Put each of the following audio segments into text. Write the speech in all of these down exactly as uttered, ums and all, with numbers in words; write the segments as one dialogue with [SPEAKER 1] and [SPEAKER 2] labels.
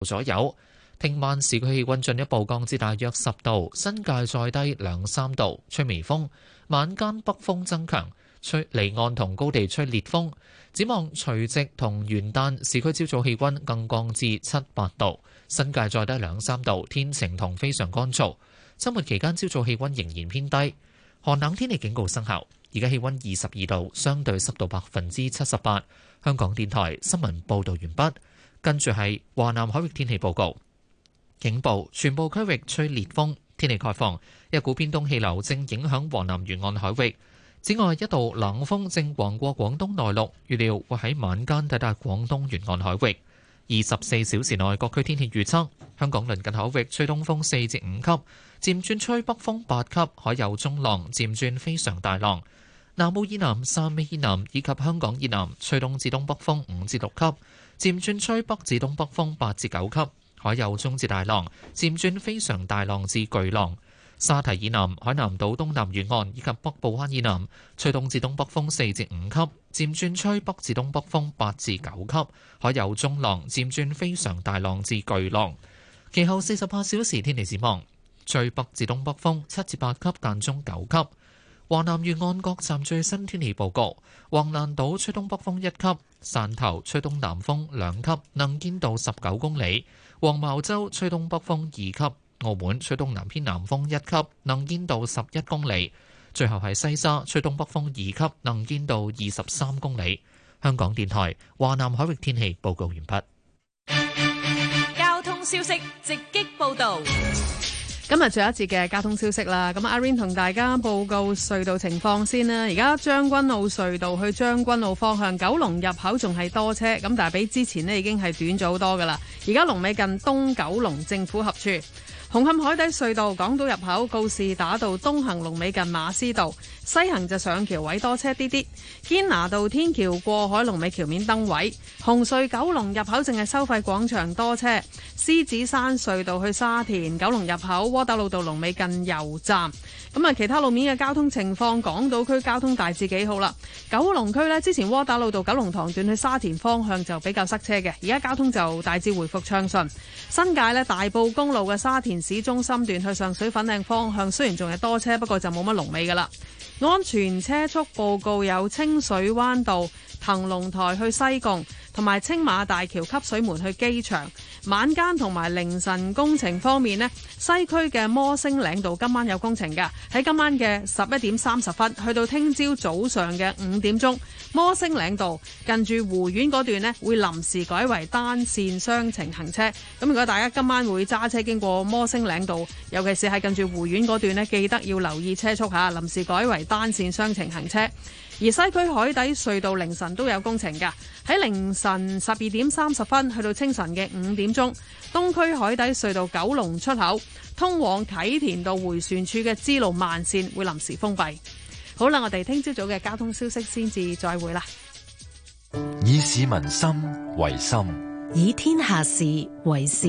[SPEAKER 1] 左右。聽晚市區氣溫進一步降至大約十度，新界再低兩三度，吹微風。晚間北風增強，吹離岸同高地吹烈風。展望除夕同元旦，市區朝早氣溫更降至七八度，新界再低兩三度，天晴同非常乾燥。週末期間朝早氣溫仍然偏低，寒冷天氣警告生效。而家氣溫二十二度，相對濕度百分之七十八。香港電台新聞報導完畢，跟住係華南海域天氣報告。警報，全部區域吹烈風，天氣概況。一股偏東氣流正影響華南沿岸海域。此外，一道冷鋒正橫過廣東內陸，預料會喺晚間抵達廣東沿岸海域。二十四小時內各區天氣預測：香港鄰近海域吹東風四至五級，漸轉吹北風八級，海有中浪，漸轉非常大浪。南澳以南、汕尾以南以及香港以南吹東至東北風五至六級，漸轉吹北至東北風八至九級。海有中至大浪，漸轉非常大浪至巨浪。沙堤以南、海南島東南沿岸以及北部灣以南，吹東至東北風四至五級，漸轉吹北至東北風八至九級。海有中浪，漸轉非常大浪至巨浪。其後四十八小時天氣展望，吹北至東北風七至八級，間中九級。華南沿岸各站最新天氣報告：橫瀾島吹東北風一級，汕頭吹東南風兩級，能見度十九公里。黃茅洲吹東北風二級，澳門吹東南偏南風一級，能見度十一公里。最後係西沙吹東北風二級，能見度二十三公里。香港電台華南海域天氣報告完畢。
[SPEAKER 2] 交通消息直擊報道。
[SPEAKER 3] 今日最後一節嘅交通消息啦，咁阿 Rain 同大家報告隧道情況先啦。而家將軍澳隧道去將軍澳方向九龍入口仲係多車，咁但係比之前呢已經係短咗好多噶啦。而家龍尾近東九龍政府合署。紅磡海底隧道港島入口告士打道東行龍尾近馬師道，西行就上橋位多車啲啲。堅拿道天橋過海龍尾橋面燈位。紅隧九龍入口淨係收費廣場多車。獅子山隧道去沙田九龍入口窩打老道龍尾近油站。咁啊，其他路面嘅交通情況，港島區交通大致幾好啦。九龍區呢，之前窩打老道九龍塘段去沙田方向就比較塞車嘅，而家交通就大致回復暢順。新界呢，大埔公路嘅沙田市中心段去上水粉嶺方向雖然仲係多車，不過就冇乜龍尾噶啦。安全車速報告有清水灣道、騰龍台去西貢，同埋青馬大橋汲水門去機場。晚間同埋凌晨工程方面呢，西區嘅摩星嶺道今晚有工程㗎，喺今晚嘅十一點三十分去到聽朝早上嘅五點鐘，摩星嶺道近住湖苑嗰段呢會臨時改為單線雙程行車。咁如果大家今晚會揸車經過摩星嶺道，尤其是係近住湖苑嗰段呢，記得要留意車速嚇，臨時改為單線雙程行車。而西區海底隧道凌晨都有工程㗎，喺凌晨十二點三十分去到清晨嘅五點鐘，東區海底隧道九龍出口通往啟田道迴旋處嘅支路慢線會臨時封閉。好啦，我哋聽朝早嘅交通消息先至再會啦。
[SPEAKER 4] 以市民心為心，
[SPEAKER 5] 以天下事為事。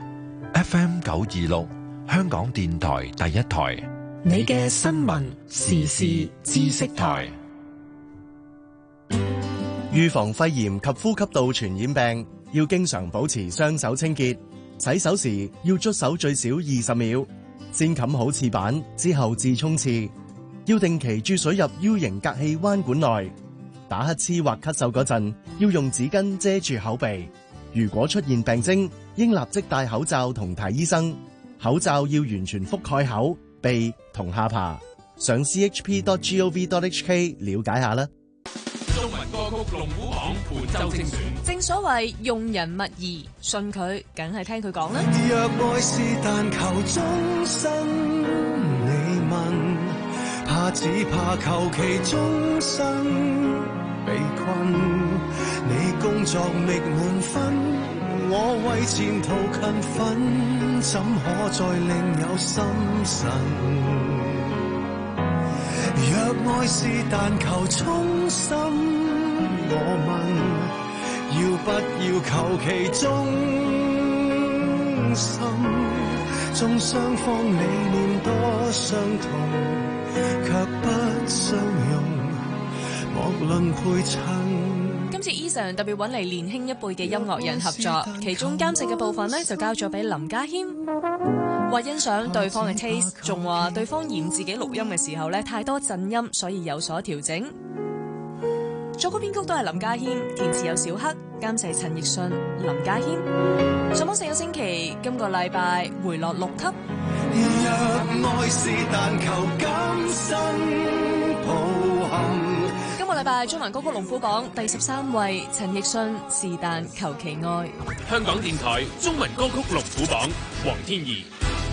[SPEAKER 4] F M 九二六，香港電台第一台，
[SPEAKER 5] 你嘅新聞時事知識台。
[SPEAKER 6] 預防肺炎及呼吸道傳染病，要經常保持雙手清潔。洗手時要捽手最少二十秒，先冚好廁板之後至沖廁。要定期注水入 U 型隔氣彎管內。打乞嗤或咳嗽嗰陣，要用紙巾遮住口鼻。如果出現病徵，應立即戴口罩同睇醫生。口罩要完全覆蓋口、鼻同下巴。上 c h p dot gov dot h k 了解下啦。
[SPEAKER 7] 中文歌曲龍虎榜本周精選。
[SPEAKER 2] 正所謂用人勿疑，信佢梗係聽佢講啦。
[SPEAKER 8] 若愛是但求終身，你問怕只怕求其終生被困。你工作覓滿分，我為前途勤奮，怎可再另有心神？若愛是但求衷心，我問要不要求其忠心？縱雙方理念多相同，卻不相容，莫論配襯
[SPEAKER 2] 今次 Eason 特別揾嚟年輕一輩嘅音樂人合作，其中監製嘅部分呢就交咗俾林家謙，話欣賞對方嘅 taste， 仲話對方嫌自己錄音嘅時候呢太多震音，所以有所調整。作曲編曲都係林家謙，填詞有小黑，監製陳奕迅、林家謙。上榜四個星期，今個禮拜回落六級。
[SPEAKER 8] 若愛是但求今生抱憾。
[SPEAKER 2] 今個禮拜中文歌曲龍虎榜第十三位，陳奕迅是但求其愛。
[SPEAKER 7] 香港電台中文歌曲龍虎榜，黃天怡。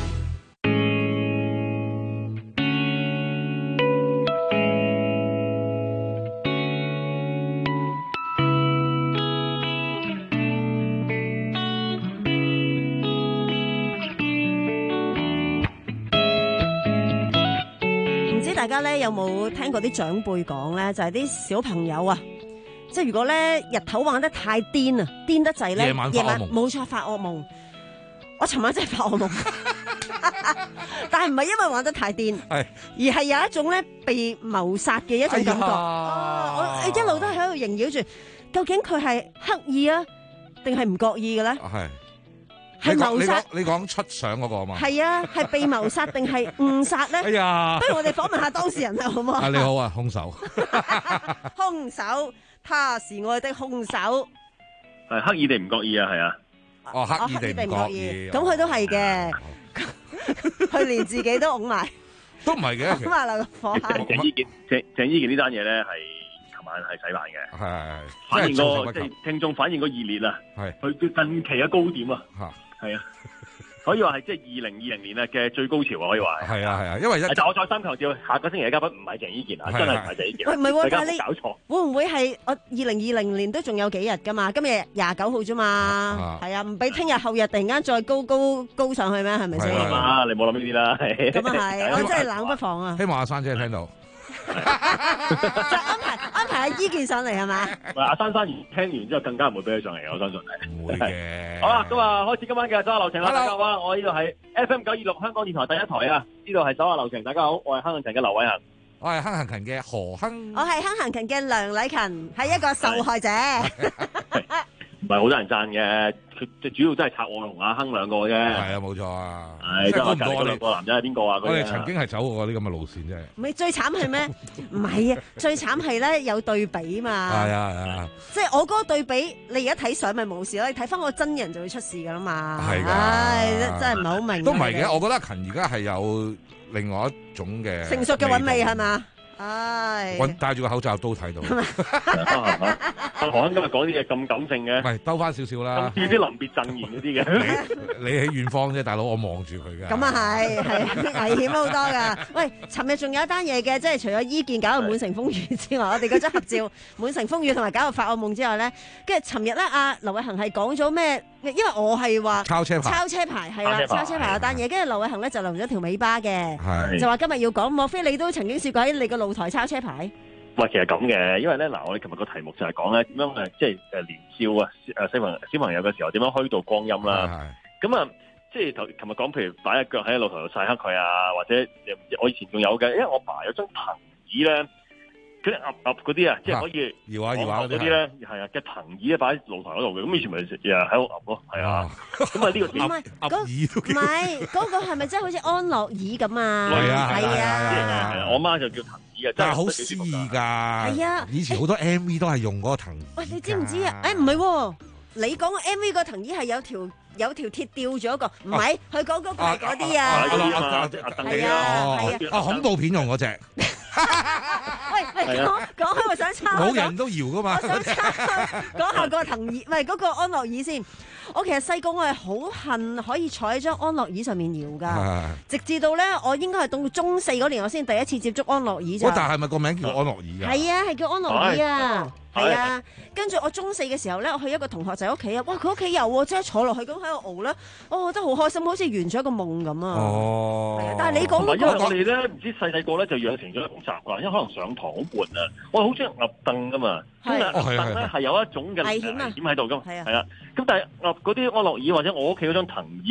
[SPEAKER 9] 大家咧有冇聽過啲長輩講咧？就係、是、啲小朋友啊，即係如果咧日頭玩得太癲啊，癲得滯咧，
[SPEAKER 10] 夜晚發噩夢，
[SPEAKER 9] 冇錯發噩夢。我尋晚真係發噩夢，但係唔係因為玩得太癲，而係有一種咧被謀殺嘅一種感覺。哎哦、我一路都喺度縈繞住，究竟佢係刻意啊，定係唔覺意嘅咧？係。係謀殺，
[SPEAKER 10] 你講出相嗰個啊嘛？係
[SPEAKER 9] 啊，係被謀殺定係誤殺咧？哎呀，不如我哋訪問下當事人啦，好唔好啊？
[SPEAKER 10] 你好啊，兇手。
[SPEAKER 9] 兇手，他是我的兇手。
[SPEAKER 11] 係刻意定唔覺意啊？係啊。
[SPEAKER 10] 哦，刻意定唔覺意。
[SPEAKER 9] 咁佢都係嘅，佢連自己都拱埋。
[SPEAKER 10] 都唔係嘅。
[SPEAKER 9] 拱埋落個火下。
[SPEAKER 11] 鄭伊健，鄭鄭伊健呢單嘢咧係。晚係洗版嘅，係反映個即係聽眾反映個熱烈啊，係佢近期嘅高點啊，係啊，可以話係即係二零二零年啊嘅最高潮啊，可以話係啊係啊，因為但我再三強調，下個星期嘅嘉賓唔係鄭伊健啊，真係唔係鄭伊健，
[SPEAKER 9] 喂唔係喎，但係你
[SPEAKER 11] 搞錯，
[SPEAKER 9] 會唔會係我二零二零年都仲有幾日噶嘛？今日廿九號啫嘛，係啊，唔俾聽日後日突然間再高高高上去咩？係咪先？
[SPEAKER 11] 啊，你冇諗呢啲啦，
[SPEAKER 9] 咁啊係，我真係冷不防啊！
[SPEAKER 10] 希望阿珊姐聽到。
[SPEAKER 9] 就安排安排阿伊健上嚟係嘛？
[SPEAKER 11] 阿珊珊聽完之後更加唔會俾佢上嚟嘅，我相信係。
[SPEAKER 10] 唔會嘅。
[SPEAKER 11] 好啦，咁啊開始今晚嘅走下流程啦，大家好啊！我呢度係 F M 九二六香港電台第一台啊，呢度係走下流程，大家好，我係亨勤嘅劉偉恒，
[SPEAKER 10] 我係亨勤嘅何亨，
[SPEAKER 9] 我係亨勤嘅梁禮勤，係一個受害者。
[SPEAKER 11] 唔係好多人讚嘅，佢主要真係拆我同阿亨兩個啫。係
[SPEAKER 10] 啊，冇錯啊。
[SPEAKER 11] 係，真係隔離嗰兩個男仔係邊個啊？
[SPEAKER 10] 我哋曾經係走過啲咁嘅路線啫。
[SPEAKER 9] 唔係最慘係咩？唔係啊，最慘係咧有對比嘛。係啊係啊。即係我嗰個對比，你而家睇相咪冇事咯，你睇翻個真人就會出事噶啦嘛。係㗎。唉，真係唔係好明。
[SPEAKER 10] 都唔係嘅，我覺得勤而家係有另外一種嘅
[SPEAKER 9] 成熟嘅韻味係嘛？唉，
[SPEAKER 10] 戴住個口罩都睇到。
[SPEAKER 11] 何亨今日講啲嘢咁感性嘅，
[SPEAKER 10] 唔係兜翻少少啦。
[SPEAKER 11] 咁似啲臨別贈言嗰啲嘅。
[SPEAKER 10] 你喺遠方啫，大佬，我望住佢㗎。
[SPEAKER 9] 咁啊係係危險好多㗎。喂，尋日仲有一單嘢嘅，即係除咗伊健搞到滿城風雨之外，我哋嗰張合照滿城風雨同埋搞到發惡夢之外咧，跟住尋日咧，阿劉偉恒係講咗咩？因為我係話
[SPEAKER 10] 抄車牌，
[SPEAKER 9] 抄車牌係啦，抄車牌嗰單嘢，跟住劉偉恒咧就留咗條尾巴嘅，
[SPEAKER 11] 係
[SPEAKER 9] 就話今日要講，莫非你都曾經試過喺你個露台抄車牌？
[SPEAKER 11] 喂，其實咁嘅，因為咧嗱，我哋琴日個題目就係講咧點樣誒，即係誒年少啊誒小朋小朋友嘅時候點樣虛度光陰啦。咁啊，即係頭琴日講，譬如擺隻腳喺露台度曬黑佢啊，或者我以前仲有嘅，因為我爸有張藤椅咧，嗰啲鴨鴨嗰啲啊，即係可以搖下搖下嗰啲咧，係啊嘅藤椅咧擺喺露台嗰度嘅，咁以前咪日日喺度鴨咯，係啊。咁啊呢個
[SPEAKER 9] 唔係嗰唔係嗰個係咪真係好似安樂椅咁啊？
[SPEAKER 10] 係啊
[SPEAKER 9] 係啊，
[SPEAKER 11] 係啊，我媽就叫藤。
[SPEAKER 10] 但係好詩意㗎，係啊！以前好多 M V 都係用嗰個藤椅。
[SPEAKER 9] 喂，你知唔知啊？誒唔係喎，你講個 M V 個藤椅係有條有條鐵吊咗個，唔係佢講嗰個係嗰啲啊。係啊係啊，
[SPEAKER 10] 啊恐怖片用嗰隻。
[SPEAKER 9] 喂喂，講講開我想抄。
[SPEAKER 10] 冇人都搖㗎嘛。
[SPEAKER 9] 我想抄講下個藤椅，唔係嗰個安樂椅先。我其實細個我係好恨可以坐喺張安樂椅上面搖㗎，直至到咧我應該係到中四嗰年我先第一次接觸安樂椅咋。
[SPEAKER 10] 但係咪個名叫安樂椅㗎？
[SPEAKER 9] 係啊，係叫安樂椅啊，係啊。跟住我中四嘅時候咧，我去一個同學仔屋企啊，哇！佢屋企有喎，即係坐落去咁喺度熬啦，我覺得好開心，好似圓咗一個夢咁啊。哦，但係你講嗰個，
[SPEAKER 11] 因為我哋咧唔知細細個咧就養成咗一種習慣，因為可能上堂好悶啊，我好中意揼凳㗎嘛。咁啊，揼凳咧係有一種嘅危險喺度㗎嘛，係啊。咁但係揼嗰啲安樂椅或者我屋企嗰張藤椅咧，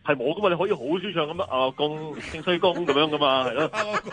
[SPEAKER 11] 係冇噶嘛，你可以好舒暢咁樣啊，公正衰公咁樣噶嘛，係咯。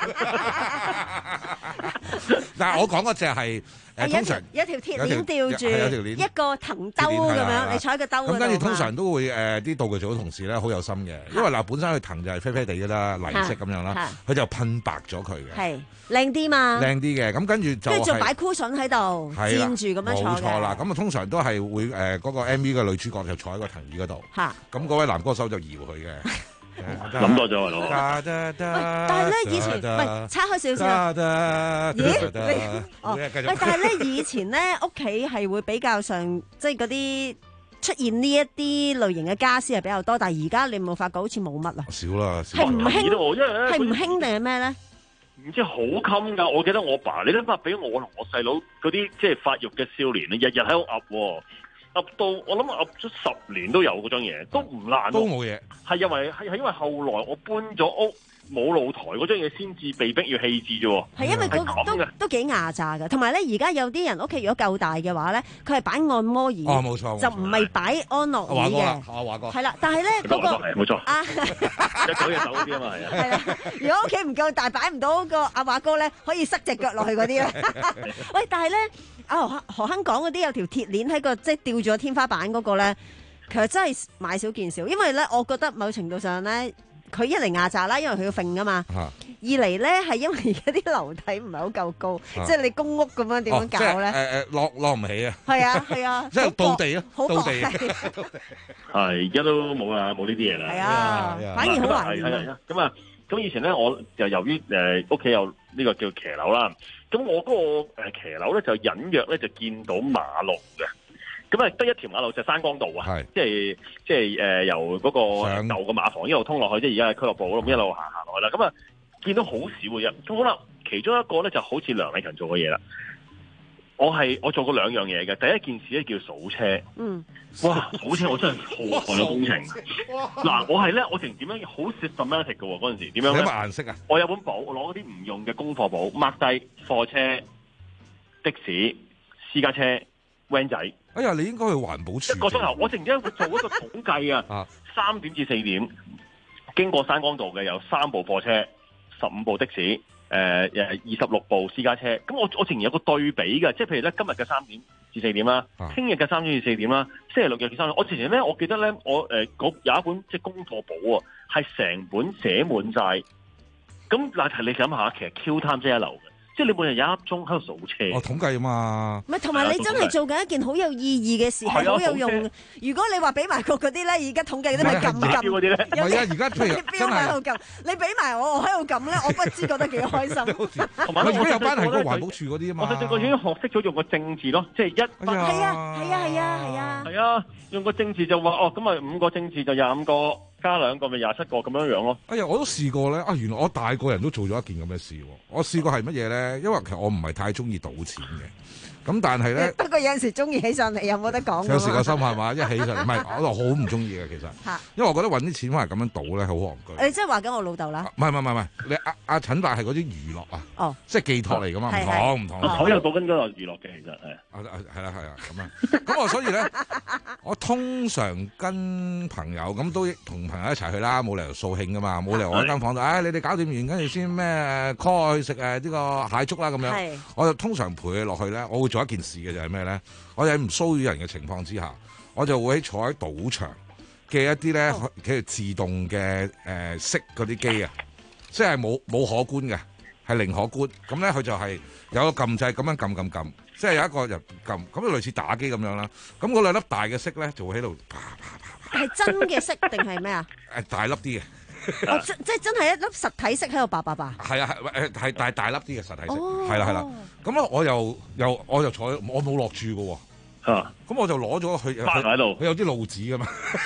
[SPEAKER 10] 但係我講嗰隻係誒通常
[SPEAKER 9] 有條鐵鏈吊住，一個藤兜咁樣，你坐喺個兜嗰度。咁跟住
[SPEAKER 10] 通常都會誒啲道具組嘅同事咧好有心嘅，因為嗱本身佢藤就係啡啡地㗎啦，泥色咁樣啦，佢就噴白咗佢嘅。係
[SPEAKER 9] 靚啲嘛？
[SPEAKER 10] 靚啲嘅，咁跟住就
[SPEAKER 9] 跟住仲擺 cushion 喺度，墊住咁樣坐嘅。冇錯啦，
[SPEAKER 10] 咁啊通常都係會誒嗰個 M V 嘅女主角就坐喺個藤椅嗰度。嚇！咁嗰位男歌手就搖佢嘅。
[SPEAKER 11] 諗多咗咯。
[SPEAKER 9] 但係咧以前，喂，叉開少少。咦？你哦，喂，但係咧以前咧屋企係會比較上，即係嗰啲出現呢一啲類型嘅家私係比較多，但係而家你冇發覺好似冇乜啊？
[SPEAKER 10] 少啦，
[SPEAKER 9] 係唔興？係唔興定係咩咧？
[SPEAKER 11] 唔知好襟㗎，我記得我爸，你諗下俾我同我細佬嗰啲即係發育嘅少年，你日日喺度噏。噏到我諗噏咗十年都有嗰張嘢，都唔爛，
[SPEAKER 10] 都冇嘢。
[SPEAKER 11] 係因為係係因為後來我搬咗屋冇露台嗰張嘢，先至被逼要棄置啫。
[SPEAKER 9] 係因為嗰都都幾牙炸㗎，同埋咧而家有啲人屋企如果夠大嘅話咧，佢係擺按摩椅，
[SPEAKER 10] 哦冇錯，
[SPEAKER 9] 就唔係擺安樂椅嘅。
[SPEAKER 10] 我話過，
[SPEAKER 9] 係啦，但係咧嗰個
[SPEAKER 11] 冇錯
[SPEAKER 9] 啊，
[SPEAKER 11] 一手一手嗰啲啊嘛係啊。
[SPEAKER 9] 係啦，如果屋企唔夠大，擺唔到個阿華哥咧，可以塞隻腳落去嗰啲咧。喂，但係咧。啊何何亨講嗰啲有條鐵鏈喺個即係吊住天花板嗰個咧，其實真係買少見少，因為咧我覺得某程度上咧，佢一嚟壓榨啦，因為佢要揈噶嘛；啊、二嚟咧係因為而家啲樓梯唔係好夠高，啊、即係你公屋咁樣點樣搞咧？
[SPEAKER 10] 誒誒落落唔起啊！
[SPEAKER 9] 係啊係啊，
[SPEAKER 10] 即係倒地啊！
[SPEAKER 9] 好
[SPEAKER 10] 倒地
[SPEAKER 11] 係而家都冇啦，冇呢啲嘢啦。
[SPEAKER 9] 係啊，反而好懷念啊！
[SPEAKER 11] 咁啊，咁以前咧，我就由於誒屋企有呢個叫騎樓啦。咁我嗰個誒騎樓咧就隱約咧就見到馬路嘅，咁啊得一條馬路就係山崗道啊，即係即係誒由嗰個舊嘅馬房一路通落去，即係而家係俱樂部咁一路行行落去啦。咁啊見到好少嘅啫。咁好啦，其中一個咧就好似梁禮勤做嘅嘢啦。我係我做過兩樣嘢嘅，第一件事咧叫數車。嗯，哇，數車我真係好害咗工程。嗱，我係咧，我成點樣好 systematic 嘅喎嗰陣時，點樣咧？
[SPEAKER 10] 有乜顏色啊？
[SPEAKER 11] 我有本簿，我攞嗰啲唔用嘅功課簿，mark 低貨車、的士、私家車、van 仔。
[SPEAKER 10] 哎呀，你應該去環保署。
[SPEAKER 11] 一個鐘頭，我突然之間會做一個統計啊！三點至四點經過山崗道嘅有三部貨車、十五部的士。誒誒，二十六部私家車，咁我我仍然有個對比嘅，即係譬如咧今日嘅三點至四點啦，聽日嘅三點至四點啦，星期六日嘅三點，我之前咧我記得咧我誒、呃、有一本即係功課簿啊，係成本寫滿晒，咁嗱題你諗下，其實 Q time 即係一流嘅。即係你每日有一粒鐘喺度數車，
[SPEAKER 10] 我統計啊嘛。
[SPEAKER 9] 唔係，同埋你真係做緊一件好有意義嘅事，係好有用嘅。如果你話俾埋個嗰啲咧，而家統計啲咪撳撳
[SPEAKER 11] 嗰啲咧，
[SPEAKER 10] 唔係啊！而家譬如
[SPEAKER 9] 真係喺度撳，你俾埋我，我喺度撳咧，我不知覺得幾開心。
[SPEAKER 11] 同埋
[SPEAKER 10] 我有班係個環保署嗰啲啊嘛。
[SPEAKER 11] 我細細個已經學識咗用個正字咯，即係一。
[SPEAKER 9] 係啊係啊係啊係啊。
[SPEAKER 11] 係啊，用個正字就話哦，咁咪五個正字就廿五個。加兩個咪廿七個咁樣樣咯。
[SPEAKER 10] 哎呀，我都試過咧。啊，原來我大個人都做咗一件咁嘅事。我試過係乜嘢咧？因為其實我唔係太中意賭錢嘅。咁但係咧，
[SPEAKER 9] 不過有陣時中意起上嚟有冇得講？
[SPEAKER 10] 有時個心係嘛，一起上嚟唔係，我就好唔中意嘅其實。因為我覺得揾啲錢翻嚟咁樣賭咧，好戇居。
[SPEAKER 9] 你即係話緊我老豆啦？
[SPEAKER 10] 唔係唔係唔係，你阿阿陳大係嗰啲娛樂啊。哦。即係寄託嚟噶嘛？唔同唔同。
[SPEAKER 11] 我有賭緊嗰個娛樂嘅，其實係。
[SPEAKER 10] 係係啦係啦咁啊。咁我所以咧，我通常跟朋友咁都同朋友一齊去啦，冇理由掃興噶嘛，冇理由我喺間房度，唉，你哋搞掂完跟住先咩 call 我去食誒呢個蟹粥啦咁樣。我就通常陪佢落去咧，我會做一件事嘅就係咩咧？我喺唔騷擾人嘅情況之下，我就會喺坐喺賭場嘅一啲咧，佢係自動嘅誒息嗰啲機啊，即係冇冇可觀嘅，係零可觀。咁咧佢就係有個撳掣咁樣撳撳撳，即係有一個人撳，咁就類似打機咁樣啦。咁嗰兩粒大嘅息咧就會喺度啪啪啪。係
[SPEAKER 9] 真嘅息定係咩啊？
[SPEAKER 10] 誒大粒啲嘅。
[SPEAKER 9] 哦，即即真係一粒實體色喺度，叭叭叭。
[SPEAKER 10] 係啊，係誒係大大粒啲嘅實體色，係啦係啦。咁咧我又又我又坐，我冇落注嘅喎。嚇！咁我就攞咗佢，
[SPEAKER 11] 擺喺度。
[SPEAKER 10] 佢有啲路紙嘅嘛。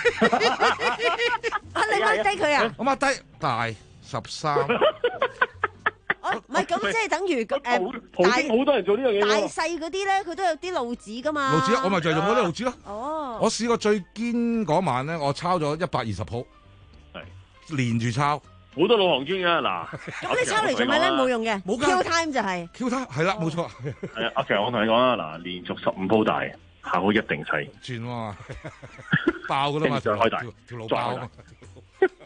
[SPEAKER 9] 啊！你掹低佢啊？
[SPEAKER 10] 我掹低大十三。
[SPEAKER 9] 哦，唔係咁，即係等於誒
[SPEAKER 11] 大好多人做呢樣嘢。
[SPEAKER 9] 大細嗰啲咧，佢都有啲路紙噶嘛。
[SPEAKER 10] 路紙，我咪就係用嗰啲路紙咯。
[SPEAKER 9] 哦。我
[SPEAKER 10] 試過最堅嗰晚咧，我抄咗一百二十鋪。連住抄，
[SPEAKER 11] 好多老行尊噶嗱。
[SPEAKER 9] 咁你抄嚟做咩咧？冇用嘅，冇 Q time 就係。
[SPEAKER 10] Q time 係啦，冇錯。
[SPEAKER 11] 係啊，阿強，我同你講啦，嗱，連續十五鋪大，下鋪一定細。
[SPEAKER 10] 轉喎，爆噶啦嘛，
[SPEAKER 11] 再開大，
[SPEAKER 10] 條路爆。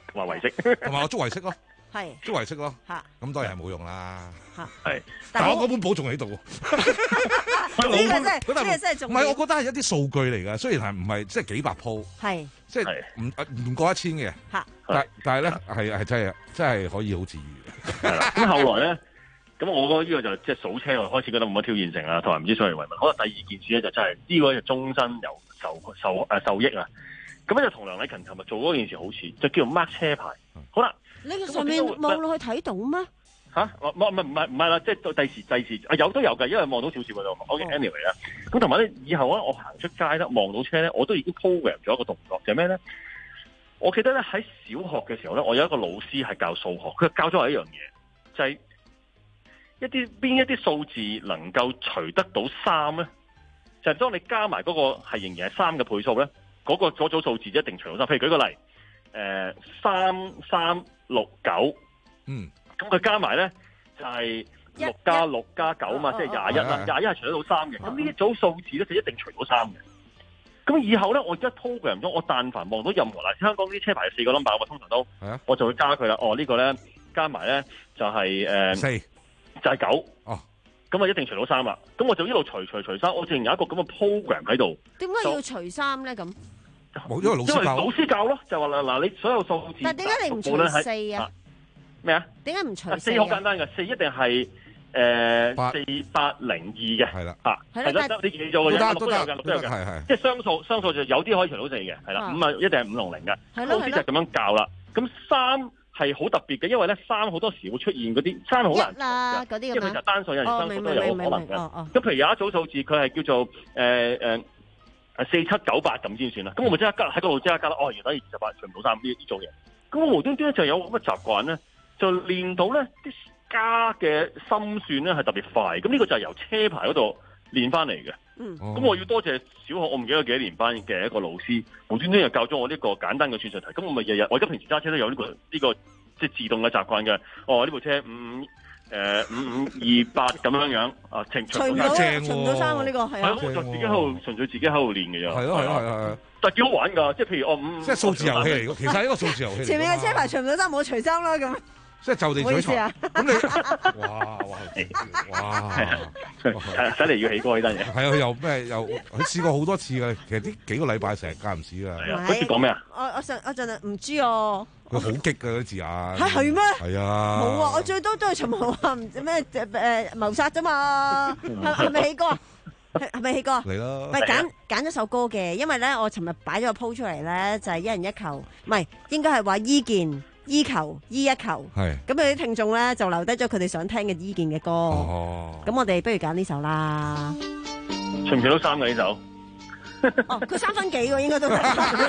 [SPEAKER 11] 話維式，
[SPEAKER 10] 同埋我捉維式咯。
[SPEAKER 9] 係
[SPEAKER 10] 捉維式咯，
[SPEAKER 9] 嚇
[SPEAKER 10] 咁當然係冇用啦。
[SPEAKER 9] 嚇
[SPEAKER 11] 係，
[SPEAKER 10] 但係我嗰本簿仲喺度喎。
[SPEAKER 9] 呢個真係呢個真係重要。
[SPEAKER 10] 唔係，我覺得係一啲數據嚟㗎，雖然係唔係即係幾百鋪，
[SPEAKER 9] 係
[SPEAKER 10] 即係唔唔過一千嘅。
[SPEAKER 9] 嚇，
[SPEAKER 10] 但但係咧係係真係真係可以好治愈嘅。
[SPEAKER 11] 係啦，咁後來咧，咁我覺得呢個就即係數車，我開始覺得冇乜挑戰性啦，同埋唔知所謂為乜。可能第二件事咧就真係呢個就終身由受受誒受益啊。咁咧就同梁禮勤琴日做嗰件事好似，就叫做 mark 車牌。好啦。
[SPEAKER 9] 你個上面望落去睇到咩？
[SPEAKER 11] 嚇，我唔唔唔係唔係啦，即係第時第時啊有都有嘅，因為望到少少嗰度。OK，anyway 啦。咁同埋咧，以後咧我行出街咧望到車咧，我都已經 program 咗一個動作，就係咩咧？我記得咧喺小學嘅時候咧，我有一個老師係教數學，佢教咗我一樣嘢，就係一啲邊一啲數字能夠除得到三咧，就係當你加埋嗰個係仍然係三嘅倍數咧，嗰個嗰組數字一定除到三。譬如舉個例，誒三三六九，嗯，咁佢加埋咧就係六加六加九嘛，即係廿一啦，廿一係除得到三嘅。咁呢一組數字咧就一定除到三嘅。咁以後咧，我而家 program 咗，我但凡望到任何啦，香港啲車牌係四個 number，我通常都，我就會加佢啦。哦，呢個咧加埋咧就係誒四，就係九。哦，咁啊一定除到三啦。咁我就一路除除除三，我淨有一個咁嘅 program 喺度。
[SPEAKER 9] 點解要除三咧？咁？
[SPEAKER 10] 冇，因為老師教，
[SPEAKER 11] 老師教咯，就話嗱嗱，你所有數字，
[SPEAKER 9] 但點解你唔除四啊？
[SPEAKER 11] 咩啊？
[SPEAKER 9] 點解唔除四？
[SPEAKER 11] 四好簡單嘅，四一定係誒四八零二嘅，係啦，嚇，係啦，你記咗嘅，六都有嘅，六都有嘅，係係，即係雙數，雙數就有啲可以除到四嘅，係啦，五啊一定係五六零嘅，老師就咁樣教啦。咁三係好特別嘅，因為咧三好多時會出現嗰啲三好難
[SPEAKER 9] 啦，嗰啲
[SPEAKER 11] 因為就單數有陣雙數都有可能嘅。咁譬如有一組數字，佢係叫做誒誒。四七九八咁先算啦，咁我咪即刻加喺嗰度即刻加啦。哦，原來二十八除唔到三呢呢種嘢，咁我無端端就有咁嘅習慣咧，就練到咧啲加嘅心算咧係特別快。咁呢個就係由車牌嗰度練翻嚟嘅。嗯，咁我要多謝小學我唔記得幾多年班嘅一個老師，無端端又教咗我呢個簡單嘅算術題。咁我咪日日我而家平時揸車都有呢個呢個即係自動嘅習慣嘅。哦，呢部車五。誒五五二八咁樣樣啊，程除唔到
[SPEAKER 9] 正除唔到三喎呢個係啊，
[SPEAKER 11] 我就自己喺度純粹自己喺度練嘅啫。係
[SPEAKER 10] 咯係咯係係，
[SPEAKER 11] 但係幾好玩㗎，即係譬如我五，
[SPEAKER 10] 即係數字遊戲嚟嘅，其實係一個數字遊戲。
[SPEAKER 9] 前面嘅車牌除唔到三，冇除三啦咁。
[SPEAKER 10] 即係就地取材。咁你哇哇哇！
[SPEAKER 11] 使嚟要起歌呢單嘢。
[SPEAKER 10] 係啊，佢又咩又佢試過好多次嘅，其實呢幾個禮拜成日間唔時㗎。
[SPEAKER 11] 係啊，佢講咩啊？
[SPEAKER 9] 我我上我陣唔知啊。
[SPEAKER 10] 佢好激㗎嗰啲字眼。
[SPEAKER 9] 嚇係咩？
[SPEAKER 10] 係啊。
[SPEAKER 9] 冇啊！我最多都係尋日話唔知咩誒謀殺啫嘛。係係咪起歌？係係咪起歌？
[SPEAKER 10] 嚟啦！
[SPEAKER 9] 唔係揀揀咗首歌嘅，因為咧我尋日擺咗個 po 出嚟咧，就係一人一球，唔係應該係話伊健。依球依一球，係咁有啲聽眾咧就留低咗佢哋想聽嘅伊健嘅歌，哦，咁我哋不如揀呢首啦。
[SPEAKER 11] 除唔除到三嘅呢首？
[SPEAKER 9] 哦，佢三分幾喎，應該都係。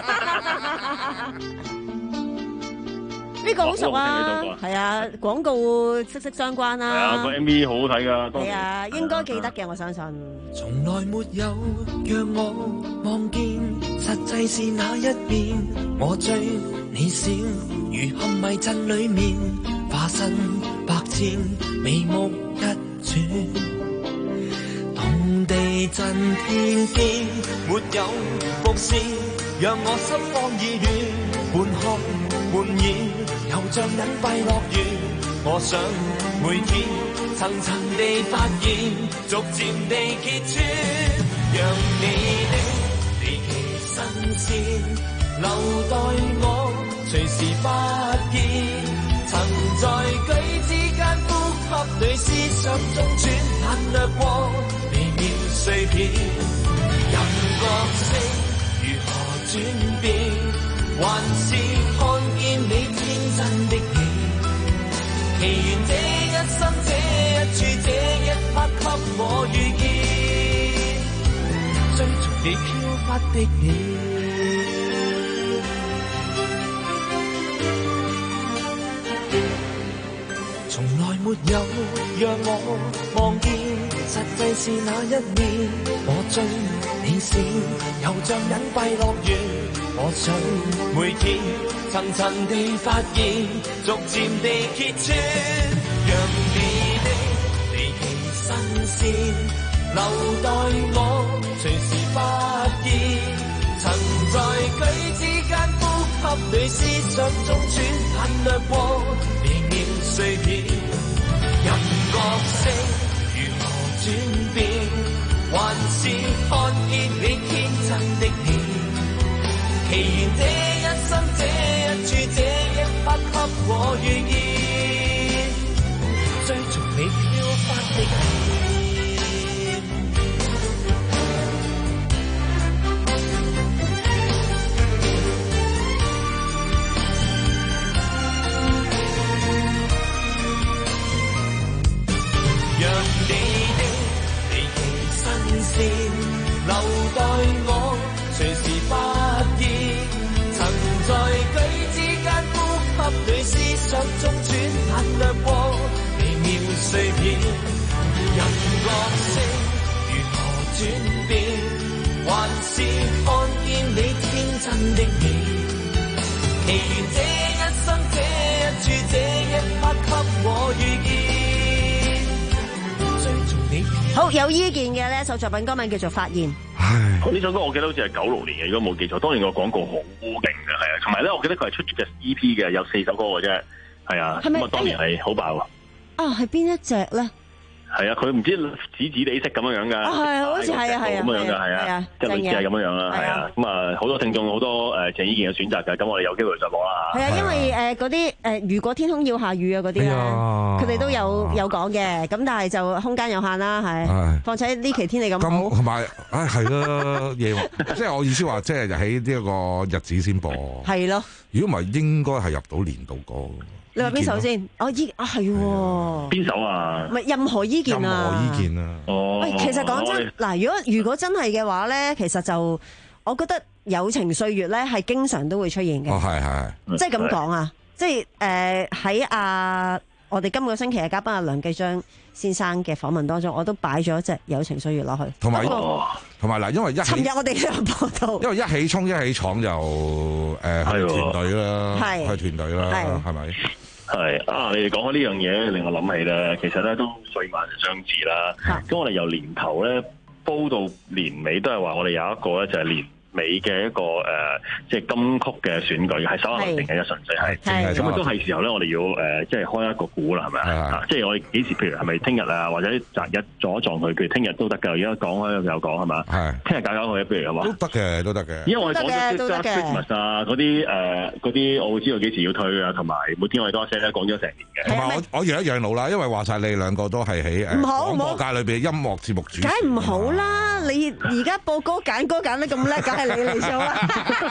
[SPEAKER 9] 呢個好熟啊，係啊，廣告息息相關啦。
[SPEAKER 11] 係啊，個 M V 好好睇㗎。
[SPEAKER 9] 係啊，應該記得嘅，我相信。
[SPEAKER 8] 從來沒有讓我望見，實際是那一邊，我追你笑，如陷迷陣裡面，化身百千，眉目一轉，同地震天邊，沒有伏線，讓我心慌意亂，半哭半演，又像隱蔽樂園。我想每天層層地發現，逐漸地揭穿，讓你的離奇新鮮留待我隨時發現，曾在舉之間呼吸裏思想中轉，眼掠過微妙碎片，任角色如何轉變，還是看見你天真的你。祈願這一生這一處這一刻給我遇見，追逐你飄忽的你。從來沒有讓我望見，實際是那一面。我追你笑，又像隱蔽樂園。我想每天層層地發現，逐漸地揭穿，讓你的離奇新鮮留待我隨時發現，曾在舉之間呼吸
[SPEAKER 12] 吸裏思想中轉眼掠過，微妙碎片，人角色如何轉變，還是看見你天真的臉，奇緣這一生這一處這一刻給我遇見，追逐你飄忽的臉。讓你的離奇新鮮留待我，隨時發現，曾在舉之間呼吸裏思想中轉眼掠過，微妙碎片，人角色如何轉變，還是看見你天真的臉，奇緣這一生這一處這一刻給我遇見。
[SPEAKER 9] 好有意見嘅呢首作品歌名叫做《發現》。
[SPEAKER 11] 呢首歌我記得好似係九六年嘅，如果冇記錯。當年個廣告好勁嘅，係啊，同埋咧，我記得佢係出嘅 E P 嘅，有四首歌嘅啫，係啊。咁啊，當年係好爆啊！
[SPEAKER 9] 啊，係邊一隻咧？
[SPEAKER 11] 係啊，佢唔知紫紫地色咁樣樣噶，
[SPEAKER 9] 係好似係啊係啊，
[SPEAKER 11] 咁樣樣噶，係啊，即係類似係咁樣樣啦，係啊。咁啊，好多聽眾好多誒鄭伊健嘅選擇㗎，咁我哋有機會再播啦。
[SPEAKER 9] 係啊，因為誒嗰啲誒如果天空要下雨啊嗰啲咧，佢哋都有有講嘅，咁但係就空間有限啦，係。況且呢期天氣咁好，
[SPEAKER 10] 同埋唉係啦，夜即係我意思話，即係喺呢一個日子先播。係咯。如果唔係，應該係入到年度歌。
[SPEAKER 9] 你話邊首先？哦，依啊係喎。
[SPEAKER 11] 邊首啊？
[SPEAKER 9] 唔係任何意見啊。
[SPEAKER 10] 任何意見啊。
[SPEAKER 11] 哦。
[SPEAKER 9] 喂，其實講真，嗱，如果如果真係嘅話咧，其實就我覺得友情歲月咧係經常都會出現嘅。
[SPEAKER 10] 哦，係係。
[SPEAKER 9] 即係咁講啊，即係誒喺啊我哋今個星期嘅嘉賓阿梁繼章先生嘅訪問當中，我都擺咗一隻友情歲月落去。同埋
[SPEAKER 10] 同埋嗱，因為一
[SPEAKER 9] 尋日我哋都有播到。
[SPEAKER 10] 因為一起衝一起闖就誒去團隊啦，去團隊啦，係咪？
[SPEAKER 11] 係啊！你哋講開呢樣嘢，令我諗起咧，其實咧都歲晚相似啦。咁我哋由年頭咧煲到年尾，都係話我哋有一個咧就係年尾嘅一個誒，即係金曲嘅選舉，係手下留情嘅，純粹係。咁啊都係時候咧，我哋要誒，即係開一個估啦，係咪啊？即係我哋幾時？譬如係咪聽日啊，或者擇日撞一撞佢？譬如聽日都得㗎。而家講開又講係嘛？係。聽日搞搞佢，譬如係嘛？都得嘅，都得嘅。因為我哋講咗 Christmas 啊，嗰啲誒嗰啲，我會知道幾時要退啊，同埋每天我哋多聲咧講咗成年嘅。同埋我我養一養老啦，因為話晒你兩個都係喺誒廣播界裏邊音樂節目主持。
[SPEAKER 9] 梗唔好啦！你而家播歌揀歌揀得咁叻，梗係你嚟做啦。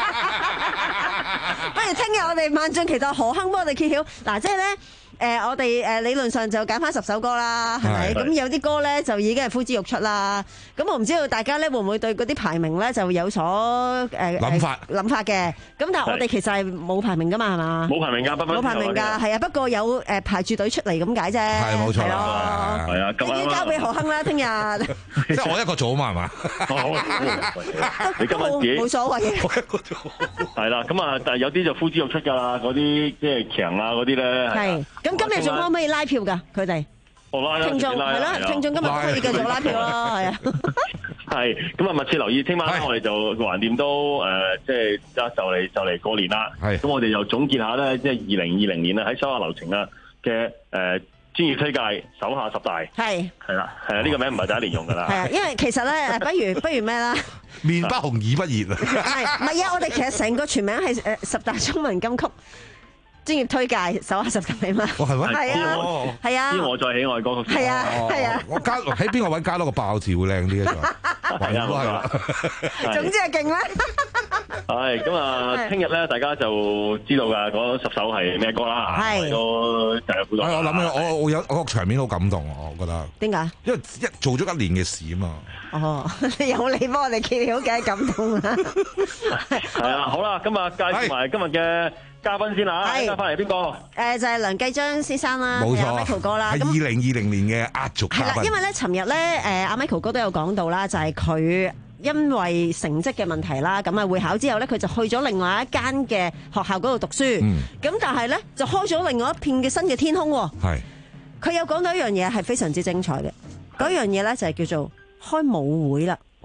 [SPEAKER 9] 不如聽日我哋萬眾期待何鏗幫我哋揭曉。嗱，即係咧。誒、呃，我哋誒理論上就揀翻十首歌啦，係咪？咁有啲歌咧就已經係呼之欲出啦。咁我唔知道大家咧會唔會對嗰啲排名咧就有所誒諗法諗法嘅。咁但係我哋其實係冇排名噶嘛，係嘛？冇排名㗎，冇排名㗎，係啊。不過有誒排住隊出嚟咁解啫。係冇錯啦，係啊。咁要交俾何鏗啦，聽日。
[SPEAKER 10] 即係我一個做啊嘛，係嘛？
[SPEAKER 11] 你今日自己
[SPEAKER 9] 冇所謂嘅。
[SPEAKER 11] 我一個做。係啦，咁啊，但係有啲就呼之欲出㗎啦，嗰啲即係強啊嗰啲咧。係。咁今日仲可唔可以拉票㗎？佢哋聽眾係啦，聽眾今日都可以繼續拉票咯，係啊。係咁啊，密切留意，聽晚我哋就橫掂都誒，即係就嚟就嚟過年啦。係咁，我哋又總結下咧，即係二零二零年啊，喺手下留情啊嘅誒專業推介手下十大係係啦，係啊，呢個名唔係第一年用㗎啦。係啊，
[SPEAKER 9] 因為其實咧，不如不如咩啦？
[SPEAKER 10] 面不紅耳不熱啊！
[SPEAKER 9] 係唔係啊？我哋其實成個全名係誒十大中文金曲。專業推介手下十大嘛？
[SPEAKER 10] 哦，係咩？
[SPEAKER 9] 係啊，係啊。
[SPEAKER 11] 知我最喜愛歌曲。
[SPEAKER 9] 係啊，係啊。
[SPEAKER 10] 我加喺邊個位加多個爆字會靚啲啊？
[SPEAKER 11] 係啊，係啦。
[SPEAKER 9] 總之係勁啦。
[SPEAKER 11] 係咁啊！聽日咧，大家就知道㗎嗰十首係咩歌啦。係都大家估到。
[SPEAKER 10] 我諗我我有我個場面好感動，我覺得。
[SPEAKER 9] 點解？
[SPEAKER 10] 因為一做咗一年嘅事啊嘛。
[SPEAKER 9] 哦，有你幫我哋揭曉嘅感動啊！
[SPEAKER 11] 係啊，好啦，今日介紹埋今日嘅嘉賓先啦，係翻嚟邊個？誒
[SPEAKER 9] 就係梁繼章先生啦，
[SPEAKER 10] 冇錯
[SPEAKER 9] ，Michael 哥啦。
[SPEAKER 10] 係二零二零年嘅壓軸嘉賓。
[SPEAKER 9] 係啦，因為咧，尋日咧，誒阿 Michael 哥都有講到啦，就係佢因為成績嘅問題啦，咁啊會考之後咧，佢就去咗另外一間嘅學校嗰度讀書。咁但係咧，就開咗另外一片嘅新嘅天空。係。佢有講到一樣嘢係非常之精彩嘅，嗰樣嘢咧就係叫做開舞會啦。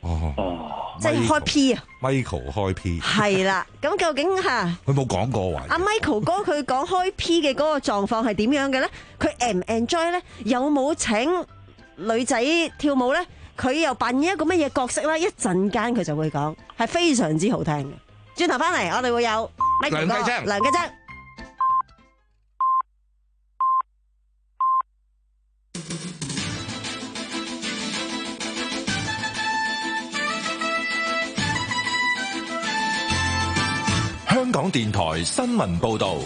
[SPEAKER 10] 哦
[SPEAKER 11] 哦，
[SPEAKER 9] 即係開 P 啊
[SPEAKER 10] Michael 開 P
[SPEAKER 9] 係啦，咁究竟吓
[SPEAKER 10] 佢冇講過話。
[SPEAKER 9] 阿 Michael 哥佢講開 P 嘅嗰個狀況係點樣嘅咧？佢 enjoy 唔 enjoy 咧？有冇請女仔跳舞咧？佢又扮演一個乜嘢角色咧？一陣間佢就會講，係非常之好聽嘅。轉頭翻嚟，我哋會有 Michael 哥
[SPEAKER 10] 梁繼昌
[SPEAKER 9] 梁繼昌。
[SPEAKER 4] 香港電台新聞報道，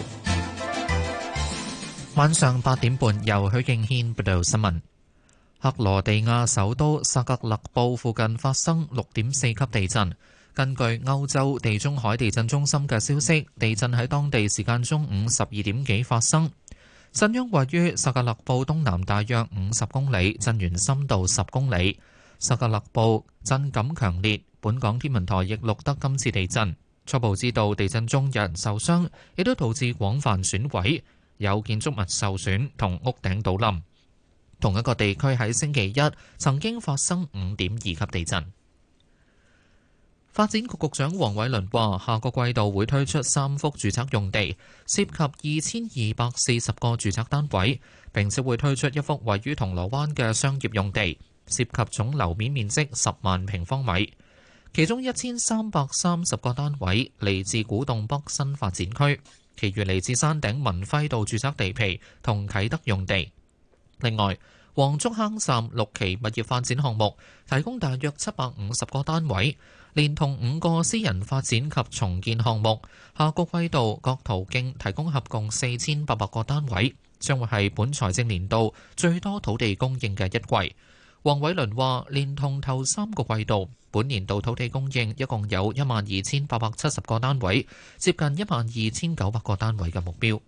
[SPEAKER 1] 晚上八點半由許敬軒報道新聞。克羅地亞首都薩格勒布附近發生六點四級地震。根據歐洲地中海地震中心嘅消息，地震喺當地時間中午十二點幾發生。震央位於薩格勒布東南大約五十公里，震源深度十公里。薩格勒布震感強烈，本港天文台亦錄得今次地震。初步知道地震中有人受傷，亦都導致廣泛損毀，有建築物受損同屋頂倒冧。同一個地區喺星期一曾經發生五點二級地震。發展局局長黃偉綸話：下個季度會推出三幅住宅用地，涉及二千二百四十個住宅單位，並且會推出一幅位於銅鑼灣嘅商業用地，涉及總樓面面積十萬平方米。其中一千三百三十個單位嚟自古洞北新發展區，其餘嚟自山頂文輝道住宅地皮同啟德用地。另外，黃竹坑站六期物業發展項目提供大約七百五十個單位，連同五個私人發展及重建項目，下個季度各途徑提供合共四千八百個單位，將會係本財政年度最多土地供應嘅一季。黃偉綸話：連同頭三個季度，本年度土地供應一共有一萬二千八百七十個單位，接近一萬二千九百個單位嘅目標。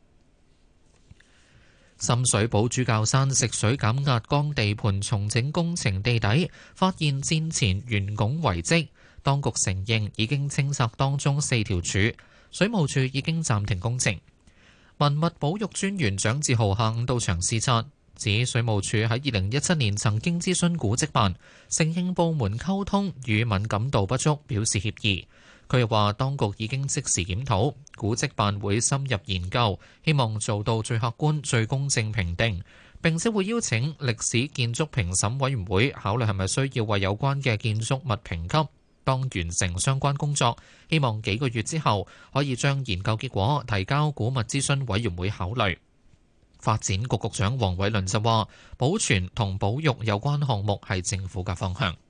[SPEAKER 1] 深水埗主教山食水減壓缸地盤重整工程地底發現戰前圓拱遺跡，當局承認已經清拆當中四條柱，水務署已經暫停工程。文物保育專員蔣志豪下午到場視察，指水務署喺二零一七年曾經諮詢古蹟辦，承認部門溝通與敏感度不足，表示歉意。佢又話，當局已經即時檢討，古蹟辦會深入研究，希望做到最客觀、最公正評定，並且會邀請歷史建築評審委員會考慮係咪需要為有關嘅建築物評級。當完成相關工作，希望幾個月之後可以將研究結果提交古物諮詢委員會考慮。發展局局長黃偉綸就話，保存同保育有關項目係政府嘅方向。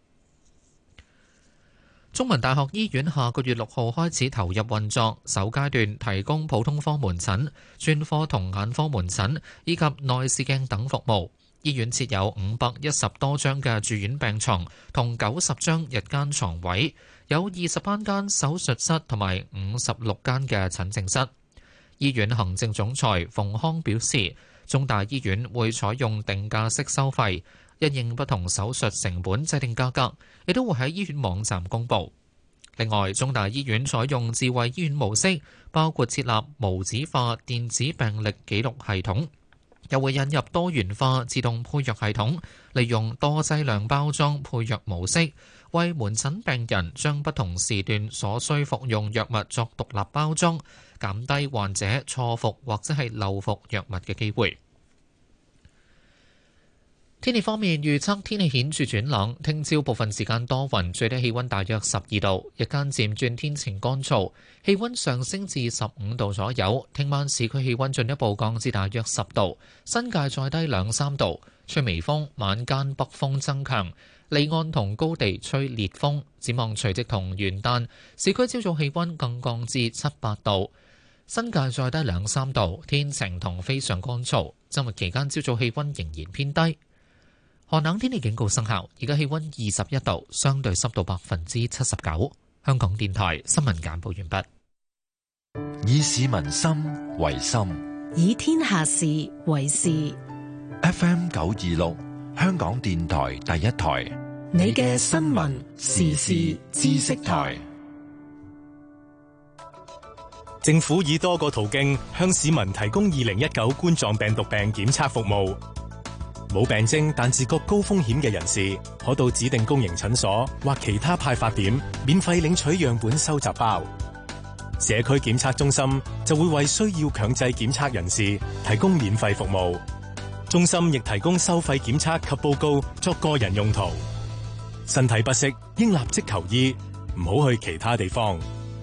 [SPEAKER 1] 中文大學醫院下個月六號開始投入運作，首階段提供普通科門診、專科同眼科門診以及內視鏡等服務。醫院設有五百一十多張嘅住院病床同九十張日間床位，有二十八間手術室同埋五十六間嘅診症室。醫院行政總裁馮康表示，中大醫院會採用定價式收費，因應不同手術成本制定價格，亦都會喺醫院網站公佈。另外，中大醫院採用智慧醫院模式，包括設立無紙化電子病歷記錄系統，又會引入多元化自動配藥系統，利用多劑量包裝配藥模式，為門診病人將不同時段所需服用藥物作獨立包裝，減低患者錯服或者係漏服藥物嘅機會。天氣方面，預測天氣顯著轉冷，聽朝部分時間多雲，最低氣溫大約十二度，日間漸轉天晴乾燥，氣溫上升至十五度左右。聽晚市區氣溫進一步降至大約十度，新界再低兩三度，吹微風，晚間北風增強，離岸同高地吹烈風。展望除夕同元旦，市區朝早氣溫更降至七八度，新界再低兩三度，天晴同非常乾燥。周末期間朝早氣溫仍然偏低。寒冷天氣警告生效，而家氣溫二十一度，相對濕度百分之七十九。香港電台新聞簡報完畢。
[SPEAKER 4] 以市民心為心，
[SPEAKER 5] 以天下事為事。
[SPEAKER 4] F M 九二六，香港電台第一台，
[SPEAKER 5] 你嘅新聞時事知識台。
[SPEAKER 13] 政府以多個途徑向市民提供二零一九冠狀病毒病檢測服務。 冇病徵但自覺高風險嘅人士，可到指定公營診所或其他派發點免費領取樣本收集包。社區檢測中心就會為需要強制檢測人士提供免費服務。中心亦提供收費檢測及報告作個人用途。身體不適應立即求醫，唔好去其他地方。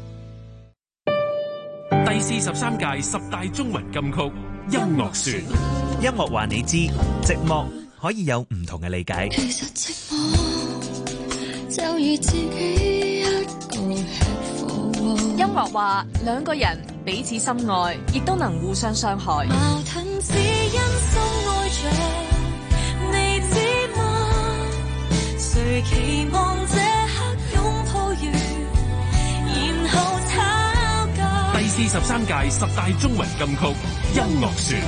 [SPEAKER 7] 第四十三屆十大中文金曲音樂選，
[SPEAKER 14] 音樂話你知，寂寞可以有唔同嘅理解。
[SPEAKER 15] 其實寂寞就如自己一個吃火鍋。
[SPEAKER 2] 音樂話兩個人彼此深愛，亦都能互相傷害。
[SPEAKER 15] 矛盾只因深愛着，你知嗎？誰期望這刻擁抱完，然後吵架。
[SPEAKER 7] 第四十三屆十大中文金曲音樂選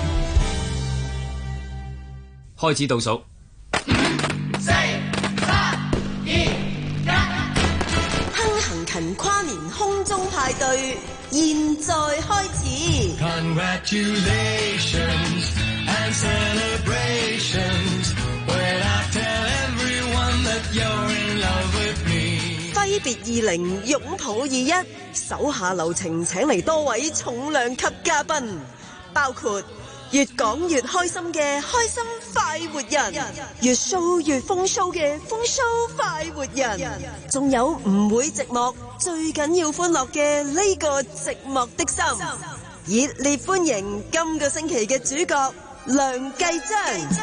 [SPEAKER 7] 開始倒數。
[SPEAKER 15] 四、三、二、一。
[SPEAKER 16] 亨行勤跨年空中派對，現在開始。
[SPEAKER 12] Congratulations and celebrations when I tell everyone that you're in love with me。
[SPEAKER 16] 揮別二零，擁抱二一，手下留情，請嚟多位重量級嘉賓，包括越講越開心嘅開心快活人，越 show 越風 show 嘅風 show 快活人，仲有唔會寂寞，最緊要歡樂嘅呢個寂寞的心。熱烈歡迎今個星期嘅主角梁繼章。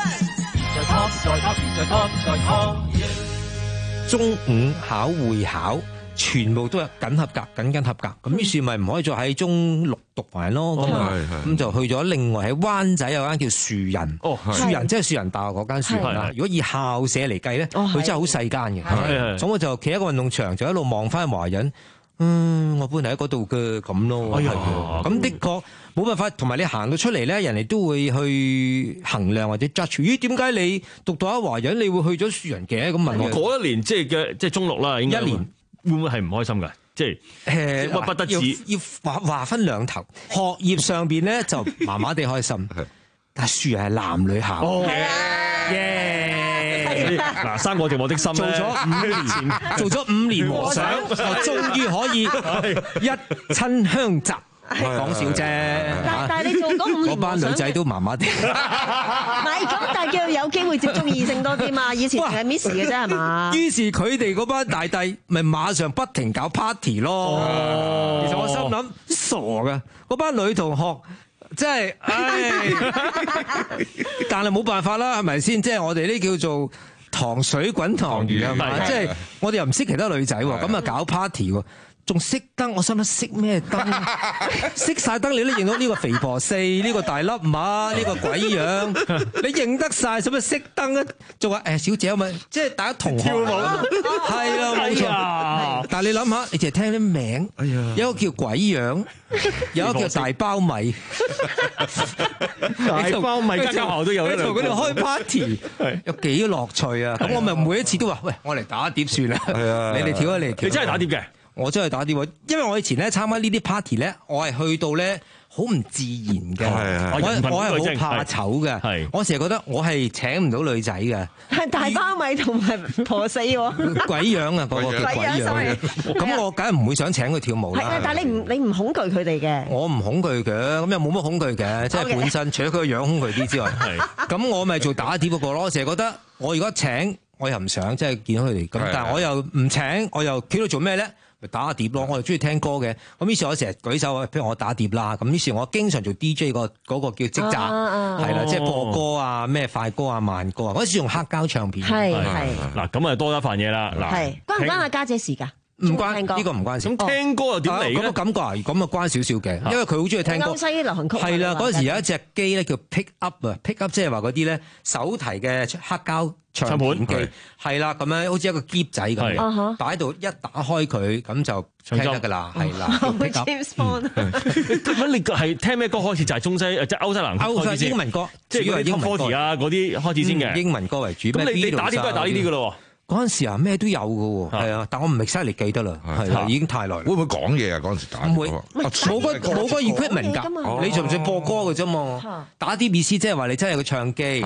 [SPEAKER 17] 中五考會考，全部都係緊合格，緊緊合格。咁於是咪唔可以再喺中六讀埋咯。咁啊，咁就去咗另外喺灣仔有間叫樹人。哦，樹人即係樹人大學嗰間樹人啦。如果以校舍嚟計咧，佢真係好細間嘅。係，咁我就企喺個運動場，就一路望翻華仁。嗯，我本嚟喺嗰度嘅咁咯。係啊，咁的確冇辦法。同埋你行到出嚟咧，人哋都會去衡量或者 judge。咦，點解你讀到喺華仁，你會去咗樹人嘅？咁問我
[SPEAKER 18] 嗰一年即係嘅即係中六啦，應該一年。會唔會係唔開心㗎？即係誒屈不得志，
[SPEAKER 17] 要話話分兩頭。學業上邊咧就麻麻地開心，但係樹人係男女校。
[SPEAKER 18] 哦，耶！嗱，三個寂寞的心
[SPEAKER 17] 做咗五年，做咗五年和尚，我終於可以一親香澤。講笑啫，
[SPEAKER 9] 但但係你做嗰五年，
[SPEAKER 17] 嗰班女仔都麻麻地。
[SPEAKER 9] 唔係咁，但係叫有機會接觸異性多啲嘛？以前係 miss 嘅啫係嘛？
[SPEAKER 17] 於是佢哋嗰班大弟咪馬上不停搞 party 咯。哦、其實我心諗傻㗎，嗰班女同學真係，唉，但係冇辦法啦，係咪先？即係我哋呢叫做糖水滾糖魚係咪？即係我哋又唔識其他女仔喎，咁啊搞 party 喎。仲熄燈，我心諗熄咩燈？熄晒燈，你都認到呢個肥婆四，呢、呢個大粒馬，呢、呢個鬼樣，你認得晒，使乜熄燈啊？仲話誒小姐咪，即係大家同學跳舞，係啦冇錯。但係你諗下，你淨係聽啲名，哎呀，有一個叫鬼樣，有一個叫大包米，
[SPEAKER 18] 大包米間學校都有，
[SPEAKER 17] 你同佢哋開 party， 有幾樂趣啊！咁我咪每一次都話，喂，我嚟打碟算啦，你哋跳一嚟，
[SPEAKER 18] 你真係打碟嘅。
[SPEAKER 17] 我真係打電話，因為我以前咧參加呢啲 party 咧，我係去到咧好唔自然嘅，我我係好怕醜嘅，我成日覺得我係請唔到女仔嘅。
[SPEAKER 9] 係大包米同埋婆四喎，
[SPEAKER 17] 鬼樣啊，嗰個叫鬼樣。咁我梗係唔會想請佢跳舞啦。
[SPEAKER 9] 係，但係你唔你唔恐懼佢哋嘅？
[SPEAKER 17] 我唔恐懼嘅，咁又冇乜恐懼嘅，即係本身除咗佢個樣恐懼啲之外，咁我咪做打碟嗰個咯。我成日覺得我如果請，我又唔想即係見到佢哋，咁但係我又唔請，我又企度做咩咧？咪打下碟咯，我又中意聽歌嘅，咁於是我成日舉手，譬如我打碟啦，咁於是我經常做 D J 個嗰個叫職責，係啦，即係播歌啊，咩快歌啊、慢歌啊，嗰時用黑膠唱片，
[SPEAKER 9] 係係。
[SPEAKER 18] 嗱咁啊多一份嘢啦，嗱，
[SPEAKER 9] 關唔關阿家姐事㗎？
[SPEAKER 17] 唔關，呢個唔關事。
[SPEAKER 18] 咁聽歌又點嚟咧？
[SPEAKER 17] 咁嘅感覺啊，咁啊關少少嘅，因為佢好中意聽歌。
[SPEAKER 9] 歐西流行曲
[SPEAKER 17] 係啦，嗰陣時有一隻機咧叫 Pick Up 啊 ，Pick Up 即係話嗰啲咧手提嘅黑膠唱片機，係啦，咁樣好似一個篋仔咁，擺喺度一打開佢咁就聽得㗎啦，係啦。
[SPEAKER 9] James Bond。
[SPEAKER 18] 咁你係聽咩歌開始？就係中西即係歐西流行
[SPEAKER 17] 歐西英文歌，
[SPEAKER 18] 即係嗰啲 Top Forty 啊嗰啲開始先嘅。
[SPEAKER 17] 英文歌為主。
[SPEAKER 18] 咁你你打啲都係打呢啲㗎咯？
[SPEAKER 17] 嗰陣時啊，咩都有嘅喎，係啊，但我唔係犀利記得啦，係啦，已經太耐。
[SPEAKER 10] 會唔會講嘢啊？嗰陣時打
[SPEAKER 17] 唔會，冇個冇個 equipment 㗎，你純粹播歌嘅啫嘛。打啲意思即係話你真係個唱機，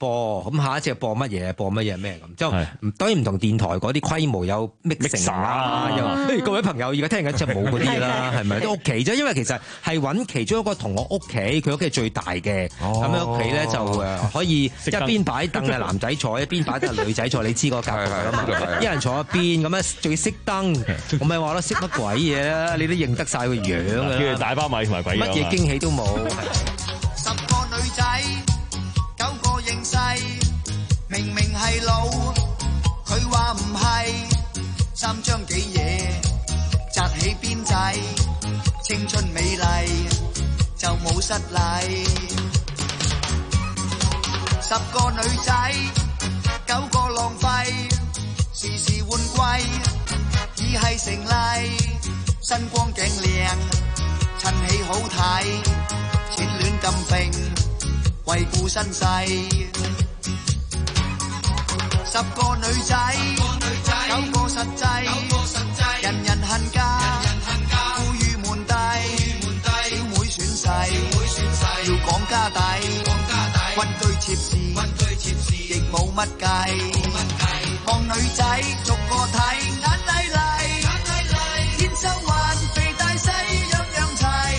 [SPEAKER 17] 播，咁下一隻播乜嘢？播乜嘢咩咁？就當然唔同電台嗰啲規模有 mix 啦，又話誒各位朋友而家聽緊就冇嗰啲啦，係咪？屋企啫，因為其實係揾其中一個同我屋企，佢屋企係最大嘅，咁樣屋企咧就誒可以一邊擺凳係男仔坐，一邊擺凳係女仔坐，你知個格局㗎嘛？一人坐一邊咁樣，仲要熄燈，我咪話咯，熄乜鬼嘢啊？你都認得晒個樣啊！
[SPEAKER 18] 叫佢大包米同埋鬼樣，
[SPEAKER 17] 乜嘢驚喜都冇。
[SPEAKER 12] 十個女仔，九個認細，明明係老，佢話唔係，三張幾嘢，紮起辮仔，青春美麗就冇失禮。十個女仔，九個浪費，時時換季，已係成例，新光鏡靚，襯起好睇。錢亂咁揈，為顧身世。十個女仔，九個實際，人人恨嫁，富裕門第，小妹選婿，要講家底，屈居妾侍，亦冇乜計。望女仔逐個睇，眼麗麗，天生還肥大細，樣樣齊。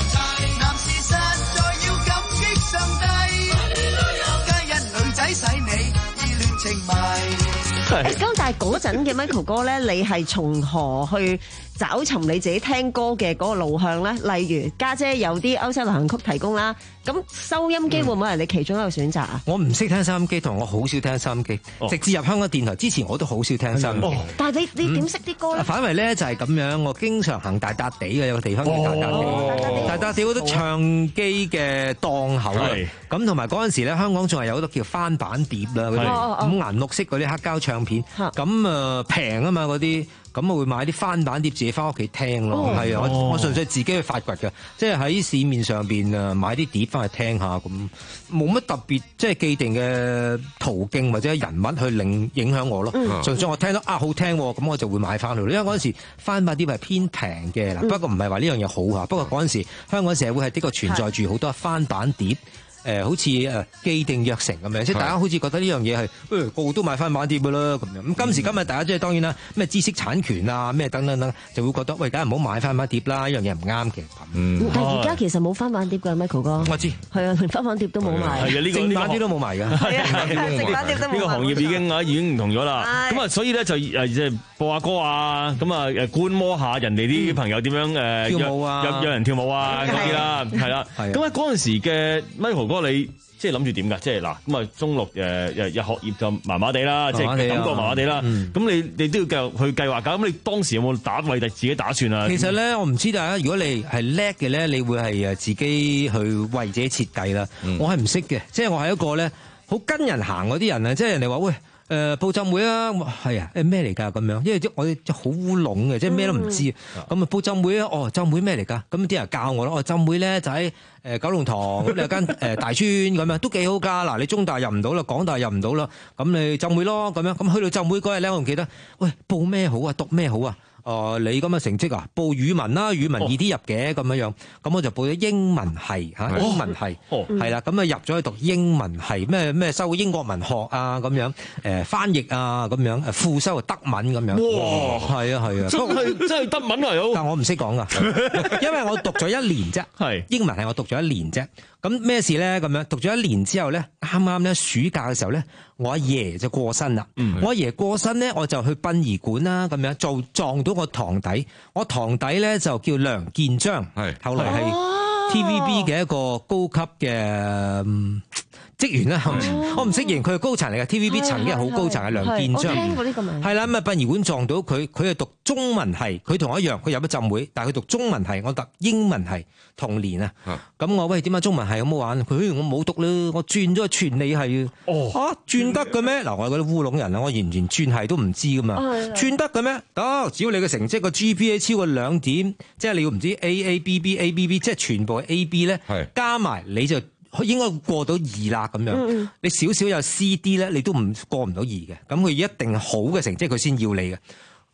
[SPEAKER 9] 誒咁，但係嗰陣嘅 Michael 哥咧，你係從何去找尋你自己聽歌嘅嗰個路向咧？例如家姐有啲歐洲流行曲提供啦，咁收音機會唔會係你其中一個選擇啊？
[SPEAKER 17] 我唔識聽收音機，同我好少聽收音機，直至入香港電台之前，我都好少聽收音機。
[SPEAKER 9] 但係你你點識啲歌咧？
[SPEAKER 17] 反為咧就係咁樣，我經常行大笪地嘅，有個地方叫大笪地，大笪地好多唱機嘅檔口啊。咁同埋嗰陣時咧，香港仲係有好多叫翻版碟啦，嗰啲五顏六色嗰啲黑膠唱片，咁啊平啊嘛嗰啲。咁我會買啲翻版碟自己翻屋企聽咯，係啊、哦，我我純粹自己去發掘嘅，即係喺市面上邊啊買啲碟翻去聽下，咁冇乜特別即係既定嘅途徑或者人物去令影響我咯。嗯、純粹我聽到啊好聽，咁我就會買翻去。因為嗰陣時翻版碟係偏平嘅啦，嗯、不過唔係話呢樣嘢好嚇。不過嗰陣時香港社會係的確存在住好多翻版碟。誒、呃、好似誒既定約成咁樣，即係大家好似覺得呢樣嘢係誒個個都買翻版碟㗎啦咁樣。咁今時今日大家即係當然啦，咩知識產權啊，咩等等等，就會覺得喂，梗係唔好買翻版碟啦，呢樣嘢唔啱嘅。
[SPEAKER 9] 嗯，但係而家其實冇翻版碟㗎 Michael 哥。
[SPEAKER 17] 我知。係
[SPEAKER 9] 啊，連翻版碟都冇賣。
[SPEAKER 18] 係啊，呢個
[SPEAKER 17] 正版碟都冇賣㗎。
[SPEAKER 9] 係啊，正版碟都冇賣。
[SPEAKER 18] 呢個行業已經啊已經唔同咗啦。咁啊，所以咧就誒即係播下歌啊，咁啊誒觀摩下人哋啲朋友點樣誒
[SPEAKER 17] 跳舞啊，
[SPEAKER 18] 約約人跳舞啊嗰啲啦，係啦。咁喺嗰陣時嘅 Michael 哥你。即係諗住點㗎？即係嗱，咁啊中六誒誒日學業就麻麻地啦，即係感覺麻麻地啦。咁你你都要繼續去計劃㗎。咁你當時有冇打為自己打算啊？
[SPEAKER 17] 其實咧，我唔知大家如果你係叻嘅咧，你會係誒自己去為自己設計啦。嗯、我係唔識嘅，即係我係一個咧好跟人行嗰啲人啊！即係人哋話喂。誒報浸會啊，係啊，誒咩嚟㗎咁樣？因為我哋好烏龍嘅，即係咩都唔知。咁啊、嗯、報浸會啊，哦浸會咩嚟㗎？咁啲人教我咯。哦浸會咧就喺誒九龍塘咁有間誒大村咁樣，都幾好㗎。嗱你中大入唔到啦，港大入唔到啦，咁你浸會咯咁樣。咁去到浸會嗰日咧，我唔記得，喂報咩好啊？讀咩好啊？哦、呃，你咁嘅成績啊，報語文啦，語文易啲入嘅咁樣樣，咁我就報咗英文系嚇，英文系係啦，咁啊入咗去讀英文系，咩咩修英國文學啊咁樣，誒、呃、翻譯啊咁樣，誒副修德文咁樣，哇，係啊係啊，
[SPEAKER 18] 真係真係德文嚟好，
[SPEAKER 17] 但我唔識講噶，因為我讀咗一年啫，係英文係我讀咗一年啫。咁咩事咧？咁樣讀咗一年之後咧，啱啱咧暑假嘅時候咧，我阿爺就過身啦。嗯、我阿爺過身咧，我就去殯儀館啦，咁樣就撞到我堂弟。我堂弟咧就叫梁建章，係後來係 T V B 嘅一個高級嘅職員啦。嗯、我唔識認佢係高層嚟嘅 T V B 曾經係好高層嘅梁建章。
[SPEAKER 9] 我聽過呢個名。係
[SPEAKER 17] 啦，咁啊殯儀館撞到佢，佢係讀中文系，佢同我一樣，佢入咗浸會，但係佢讀中文系，我讀英文系。同年啊，咁我喂點解中文系有冇玩？佢我冇讀啦，我轉咗去傳理系。哦，啊轉得嘅咩？嗱，我係嗰啲烏龍人啊，我完全轉系都唔知噶嘛。轉得嘅咩？得，只要你嘅成績個 G P A 超過兩點，即係你要唔知 A A B B A B B， 即係全部 A B 咧，加埋你就應該過到二啦咁樣。嗯、你少少有 C D 咧，你都唔過唔到二嘅。咁佢一定好嘅成績佢先要你嘅。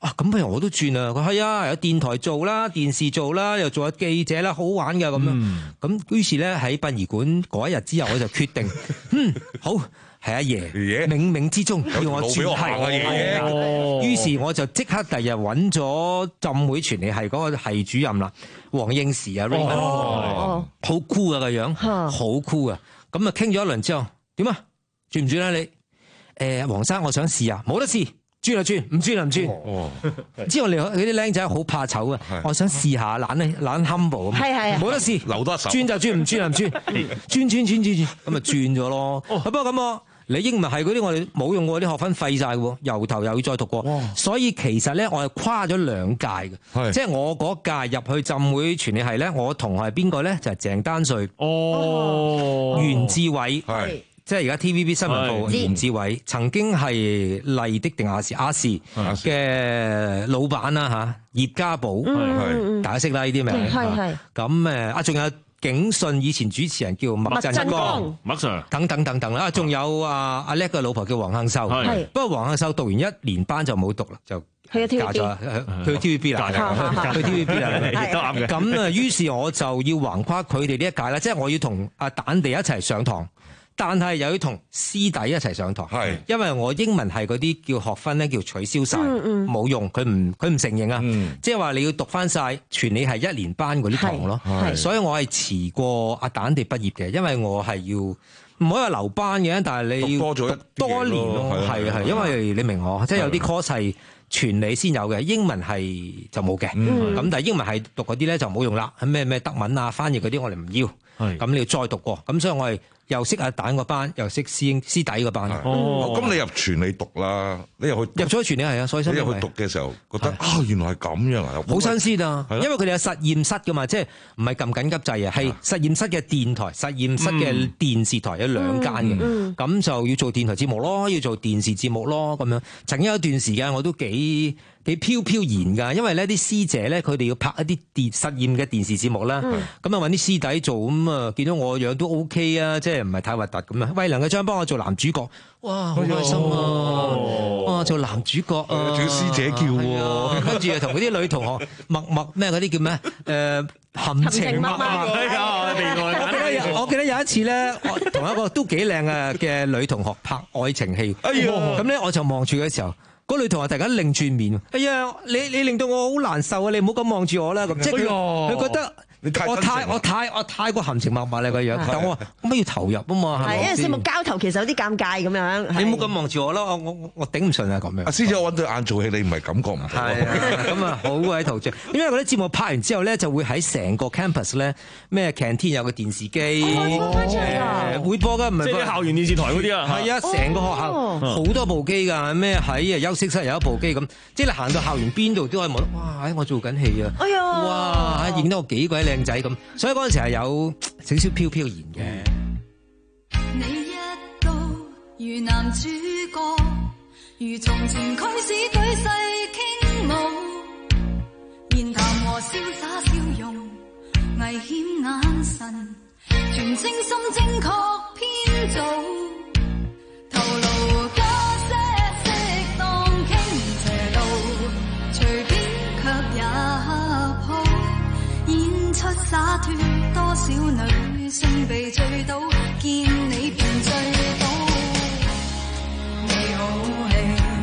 [SPEAKER 17] 啊，咁不如我都轉啊！佢係啊，有電台做啦，電視做啦，又做下記者啦，好玩㗎咁樣。咁於是咧喺殯儀館嗰一日之後，我就決定，嗯，好係阿爺，冥冥之中要我轉係。於是我就即刻第日揾咗浸會傳理系嗰個系主任啦，黃應時啊 Raymond，好酷啊個樣，好酷啊！咁啊傾咗一輪之後，點啊？轉唔轉啊你？誒，黃生，我想試啊，冇得試。轉就轉，唔轉就唔轉。哦，之後你嗰啲僆仔好怕醜啊！我想試下懶咧，懶 humble 咁。係係冇得試，
[SPEAKER 10] 留多一手。轉
[SPEAKER 17] 就轉，唔轉就唔轉。轉轉轉轉轉，咁咪轉咗咯。不過咁喎，你英文係嗰啲我哋冇用過啲學分廢晒嘅喎，由頭又要再讀過。所以其實咧，我係跨咗兩屆嘅。即係我嗰屆入去浸會傳理系咧，我同學係邊個咧？就係鄭丹瑞。哦，袁志偉。係。即係而家 T V B 新聞部袁志偉，曾經係麗的定亞視亞視嘅老闆啦嚇，葉家寶，大家識啦呢啲名。係係。咁誒啊，仲有警訊以前主持人叫麥振光，麥 Sir 等等等等啦。仲有啊阿叻嘅老婆叫黃杏秀。係。不過黃杏秀讀完一年班就冇讀啦，就嫁咗去 T V B 啦，去 T V B 啦，都啱嘅。咁啊，於是我就要橫跨佢哋呢一屆啦，即係我要同阿蛋地一齊上堂。但係又要同師弟一齊上堂，係因為我英文係嗰啲叫學分咧，叫取消晒，冇、嗯嗯、用，佢唔佢唔承認啊，嗯、即係話你要讀翻晒傳理係一年班嗰啲堂咯，所以我係遲過阿蛋地畢業嘅，因為我係要唔可以話留班嘅，但係你要多咗多年咯，係係，因為你明我，即係有啲 course 係傳理先有嘅，英文係就冇嘅，咁、嗯、但係英文係讀嗰啲咧就冇用啦，咩咩德文啊翻譯嗰啲我哋唔要，咁你要再讀過，咁所以我係。又識阿蛋個班，又識師兄師弟個班。
[SPEAKER 10] 哦，咁你入傳理讀啦，你入去
[SPEAKER 17] 入咗傳理係啊，所以你
[SPEAKER 10] 入去讀嘅時候覺得啊，原來係咁樣啊，
[SPEAKER 17] 好新鮮啊！因為佢哋有實驗室噶嘛，即係唔係撳緊急掣啊，係實驗室嘅電台、實驗室嘅電視台有兩間嘅，咁就要做電台節目咯，要做電視節目咯，咁樣。曾經有一段時間我都幾幾飄飄然㗎，因為呢啲師姐咧佢哋要拍一啲電實驗嘅電視節目啦，咁啊揾啲師弟做，咁啊見到我樣都 OK 啊，即係唔係太核突咁啊？喂，梁繼昌幫我做男主角，哇，好開心啊！哇，做男主角啊，
[SPEAKER 10] 仲要師姐叫喎，
[SPEAKER 17] 跟住又同嗰啲女同學默默咩嗰啲叫咩？誒含情脈脈。我記得有一次咧，我同一個都幾靚嘅嘅女同學拍愛情戲，咁咧我就望住嘅時候。嗰女同學突然間擰轉面，哎呀，你你令到我好難受啊！你唔好咁望住我啦，咁即係佢佢覺得。我太我太我太過含情脈脈你個樣，但我話我乜要投入啊嘛，
[SPEAKER 9] 係因為節目交頭其實有啲尷尬咁樣。
[SPEAKER 17] 你唔好咁望住我咯，我我我頂唔順啊咁樣。
[SPEAKER 10] 阿師姐，我揾對眼做戲，你唔係感覺唔到。
[SPEAKER 17] 係啊，咁啊好鬼陶醉，因為嗰啲節目拍完之後咧，就會喺成個 campus 咧，咩 canteen 有個電視機，誒會播㗎，唔係
[SPEAKER 18] 即係校園電視台嗰啲啊。
[SPEAKER 17] 係啊，成個學校好多部機㗎，咩喺休息室有一部機咁，即係你行到校園邊度都可以望到，哇！我做緊戲啊，
[SPEAKER 9] 哎呀，
[SPEAKER 17] 哇！影到我幾鬼靚仔咁，所以嗰陣時係有少少飄飄然嘅。
[SPEAKER 15] 你一到如男主角，如從前驅使舉世傾慕，言談和瀟灑笑容，危險眼神，全清心正確編造，頭顱加些適當傾斜度，隨便卻也抱。演出灑脫，多少女性被醉倒，見你便醉倒。你好戲，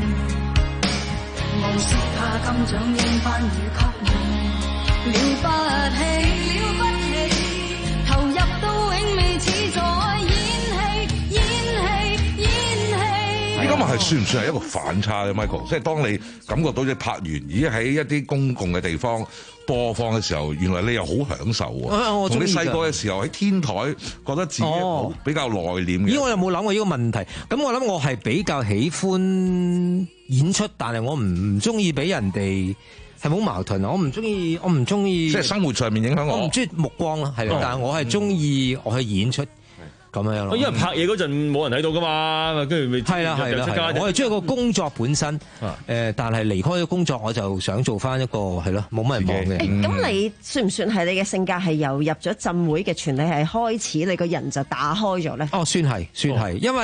[SPEAKER 15] 無視他金獎應頒與給你，了不起，了不起，投入到永未似在演戲，演戲，演戲。
[SPEAKER 10] 呢今日係算唔算係一個反差咧 ，Michael？即係當你感覺到你拍完，已經喺一啲公共嘅地方播放嘅時候，原來你又好享受喎。同你細個嘅時候喺天台，覺得自己比較內斂嘅。
[SPEAKER 17] 咦，我又冇諗過呢個問題。咁我諗我係比較喜歡演出，但係我唔中意俾人哋係冇矛盾啊！我唔中意，我唔中意。
[SPEAKER 10] 即係生活上面影響我。
[SPEAKER 17] 我唔中意目光咯，係、哦、但係我係中意我去演出。咁樣咯，
[SPEAKER 18] 因為拍嘢嗰陣冇人睇到噶嘛，跟住咪
[SPEAKER 17] 係啦係啦，我係中意個工作本身，誒、嗯，但係離開咗工作，我就想做翻一個係咯，冇乜人望嘅。
[SPEAKER 9] 咁、嗯、你算唔算係你嘅性格係由入咗浸會嘅傳理係開始，你個人就打開咗咧？
[SPEAKER 17] 哦，算係算係，因為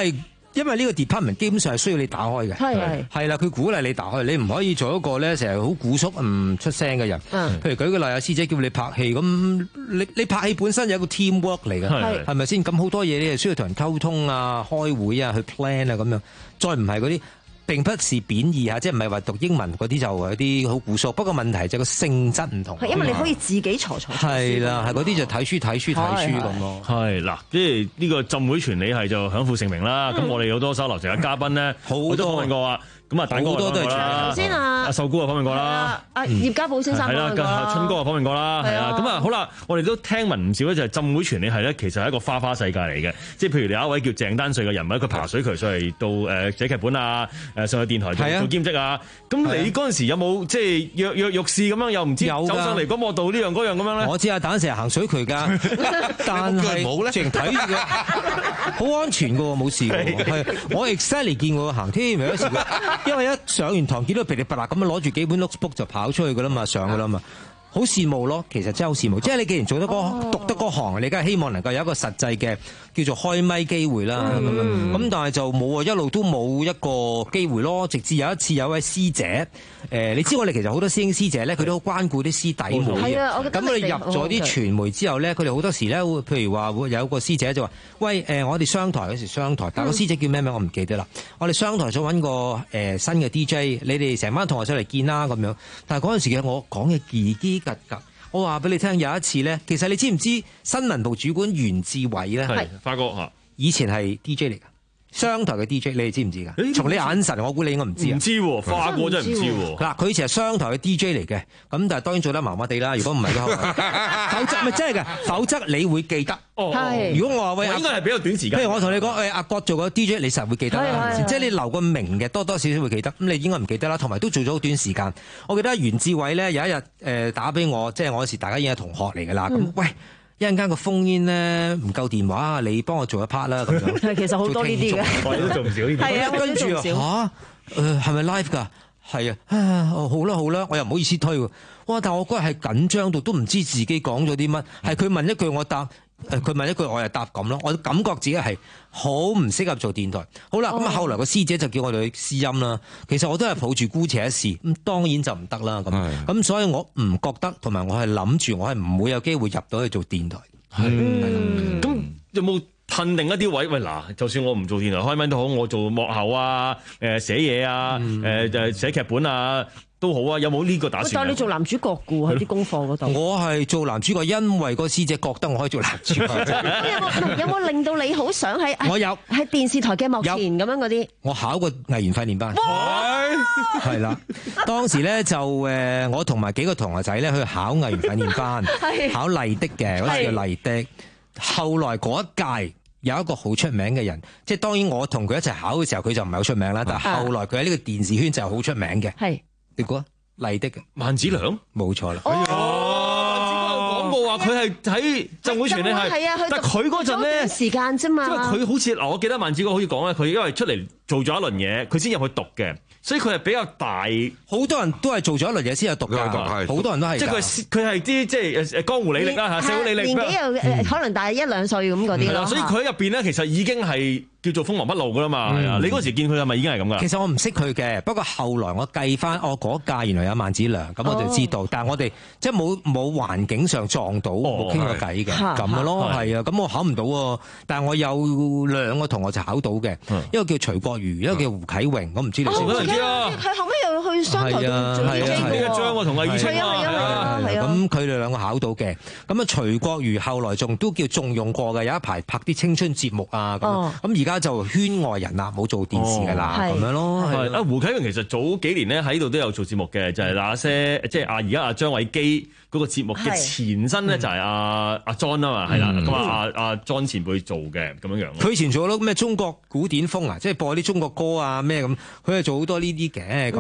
[SPEAKER 17] 因為呢個 department 基本上係需要你打開嘅，
[SPEAKER 9] 係
[SPEAKER 17] 係啦，佢鼓勵你打開，你唔可以做一個咧成日好古縮唔出聲嘅人。
[SPEAKER 9] 嗯、
[SPEAKER 17] 譬如舉個例，阿師姐叫你拍戲，咁你你拍戲本身有一個 teamwork 嚟嘅，係咪先？咁好多嘢你係需要同人溝通啊、開會啊、去 plan 啊咁樣，再唔係嗰啲。並不是貶義嚇，即係唔係話讀英文嗰啲就有啲好古縮。不過問題就係個性質唔同。
[SPEAKER 9] 係因為你可以自己坐坐。
[SPEAKER 17] 係啦，係嗰啲就睇書睇書睇書咁咯。
[SPEAKER 18] 係嗱，即係呢個浸會傳理係就享負盛名啦。咁、嗯、我哋好多手樓成嘅嘉賓咧，好多訪問過啊。咁啊，蛋哥都係
[SPEAKER 9] 頭先啊，
[SPEAKER 18] 阿秀姑啊訪問過啦，
[SPEAKER 9] 阿葉家寶先生訪問過啦，
[SPEAKER 18] 春哥啊訪問過啦，係啊，咁啊好啦，我哋都聽聞唔少咧，就係浸會傳理係咧，其實係一個花花世界嚟嘅，即係譬如你有一位叫鄭丹瑞嘅人物，佢爬水渠上嚟到誒寫劇本啊，誒上去電台做做兼職啊，咁你嗰陣時有冇即係躍躍欲試咁樣，又唔知走上嚟廣播道呢樣嗰樣咁樣咧？
[SPEAKER 17] 我知阿蛋成日行水渠㗎，但係冇咧，淨睇住佢，好安全㗎喎，冇事㗎，係我 exactly 見過佢行添，有時。因為一上完堂見到佢噼里啪啦咁樣攞住幾本 notebook 就跑出去噶啦嘛，上噶啦嘛，好羨慕咯。其實真係好羨慕，即係你既然做得嗰、哦、讀得嗰行，你梗係希望能夠有一個實際嘅叫做開咪機會啦。咁、嗯嗯、但係就冇啊，一路都冇一個機會咯。直至有一次有一位師姐，誒、呃，你知我哋其實好多師兄師姐咧，佢都好關顧啲師弟妹嘅。咁我哋入咗啲傳媒之後咧，佢哋好多時咧，譬如話會有個師姐就話：喂，誒、呃，我哋商台嗰時商台，但係個師姐叫咩名我唔記得啦。我哋商台想揾個誒、呃、新嘅 D J， 你哋成班同學上嚟見啦咁樣。但係嗰陣時嘅我講嘅嘰嘰格格。我話俾你聽，有一次咧，其實你知唔知新聞部主管袁志偉咧？
[SPEAKER 18] 係花哥嚇，
[SPEAKER 17] 以前係 D J 嚟㗎，商台嘅 D J， 你哋知唔知㗎？從你眼神，我估你應該唔知啊。
[SPEAKER 18] 唔知喎，花哥真係唔知喎。
[SPEAKER 17] 嗱，佢以前係商台嘅 D J 嚟嘅，咁但係當然做得麻麻地啦。如果唔係嘅，否則咪真係㗎，否則你會記得。
[SPEAKER 18] 哦，
[SPEAKER 17] 如果我話喂，
[SPEAKER 18] 應該係比較短時間。
[SPEAKER 17] 譬如我同你講，誒阿郭做個 D J，你實會記得啦。即係你留個名嘅，多多少少會記得。咁你應該唔記得啦。同埋都做咗好短時間。我記得袁志偉咧有一日誒打俾我，即係我嗰時大家已經係同學嚟㗎啦。咁、嗯、喂，一陣間個烽煙咧唔夠電話，你幫我做一 part 啦咁樣。
[SPEAKER 9] 其實好多呢啲嘅，
[SPEAKER 18] 我哋都做唔少呢啲。
[SPEAKER 9] 係啊，
[SPEAKER 17] 跟住啊嚇，誒係咪 live 㗎？係啊，啊哦好啦好啦，我又唔好意思推喎。哇！但我嗰日係緊張到都唔知自己講咗啲乜，係佢問一句我答。誒佢問一句我又答咁咯，我感覺自己係好唔適合做電台。好啦，咁啊後來個師姐就叫我哋去試音啦。其實我都係抱住姑且一試，咁當然就唔得啦。咁咁所以我唔覺得，同埋我係諗住我係唔會有機會入到去做電台。係，
[SPEAKER 18] 咁有冇褪定一啲位？喂嗱，就算我唔做電台開咪都好，我做幕後啊，誒寫嘢啊，誒誒寫劇本啊。都好啊，有冇呢個打算？
[SPEAKER 9] 但係你做男主角嘅喺啲功課嗰度。
[SPEAKER 17] 我係做男主角，因為個師姐覺得我可以做男主角。
[SPEAKER 9] 有冇有冇令到你好想喺？
[SPEAKER 17] 我有
[SPEAKER 9] 喺電視台嘅幕前咁樣嗰啲。
[SPEAKER 17] 我考過藝員訓練班。係啦，當時咧就誒，我同埋幾個同學仔咧去考藝員訓練班，考麗的嘅嗰時叫麗的。後來嗰一屆有一個好出名嘅人，即係當然我同佢一齊考嘅時候，佢就唔係好出名啦。但係後來佢喺呢個電視圈就係好出名嘅。係。你估麗的嘅
[SPEAKER 18] 萬梓良
[SPEAKER 17] 冇錯啦。
[SPEAKER 18] 哦，萬梓良有講過話佢係喺浸會傳理係，但係佢嗰陣咧
[SPEAKER 9] 時間啫嘛。
[SPEAKER 18] 因為佢好似嗱，我記得萬梓良好似講咧，佢因為出嚟做咗一輪嘢，佢先入去讀嘅，所以佢係比較大。
[SPEAKER 17] 好多人都係做咗一輪嘢先有讀㗎，好多人都係。
[SPEAKER 18] 即係佢佢係啲即係誒江湖履歷啦嚇，社會履歷。
[SPEAKER 9] 年紀又誒可能大一兩歲咁嗰啲咯。
[SPEAKER 18] 所以佢喺入邊咧，其實已經係叫做鋒芒不露㗎啦嘛。係啊，你嗰時見佢係咪已經係咁㗎？
[SPEAKER 17] 其實我唔識佢嘅，不過後來我計翻，我嗰屆原來有萬梓良，咁我就知道。但係我哋即係冇冇環境上撞到，冇傾過偈嘅咁嘅咯。係啊，咁我考唔到喎，但係我有兩個同學就考到嘅，一個叫徐國瑜，一個叫胡啟榮。我唔知你識唔識？
[SPEAKER 9] 知啊，佢後尾又去商台做做 D J
[SPEAKER 18] 呢一張我同阿以
[SPEAKER 9] 係啊係啊係啊。
[SPEAKER 17] 咁佢哋兩個考到嘅，咁啊徐國瑜後來仲都叫重用過嘅，有一排拍啲青春節目啊咁。咁而家就圈外人啦，冇做電視㗎啦，咁樣咯。
[SPEAKER 18] 係啊，胡啟榮其實早幾年咧喺度都有做節目嘅，就係那些即係啊而家阿張偉基嗰個節目嘅前身咧就係阿阿 John 啊嘛，係啦，咁啊阿阿 John 前輩做嘅咁樣樣。
[SPEAKER 17] 佢以前做咗咩中國古典風啊，即係播啲中國歌啊咩咁，佢係做好多呢啲嘅咁咯。佢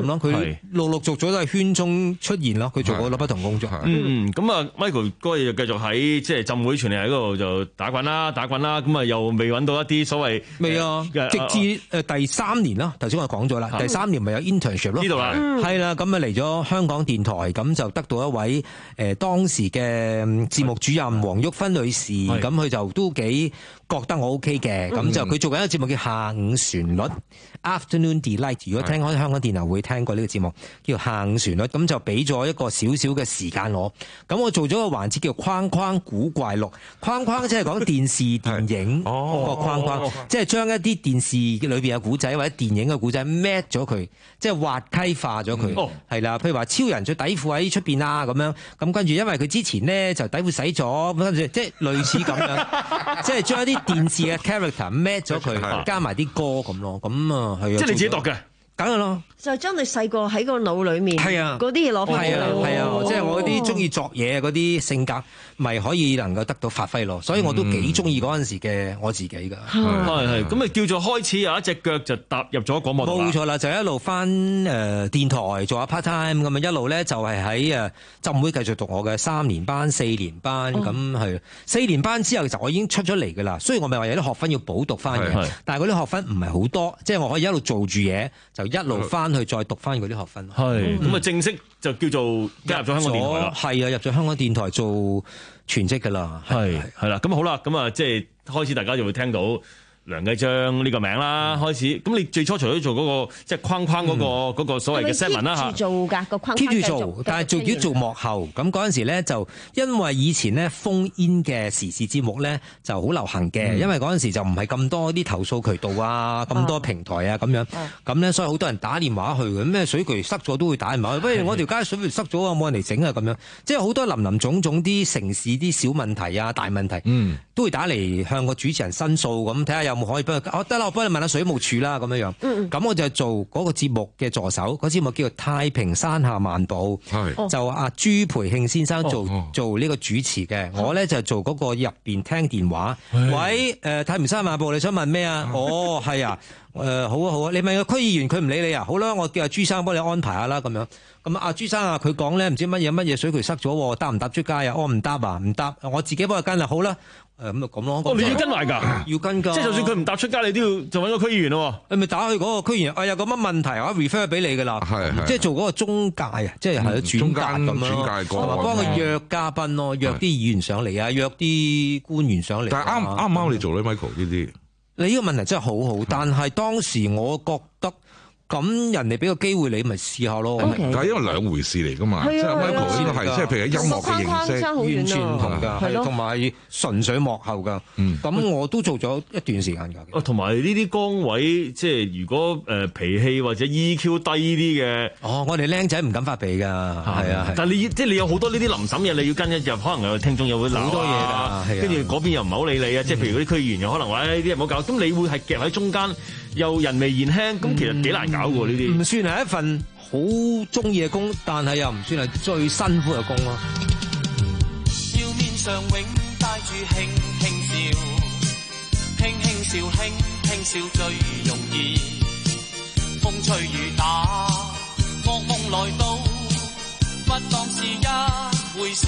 [SPEAKER 17] 陸陸續續都係圈中出現咯。佢做過好多不同工作。
[SPEAKER 18] 嗯，咁啊 Michael 哥就繼續喺即係浸會傳理喺嗰度就打滾啦，打滾啦，咁啊又未揾到一啲所謂
[SPEAKER 17] 未啊，直至誒第三年啦。頭先我講咗啦，第三年咪有 internship 咯。
[SPEAKER 18] 呢度啦，
[SPEAKER 17] 係啦，咁啊嚟咗香港電台，咁就得到一位誒當時嘅節目主任黃玉芬女士，咁佢就都幾覺得我 OK 嘅，咁就佢做緊一個節目叫下午旋律 Afternoon Delight。如果聽開香港電台會聽過呢個節目叫下午旋律，咁就俾咗一個少少嘅時間我。咁我做咗個環節叫框框古怪錄，框框即係講電視電影個框框，即係將一啲電視裏邊嘅古仔或者電影嘅古仔 match 咗佢，即係滑稽化咗佢，係啦。譬如話超人着底褲喺出邊啊咁樣，咁跟住因為佢之前咧就底褲洗咗，跟住即係類似咁樣，即係將一啲電視嘅 character match 咗佢，加埋啲歌咁咯，咁啊係啊，
[SPEAKER 18] 即係你自己度嘅，
[SPEAKER 17] 梗係咯。
[SPEAKER 9] 就將你細個喺個腦裏面
[SPEAKER 17] 係啊
[SPEAKER 9] 嗰啲嘢攞翻嚟，
[SPEAKER 17] 係啊係啊，即係我啲中意作嘢嗰啲性格，咪可以能夠得到發揮咯。所以我都幾中意嗰陣時嘅我自己㗎。
[SPEAKER 18] 係係咁啊，叫做開始有一隻腳就踏入咗廣播度啦。
[SPEAKER 17] 冇錯啦，就一路翻誒電台做下 part time 咁啊，一路咧就係喺誒浸會繼續讀我嘅三年班、四年班咁係。四年班之後其實我已經出咗嚟㗎啦。雖然我咪話有啲學分要補讀翻嘅，但係嗰啲學分唔係好多，即係我可以一路做住嘢，就一路翻去再讀翻嗰啲學分。
[SPEAKER 18] 係咁啊，正式就叫做加入咗香港電台啦。
[SPEAKER 17] 係啊，入咗香港電台做全職㗎啦。
[SPEAKER 18] 係係啦，咁好啦，咁啊，即係開始大家就會聽到梁繼章呢個名啦，開始咁你最初除咗做嗰個即係框框嗰個嗰個所謂嘅 set 文啦嚇
[SPEAKER 9] ，keep 住做㗎個框框
[SPEAKER 17] keep 住做，但係做要做幕後。咁嗰陣時咧就因為以前咧phone in嘅時事節目咧就好流行嘅，因為嗰陣時就唔係咁多啲投訴渠道啊，咁多平台啊咁樣，咁咧所以好多人打電話去嘅，咩水渠塞咗都會打電話去，不如我條街水渠塞咗啊，冇人嚟整啊咁樣，即係好多林林總總啲城市啲小問題啊、大問題，都會打嚟向個主持人申訴咁，睇下有冇可以幫佢。我得啦，我幫你問下水務署啦，咁樣樣。嗯咁我就做嗰個節目嘅助手，嗰個節目叫做《太平山下漫步》，就阿朱培慶先生做、哦、做呢個主持嘅。我咧就做嗰個入邊聽電話。喂，誒、呃《太平山下漫步》，你想問咩啊？哦，係啊，誒、呃、好啊好啊，你問個區議員，佢唔理你啊。好啦，我叫阿朱生幫你安排下啦，咁樣。咁阿朱生啊，佢講咧唔知乜嘢乜嘢水渠塞咗，搭唔搭出街啊？我唔搭啊，唔搭，我自己幫佢跟啦。好啦。誒咁就咁咯。
[SPEAKER 18] 哦，你要跟埋㗎？
[SPEAKER 17] 要跟㗎。
[SPEAKER 18] 即係就算佢唔搭出街，你都要就揾個區議員咯。
[SPEAKER 17] 你咪打去嗰個區議員，哎有個乜問題，我 refer 俾你㗎啦。係即係做嗰個中介啊，即係係轉介咁樣咯。同埋幫佢約嘉賓咯，約啲議員上嚟啊，約啲官員上嚟。
[SPEAKER 10] 但係啱啱唔啱你做咧 Michael 呢啲？
[SPEAKER 17] 你呢個問題真係好好，但係當時我覺得。咁人哋俾個機會你，咪試下咯。
[SPEAKER 10] 但係因為兩回事嚟噶嘛，即係 Michael 先係即係譬如喺音樂嘅認識，
[SPEAKER 17] 完全唔同㗎，係同埋純粹幕後㗎。咁我都做咗一段時間㗎。
[SPEAKER 18] 哦，同埋呢啲崗位，即係如果誒脾氣或者 E Q 低啲嘅，
[SPEAKER 17] 哦，我哋僆仔唔敢發脾㗎，係啊。
[SPEAKER 18] 但係你即係你有好多呢啲臨審嘢，你要跟一入，可能有聽眾又會鬧好多嘢㗎，跟住嗰邊又唔係好理你啊。即係譬如嗰啲區議員又可能話誒呢啲唔好搞，咁你會係夾喺中間。又人微言輕，咁其實幾難搞喎呢啲。
[SPEAKER 17] 唔算係一份好中意嘅工，但係又唔算係最辛苦嘅工咯。
[SPEAKER 12] 要面上永帶住輕輕笑，輕輕笑，輕輕笑最容易。風吹雨打，噩夢來到，不當是一回事。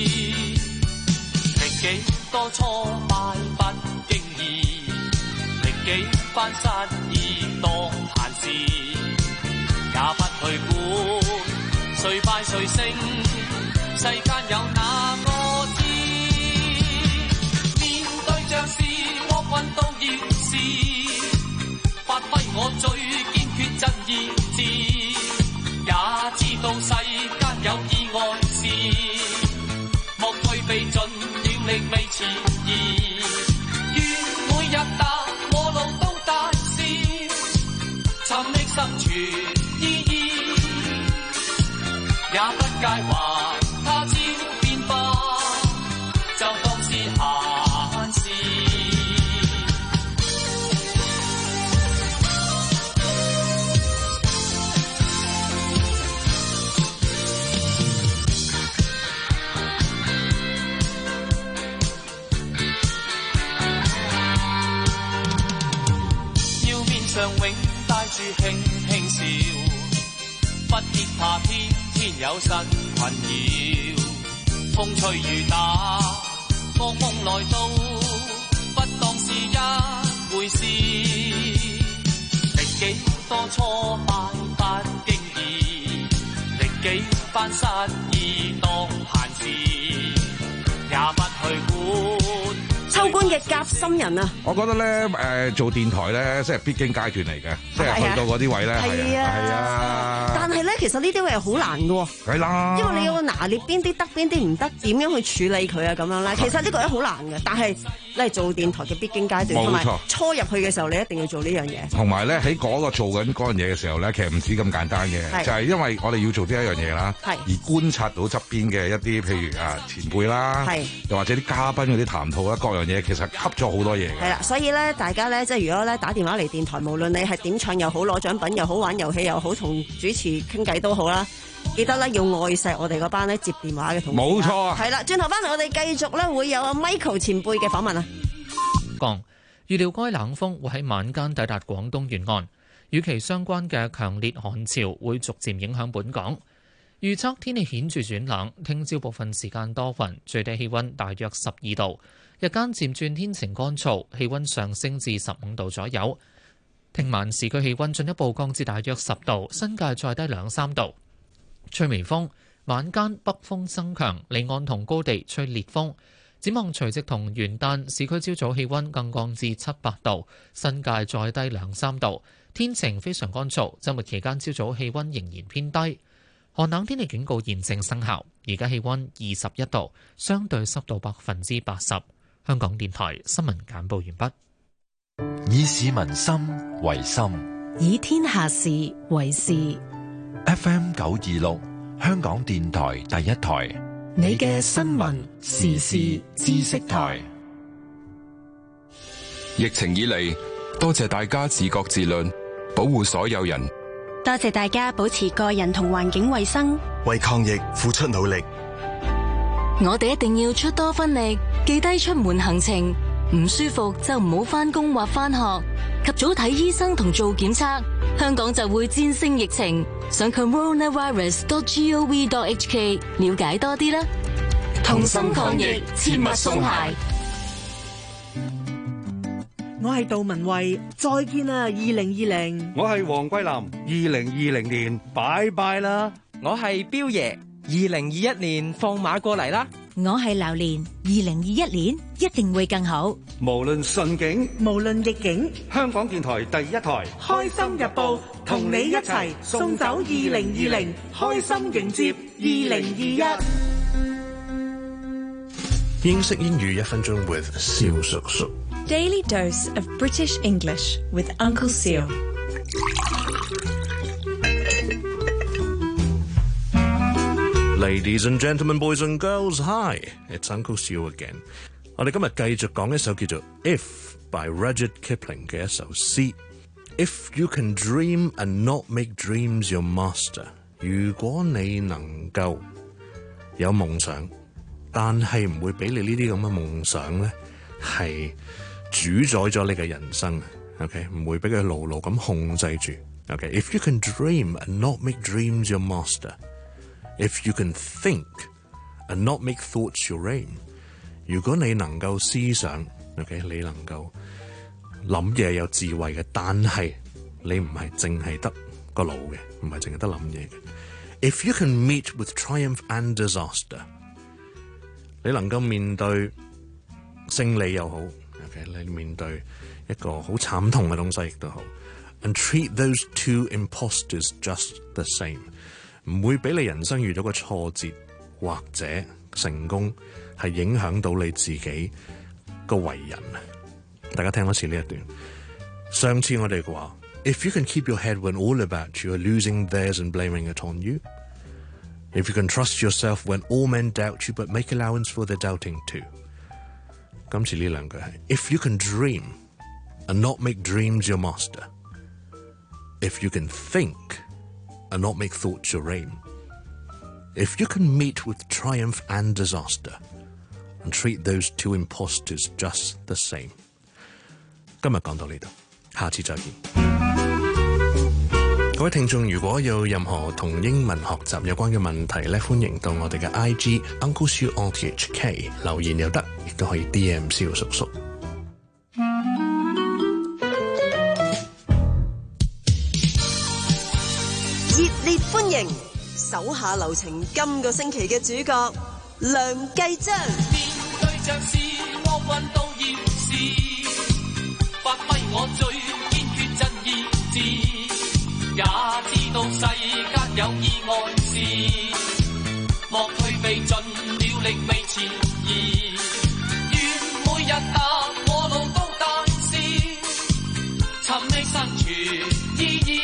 [SPEAKER 12] 歷幾多挫敗不經意。幾番失意當閒事，也不去管誰敗誰勝，世間有哪個知？面對像是惡運到現時，發揮我最堅決真意志，也知道世間有意外事，莫退避盡了力未遲疑，願每日達尋覓生存意義，也不介懷他朝變化，就當是閒事。要面上永帶住輕輕笑，輕不必怕偏偏有新困擾，風吹雨打，惡夢來到，不當是一回事。歷幾多挫敗不經意，歷幾番失意當閒事，也不去管。
[SPEAKER 9] 秋官嘅夾心人啊！
[SPEAKER 10] 我覺得咧，誒、呃、做電台咧，即係必經階段嚟嘅，即係去到嗰啲位咧，係啊，係啊。
[SPEAKER 9] 但係咧，其實呢啲位係好難嘅喎。
[SPEAKER 10] 係啦，
[SPEAKER 9] 因為你要拿捏邊啲得，邊啲唔得，點樣去處理佢啊？咁樣咧，其實呢個係好難嘅。但係你係做電台嘅必經階段，同埋初入去嘅時候，你一定要做呢樣嘢。
[SPEAKER 10] 同埋咧，喺嗰個做緊嗰樣嘢嘅時候咧，其實唔止咁簡單嘅，就係因為我哋要做呢一樣嘢啦，而觀察到側邊嘅一啲譬如啊前輩啦，又或者啲嘉賓嗰啲談吐啦，各樣嘢其實吸咗好多嘢嘅。
[SPEAKER 9] 係啦，所以咧，大家咧，即係如果咧打電話嚟電台，無論你係點唱又好，攞獎品又好，玩遊戲又好，同主持傾偈都好啦，記得咧要愛錫我哋嗰班咧接電話嘅同事。
[SPEAKER 10] 冇錯啊！
[SPEAKER 9] 係啦，轉頭翻嚟我哋繼續咧會有阿 Michael 前輩嘅訪問啊。
[SPEAKER 1] 講預料該冷鋒會喺晚間抵達廣東沿岸，與其相關嘅強烈寒潮會逐漸影響本港。預測天氣顯著轉冷，聽朝部分時間多雲，最低氣溫大約十二度，日間漸轉天晴乾燥，氣溫上升至十五度左右。聽晚市區氣溫進一步降至大約十度，新界再低兩三度。吹微風，晚間北風增強，離岸同高地吹烈風。展望除夕同元旦，市區朝早氣溫更降至七八度，新界再低兩三度。天晴非常乾燥，週末期間朝早氣溫仍然偏低。寒冷天氣警告現正生效，而家氣溫二十一度，相對濕度百分之八十。香港電台新聞簡報完畢。
[SPEAKER 4] 以市民心為心，
[SPEAKER 5] 以天下事為事。
[SPEAKER 4] F M 九二六，香港電台第一台，
[SPEAKER 5] 你嘅新聞時事知識台。
[SPEAKER 19] 疫情以嚟，多謝大家自覺自律，保護所有人。
[SPEAKER 20] 多謝大家保持個人同環境衛生，
[SPEAKER 21] 為抗疫付出努力。
[SPEAKER 20] 我哋一定要出多分力，記低出門行程，唔舒服就唔好返工或返學，及早睇醫生同做檢測，香港就會戰勝疫情。上 coronavirus dot gov dot hk 了解多啲啦。同心抗疫，切勿鬆懈。
[SPEAKER 22] 我係杜文慧，再見啦！二零二零，
[SPEAKER 23] 我係黃桂林，二零二零年拜拜啦！
[SPEAKER 24] 我係彪爺，二零二一年放馬過嚟啦！
[SPEAKER 25] 我係榴蓮，二零二一年一定會更好。
[SPEAKER 23] 無論順境，
[SPEAKER 22] 無論逆境，
[SPEAKER 23] 香港電台第一台，
[SPEAKER 22] 開心日報同你一齊送走二零二零，開心迎接二零二
[SPEAKER 26] 一。英式英語一分鐘 with 蕭叔叔。
[SPEAKER 27] Daily dose of British English with Uncle Seal.
[SPEAKER 26] Ladies and gentlemen, boys and girls, hi, it's Uncle Seal again. 我哋今日繼續講一首叫做《If》by Rudyard Kipling 嘅一首詩。If you can dream and not make dreams your master， 如果你能夠有夢想，但係唔會俾你呢啲咁嘅夢想咧，係主宰咗你嘅人生 ，OK， 唔會俾佢牢牢咁控制住 ，OK。If you can dream and not make dreams your master，if you can think and not make thoughts your aim， 如果你能夠思想 ，OK， 你能夠諗嘢有智慧嘅，但係你唔係淨係得個腦嘅，唔係淨係得諗嘢嘅。If you can meet with triumph and disaster， 你能夠面對勝利又好。Okay, 你面對一個好慘痛嘅東西亦都好 ，and treat those two imposters just the same， 唔會俾你人生遇到個挫折或者成功係影響到你自己個為人。大家聽多次呢一段。上次我哋話 ，If you can keep your head when all about you are losing theirs and blaming it on you， if you can trust yourself when all men doubt you but make allowance for their doubting too。今次呢兩句係 If you can dream and not make dreams your master, if you can think and not make thoughts your aim, if you can meet with triumph and disaster and treat those two imposters just the same。 今日講到呢度，下次再見。 各位聽眾，如果有任何同英文學習有關嘅問題咧，歡迎到我哋嘅 I G Uncle Siu R T H K 留言又得，亦都可以 D M 蕭叔叔。
[SPEAKER 16] 熱烈歡迎手下留情今個星期嘅主角梁繼章。
[SPEAKER 12] 面對着是惡運到現時，發揮我最堅決真意志，也知道世間有意外事，莫退避盡了力未前移，願每日踏我路都大事，尋覓生存意義，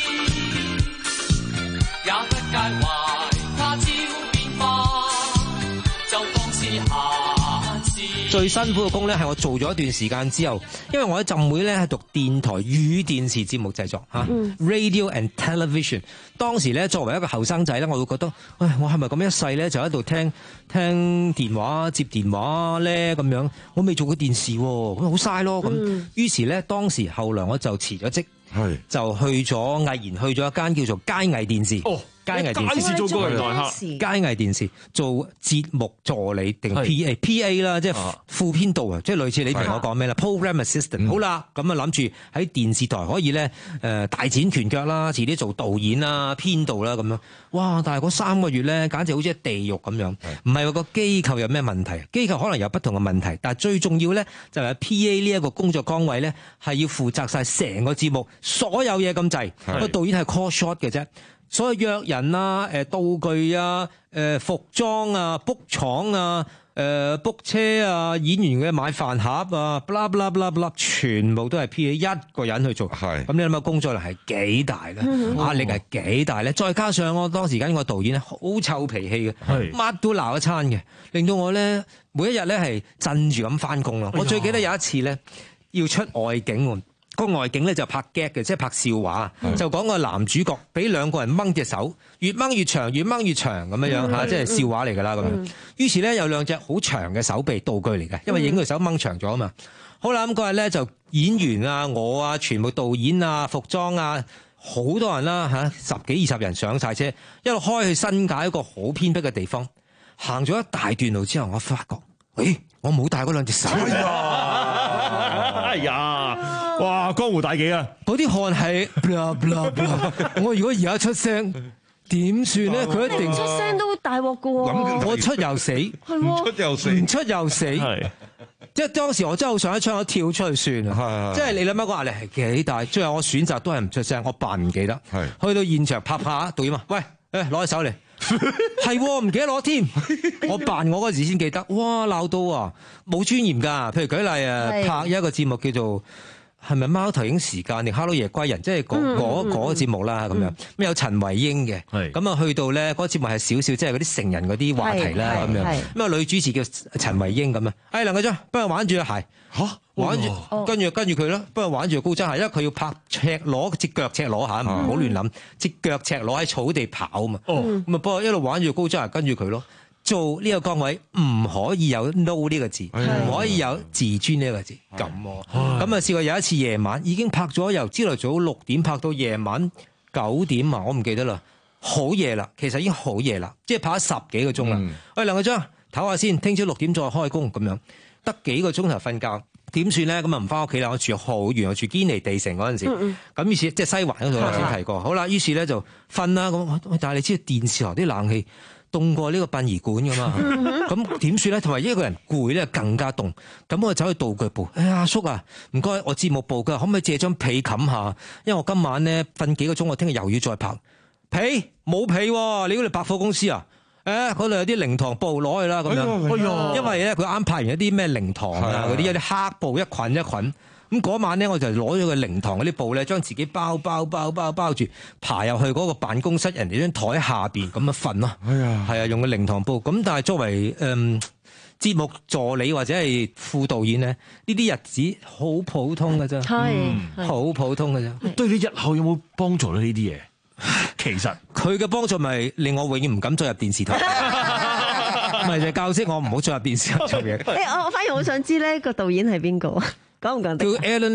[SPEAKER 12] 也不介懷他朝變化，就當是閒事。
[SPEAKER 17] 最辛苦嘅工咧，係我做咗一段時間之後，因為我喺浸會咧係讀電台與電視節目製作嚇、嗯、，radio and television。當時咧作為一個後生仔咧，我會覺得，唉，我係咪咁一世咧就喺度聽聽電話、接電話咧咁樣？我未做過電視，咁好嘥咯。咁、嗯、於是咧，當時後來我就辭咗職，係就去咗毅然去咗一間叫做佳藝電視。哦。佳藝電視做過嚟嚇，佳藝電視做節目助理定 P A P A 啦，即係副編導啊，即係類似你同我講咩啦 ，program assistant、嗯。好啦，咁啊諗住喺電視台可以咧誒大展拳腳啦，遲啲做導演啦、編導啦咁樣。哇！但係嗰三個月咧，簡直好似地獄咁樣。唔係話個機構有咩問題，機構可能有不同嘅問題，但係最重要咧就係 P A 呢一個工作崗位咧係要負責晒成個節目所有嘢咁滯。個導演係 call shot 嘅啫。所以約人啊、誒道具啊、誒服裝啊、book 廠啊、誒 book 車啊、演員嘅買飯盒啊，blah blah blah blah，全部都係 P A 一個人去做。係咁，你諗下工作量係幾大咧？壓力係幾大咧？再加上我當時間個導演咧好臭脾氣嘅，乜都鬧一餐嘅，令到我咧每一日咧係震住咁翻工咯。我最記得有一次咧要出外景喎。個外景咧就拍 gag 嘅，即係拍笑話，就講個男主角俾兩個人掹隻手，越掹越長，越掹越長咁樣樣嚇，即係笑話嚟㗎啦咁樣。於是咧有兩隻好長嘅手臂道具嚟嘅，因為影佢手掹長咗啊嘛。好啦，咁嗰日咧就演員啊、我啊、全部導演啊、服裝啊，好多人啦嚇，十幾二十人上晒車，一路開去新界一個好偏僻嘅地方，行咗一大段路之後，我發覺，誒，我冇帶嗰兩隻手。哎呀！哇！江湖大忌啊！嗰啲汗係，我如果而家出聲點算咧？佢一定
[SPEAKER 9] 出聲都大鑊噶喎！
[SPEAKER 17] 我出又死，唔出又死，唔出又死。即係當時我真係好想一槍我跳出去算啊！即係你諗下個壓力係幾大？最後我選擇都係唔出聲，我扮唔記得。去到現場拍拍導演話：喂，誒攞隻手嚟。係唔記得攞添，我扮我嗰時先記得。哇！鬧到啊，冇尊嚴㗎。譬如舉例啊，拍一個節目叫做。係咪貓頭鷹時間定 Hello 夜歸人？即係嗰嗰嗰個節目啦，咁樣咁有陳慧英嘅，咁啊去到咧嗰個節目係少少，即係嗰啲成人嗰啲話題啦，咁樣咁啊女主持叫陳慧英咁啊，哎梁繼章，幫我玩住鞋嚇，玩住跟住跟住佢咯，幫我玩住高踭鞋，因為佢要拍赤裸隻腳赤裸嚇，唔好亂諗，隻腳赤裸喺草地跑啊嘛，咁啊幫我一路玩住高踭鞋跟住佢咯。做呢個崗位唔可以有 no 呢個字，唔可以有自尊呢個字。咁咁啊試過有一次夜晚已經拍咗由朝頭早六點拍到夜晚九點啊，我唔記得啦，好夜啦，其實已經好夜啦，即係拍咗十幾個鐘啦。嗯、喂，梁繼章唞下先，聽朝六點再開工咁樣，得幾個鐘頭瞓覺點算咧？咁啊唔翻屋企啦，我住好遠，我住堅尼地城嗰陣時，咁、嗯嗯、於是即係西環嗰度我先提過。好啦，於是咧就瞓啦。咁但係你知道電視台啲冷氣凍過呢個殯儀館噶嘛？咁點算咧？同埋一個人攰咧更加凍。咁我走去道具部，哎呀，阿叔啊，唔該，我節目部噶，可唔可以借張被冚下？因為我今晚咧瞓幾個鐘，我聽日又要再拍被，冇被喎。你嗰度百貨公司啊？誒，嗰度有啲靈堂布攞去啦，咁樣。哎呀，因為咧佢啱拍完一啲咩靈堂啊，嗰啲有啲黑布一捆一捆。咁嗰晚咧，我就攞咗個靈堂嗰啲布咧，將自己包包包包包住，爬入去嗰個辦公室人哋張台下邊咁樣瞓咯。係啊，係啊，用個靈堂布。咁但係作為誒、嗯、節目助理或者係副導演咧，呢啲日子好普通㗎啫，係好、嗯、普通㗎啫。對你日後有冇幫助咧？呢啲嘢其實佢嘅幫助咪令我永遠唔敢再入電視台。咪就係教識我唔好再入電視台做嘢。
[SPEAKER 9] 誒，我我反而好想知咧，個導演係邊個？講唔講得？
[SPEAKER 17] 叫 Alan Lee。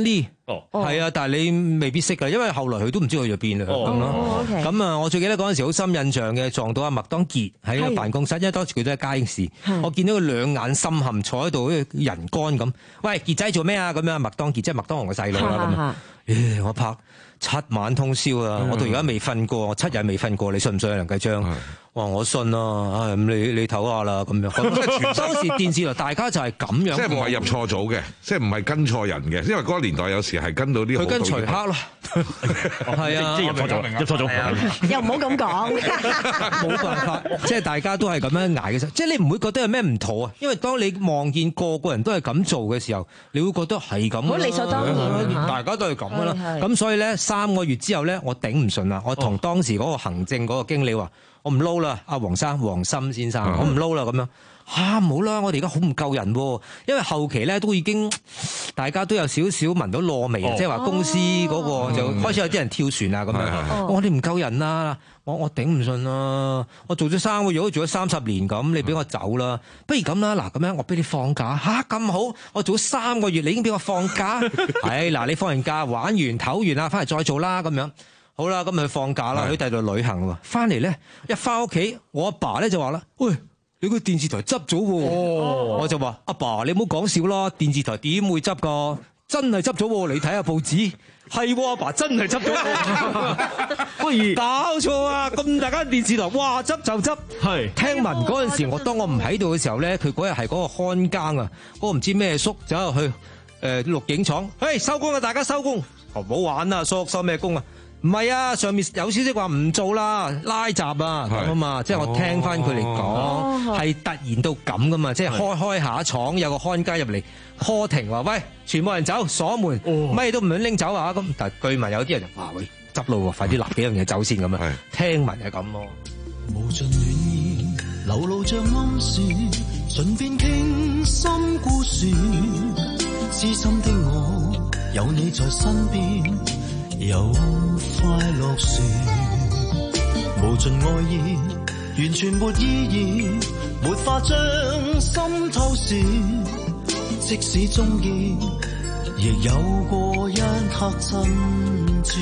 [SPEAKER 18] 哦，
[SPEAKER 17] 係啊，但係你未必識㗎，因為後來佢都唔知去咗邊啦咁咯。咁啊，我最記得嗰陣時好深印象嘅，撞到阿麥當傑喺個辦公室，因為當時佢都係街市，我見到佢兩眼深陷坐喺度，好似人乾咁。喂，傑仔做咩啊？咁樣麥當傑即係麥當雄嘅細路啦咁。誒，我拍七晚通宵啊！我到而家未瞓過，我七日未瞓過，你信唔信啊？梁繼昌？哇！我信啦，唉，咁你你唞下啦，咁樣。當時電視台大家就係咁樣，
[SPEAKER 10] 即係唔係入錯組嘅，即係唔係跟錯人嘅，因為嗰個年代有時係跟到啲。
[SPEAKER 17] 佢跟徐克咯，係啊，
[SPEAKER 18] 即係入錯組，入錯組，
[SPEAKER 9] 又唔好咁講，
[SPEAKER 17] 冇辦法，即係大家都係咁樣捱嘅時候，即係你唔會覺得有咩唔妥啊？因為當你望見個個人都係咁做嘅時候，你會覺得係咁，
[SPEAKER 9] 好理所當然，
[SPEAKER 17] 大家都係咁噶啦。咁所以咧，三個月之後咧，我頂唔順啦，我同當時嗰個行政嗰個經理話。我唔撈啦，阿黃生黃森先生，我唔撈啦咁樣嚇，唔好啦，我哋而家好唔夠人喎，因為後期咧都已經大家都有少少聞到燶味啊，即係話公司嗰個就開始有啲人跳船啊咁樣，我哋唔夠人啦，我我頂唔順啦，我做咗三個月，做咗三十年咁，你俾我走啦，不如咁啦，嗱咁樣我俾你放假嚇咁好，我做咗三個月，你已經俾我放假，係嗱你放完假玩完唞完啦，翻嚟再做啦咁樣。好啦，咁咪去放假啦，去第度旅行喎。翻嚟咧，一翻屋企，我阿爸咧就話啦：喂，你個電視台執咗喎。哦、我就話：阿爸，爸，你唔好講笑啦，電視台點會執噶？真係執咗喎，你睇下報紙。係喎，阿爸，爸真係執咗。不如搞錯啊！咁大間電視台，哇，執就執。係聽聞嗰陣時，我當我唔喺度嘅時候咧，佢嗰日係嗰個看更啊，嗰、嗰個唔知咩叔走入去誒錄影廠，嘿收工啦，大家收工。唔好玩啦，叔收咩工啊？唔係啊，上面有消息話唔做啦，拉閘啊咁啊嘛，即係我聽翻佢嚟講，係突然到咁噶嘛，即係開開下廠有個看更入嚟 call 停話，喂，全部人走，鎖門，乜都唔准拎走啊咁。但係據聞有啲人就話喂，執路喎，快啲立幾樣嘢走先咁啊。聽聞係咁咯。
[SPEAKER 12] 無盡暖意流露像暗示，唇邊傾心故事，知心的我有你在身邊。有快樂時，無盡愛意，完全沒意義，沒法將心透視。即使中意，亦有過一刻真摯。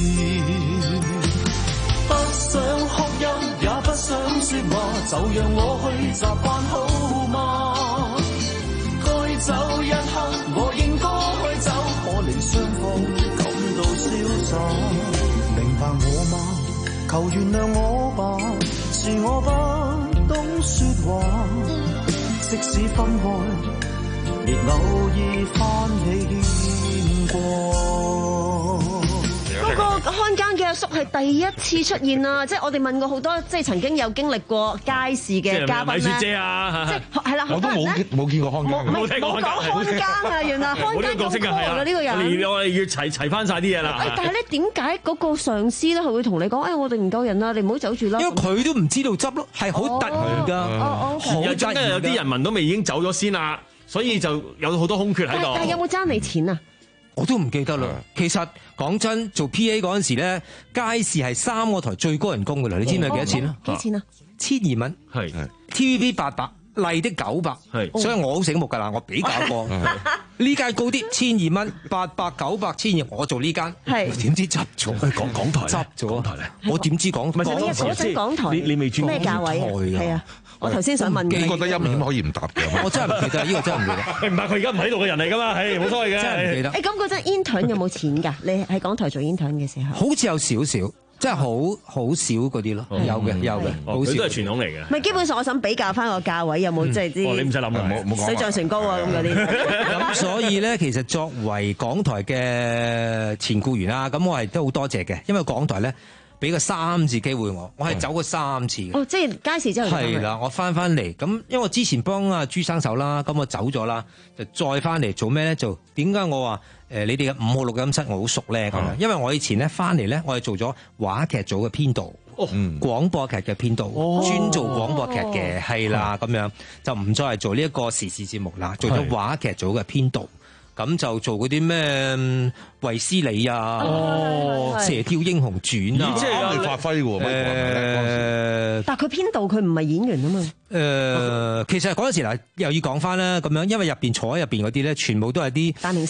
[SPEAKER 12] 不想哭泣，也不想說話，就讓我去習慣好嗎？該走一刻，我應該走，可令雙方瀟灑，明白我嗎？求原諒我吧，是我不懂說話。即使分開，亦偶爾翻起牽掛。
[SPEAKER 9] 嗰個看更嘅阿叔係第一次出現啊！即係我哋問過好多，即係曾經有經歷過街市嘅嘉賓咧。米雪姐啊，即係係啦，
[SPEAKER 10] 我都冇冇見過看更，
[SPEAKER 9] 冇聽過看更啊！原來看更咁多嘅呢個人，
[SPEAKER 18] 連我哋要齊齊翻晒啲嘢啦。
[SPEAKER 9] 但係咧，點解嗰個上司咧係會同你講？哎，我哋唔夠人啦，你唔好走住啦。
[SPEAKER 17] 因為佢都唔知道執咯，係好突然㗎。
[SPEAKER 9] 哦哦，
[SPEAKER 18] 又中間有啲人民都未已經走咗先啦，所以就有好多空缺喺度。
[SPEAKER 9] 但係有冇爭你錢啊？
[SPEAKER 17] 我都唔記得啦。其實講真，做 P A 嗰陣時咧，街市係三個台最高人工噶啦。你知唔知幾多錢啊？
[SPEAKER 9] 幾錢啊？
[SPEAKER 17] 千二蚊。係 T V B 八百，麗的九百。係，所以我好醒目噶啦，我比較過。呢間高啲，千二蚊，八百九百千二，我做呢間。係。點知執咗？港港台執咗。港台咧？我點知港？
[SPEAKER 9] 嗰陣港台。
[SPEAKER 18] 你你未轉
[SPEAKER 9] 咩價位啊？係啊。我頭先想問你，
[SPEAKER 10] 你覺得陰險可以唔答嘅？
[SPEAKER 17] 我真係唔記得，呢個真係唔記得。
[SPEAKER 18] 唔係佢而家唔喺度嘅人嚟噶嘛？係冇所謂嘅。
[SPEAKER 17] 真係唔記得。
[SPEAKER 9] 誒咁嗰陣 intern 有冇錢㗎？你喺港台做 intern 嘅時候，
[SPEAKER 17] 好似有少少，即係好好少嗰啲咯。有嘅有嘅，好少。
[SPEAKER 18] 佢都係傳統嚟嘅。
[SPEAKER 9] 唔係基本上，我想比較翻個價位有冇即係啲。
[SPEAKER 18] 你唔使諗啦，冇冇講。
[SPEAKER 9] 水漲船高啊咁嗰啲。
[SPEAKER 17] 咁所以咧，其實作為港台嘅前僱員啦，咁我係都好多謝嘅，因為港台咧。俾個三次機會我，我係走過三次嘅。
[SPEAKER 9] 哦，即係街市之後。
[SPEAKER 17] 係啦，我翻翻嚟咁，因為我之前幫阿朱生手啦，咁我走咗啦，就再翻嚟做咩咧？做點解我話誒、呃、你哋嘅五號錄音室我好熟咧咁樣？因為我以前咧翻嚟咧，我係做咗話劇組嘅編導，哦，廣播劇嘅編導，哦、專做廣播劇嘅，係啦咁樣，就唔再係做呢一個時事節目啦，做咗話劇組嘅編導。咁就做嗰啲咩衛斯理啊，哦，射雕英雄傳啊，
[SPEAKER 10] 即係啱你發揮喎。
[SPEAKER 17] 誒，
[SPEAKER 9] 但係佢編導佢唔係演員啊嘛。
[SPEAKER 17] 誒，其實嗰陣時嗱，又要講翻啦，咁樣，因為入邊坐喺入邊嗰啲咧，全部都係啲
[SPEAKER 9] 大明星。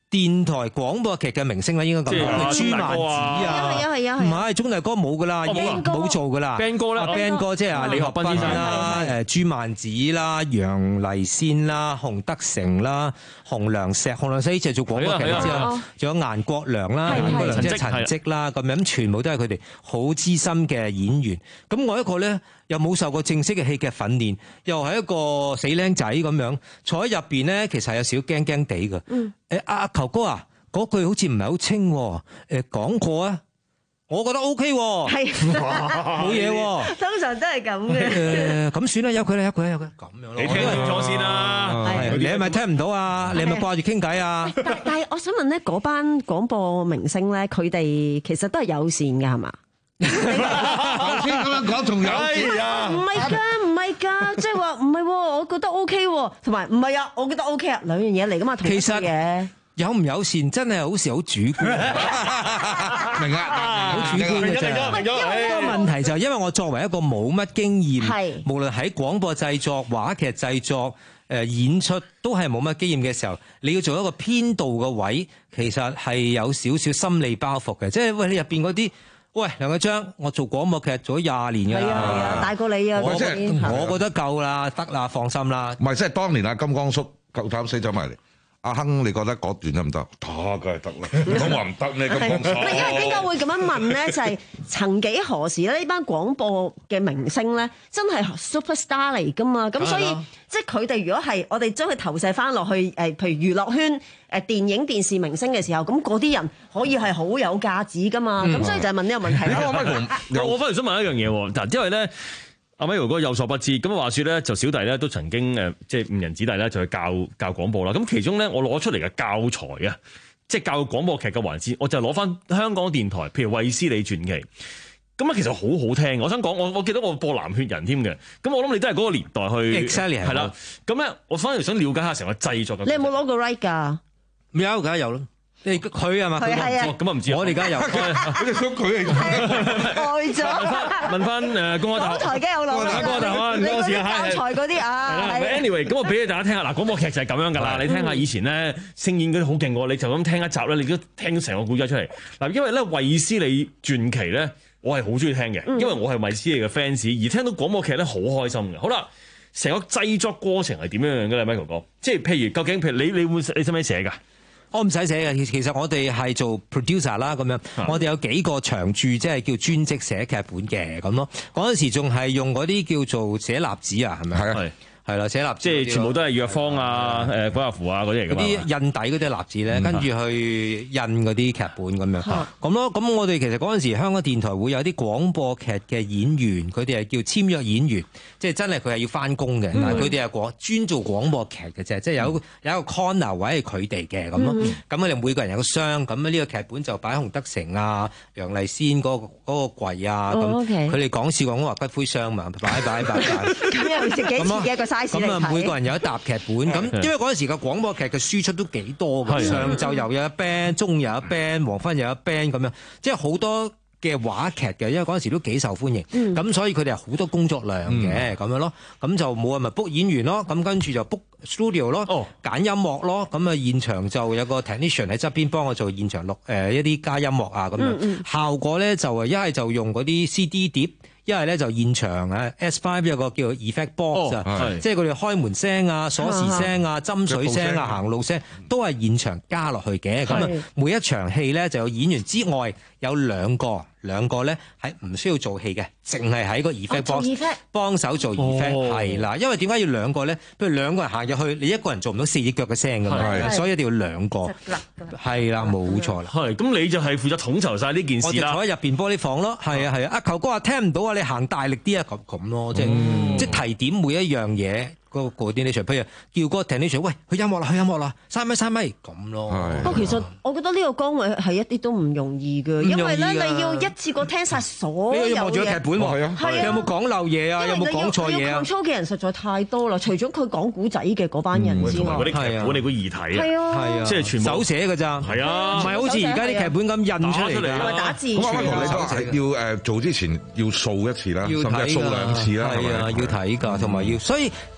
[SPEAKER 17] 電台廣播劇嘅明星咧，應該咁講，朱曼子啊，
[SPEAKER 9] 係啊係啊，
[SPEAKER 17] 唔係鐘大哥冇噶啦，已經冇做噶啦。
[SPEAKER 18] band 哥啦
[SPEAKER 17] ，band 哥即係啊李學斌先生啦，誒朱曼子啦、楊麗仙啦、洪德成啦、洪良石、洪良石呢就做廣播劇之後，仲有顏國良啦、顏國良即係陳積啦，咁樣全部都係佢哋好資深嘅演員。咁我一個咧又冇受過正式嘅戲劇訓練，又係一個死僆仔咁樣坐喺入邊咧，其實係有少驚驚地嘅。誒阿球哥啊，嗰句好似唔係好清，誒講過啊，我覺得 O K 喎，係冇嘢喎，
[SPEAKER 9] 通常都係咁嘅。
[SPEAKER 17] 誒咁算啦，由佢啦，由佢啦，由佢咁樣咯。
[SPEAKER 18] 你聽清楚先啦，
[SPEAKER 17] 你係咪聽唔到啊？你係咪掛住傾偈啊？
[SPEAKER 9] 但但係我想問咧，嗰班廣播明星咧，佢哋其實都係友善㗎，係嘛？
[SPEAKER 10] 頭先咁樣講仲有事啊？
[SPEAKER 9] 唔係㗎，唔係㗎，即係話唔係喎，我覺得 O K 喎，同埋唔係啊，我覺得 O K 啊，兩樣嘢嚟㗎嘛，同一樣嘢。
[SPEAKER 17] 有唔友善真係好似好主觀，
[SPEAKER 10] 明啊，
[SPEAKER 17] 好主觀嘅啫。個問題就係因為我作為一個冇乜經驗，無論喺廣播製作、話劇製作、誒演出都係冇乜經驗嘅時候，你要做一個編導嘅位，其實係有少少心理包袱嘅，即係喂你入邊嗰啲。喂，梁繼章，我做廣播劇做咗廿年㗎啦，
[SPEAKER 9] 係啊係啊，大過你啊！
[SPEAKER 10] 我即係
[SPEAKER 17] 我覺得夠啦，得啦，放心啦。
[SPEAKER 10] 唔係，即係當年阿金剛叔夠膽死走埋嚟。阿亨，你覺得嗰段得唔得？得，梗係得啦。咁話唔得咩？金剛叔。
[SPEAKER 9] 因為點解會咁樣問咧？就係曾幾何時咧？呢班廣播嘅明星咧，真係 superstar 嚟㗎嘛。咁所以即係佢哋如果係我哋將佢投射翻落去誒，譬如娛樂圈誒電影電視明星嘅時候，咁嗰啲人可以係好有價值㗎嘛。咁所以就係問呢個問題咯。
[SPEAKER 18] 我反而想問一樣嘢喎，嗱，因為咧。阿 Michael 哥有所不知，咁話説咧，就小弟咧都曾經誒，即係誤人子弟咧，就去教教廣播啦。咁其中咧，我攞出嚟嘅教材啊，即係教廣播劇嘅環節，我就攞翻香港電台，譬如衛斯理傳奇。咁啊，其實好好聽。我想講，我我記得我播藍血人添嘅。咁我諗你都係嗰個年代去，係啦。咁咧，我反而想了解下成個製作嘅。
[SPEAKER 9] 你有冇攞過 right 㗎？
[SPEAKER 17] 有，梗係有啦。你佢係嘛？
[SPEAKER 9] 佢係啊，
[SPEAKER 18] 咁啊唔知。
[SPEAKER 17] 我哋而家有，
[SPEAKER 10] 好似想佢嚟
[SPEAKER 9] 呆咗。
[SPEAKER 18] 問翻誒公開大學，
[SPEAKER 9] 台嘅有攞啦。
[SPEAKER 18] 公開大學，
[SPEAKER 9] 你嗰啲教材嗰啲啊。
[SPEAKER 18] Anyway，咁我俾你大家聽下。嗱，廣播劇就係咁樣㗎啦。你聽下以前咧，聲演嗰啲好勁喎。你就咁聽一集咧，你都聽成個故仔出嚟。嗱，因為咧衛斯理傳奇咧，我係好中意聽嘅，因為我係衛斯理嘅 fans，而聽到廣播劇咧好開心嘅。好啦，成個製作過程係點樣樣嘅咧 ，Michael 哥？即係譬如究竟譬如你你會你使唔使寫㗎？
[SPEAKER 17] 我唔使寫嘅，其實我哋係做 producer 啦，咁樣我哋有幾個長駐，即係叫專職寫劇本嘅咁咯。嗰陣時仲係用嗰啲叫做寫立紙啊，係咪？係啊。係啦，寫立
[SPEAKER 18] 即係全部都係藥方啊、誒鬼畫符啊嗰啲嚟㗎嘛。嗰啲印底嗰啲立紙咧，跟住去印嗰啲劇本咁樣，咁咯。咁我哋其實嗰陣時香港電台會有啲廣播劇嘅演員，佢哋係叫簽約演員，即係真係佢係要翻工嘅，但係佢哋係廣專做廣播劇嘅啫，即係有有一個 corner 位係佢哋嘅咁咯。咁佢哋每個人有個箱，咁呢個劇本就擺喺洪德成啊、楊麗仙嗰個嗰個櫃啊，咁佢哋講笑講話骨灰箱嘛，擺擺擺擺。
[SPEAKER 9] 咁又食幾次嘅一個
[SPEAKER 17] 咁啊，每個人有一沓劇本，咁因為嗰陣時嘅廣播劇嘅輸出都幾多嘅，上晝又有一 band，中午又有一 band，黃昏又有一 band 咁樣，即係好多嘅話劇嘅，因為嗰陣時都幾受歡迎，咁、嗯、所以佢哋係好多工作量嘅咁、嗯、樣咯，咁就冇話咪 book 演員咯，咁跟住就 book studio 咯，揀、哦、音樂咯，咁啊現場就有個 technician 喺側邊幫我做現場錄誒、呃、一啲加音樂啊咁樣，嗯嗯效果咧就係一係就用嗰啲 C D 碟。一係咧就現場啊 S 五 有個叫 effect box 啊、哦，即係佢哋開門聲啊、鎖匙聲啊、斟水聲啊、行路聲都係現場加落去嘅。咁啊，每一場戲咧就有演員之外有兩個，兩個咧係唔需要做戲嘅，淨係喺個 effect box 幫手做 effect 係啦。因為點解要兩個咧？譬如兩個人行入去，你一個人做唔到四隻腳嘅聲㗎嘛，所以一定要兩個。係啦，冇錯啦。
[SPEAKER 18] 係咁，你就係負責統籌晒呢件事啦。
[SPEAKER 17] 我就坐喺入邊玻璃房咯。係啊係啊，阿球哥話聽唔到啊，你行大力啲啊，咁咁咯，即係、嗯、即係提點每一樣嘢。嗰個 coordination，譬如叫嗰個 technician，喂，去音樂啦，去音樂啦，三米三米咁咯。
[SPEAKER 9] 不過其實我覺得呢個崗位係一啲都唔容易嘅，因為咧你要一次過聽晒所有嘢。你要望住個劇本喎，係啊，係啊，有冇講漏嘢啊？有冇講錯嘢啊？要操嘅人實在太多啦，除咗佢講古仔嘅嗰班人之外，
[SPEAKER 18] 嗰啲劇本你估易睇啊？係啊，係啊，即係全部
[SPEAKER 17] 手寫㗎咋？
[SPEAKER 18] 係啊，
[SPEAKER 17] 唔係好似而家啲劇本咁印出嚟㗎，
[SPEAKER 9] 打字。
[SPEAKER 10] 咁阿 Michael 你都係要誒做之前要掃一次啦，甚至掃兩次啦，
[SPEAKER 17] 係啊，要睇㗎，同埋要所以。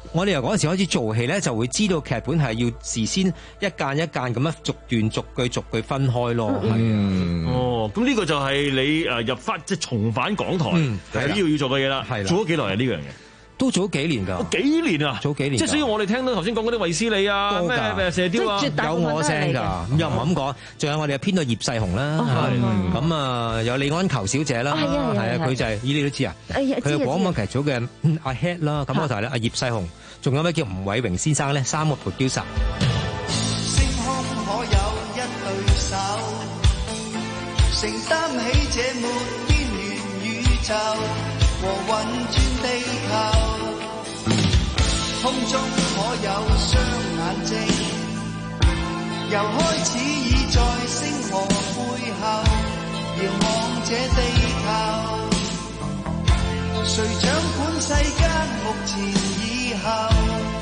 [SPEAKER 17] 我哋由嗰陣時開始做戲咧，就會知道劇本係要事先一間一間咁樣逐段逐句逐句分開咯。
[SPEAKER 18] 嗯，哦，咁呢個就係你誒入翻即係重返港台係呢個要做嘅嘢啦。係啦，做咗幾耐啊？呢樣嘢
[SPEAKER 17] 都做咗幾年㗎。
[SPEAKER 18] 幾年啊？
[SPEAKER 17] 做幾年。
[SPEAKER 18] 即係所以我哋聽到頭先講嗰啲衛斯理啊，咩咩射雕啊，
[SPEAKER 17] 有我聲㗎。咁又唔咁講，仲有我哋編到葉世雄啦。咁啊，有李安球小姐啦。係啊，係啊，佢就係依你都知啊。佢係廣播劇組嘅阿 Head 啦。咁我就係咧阿葉世雄。仲有咩叫吳偉榮先生咧？三個 producer。
[SPEAKER 12] 星空可有一對手，承擔起這沒邊緣宇宙和運轉地球。空中可有雙眼睛，由開始已在星河背後遙望這地球。誰掌管世間目前以後？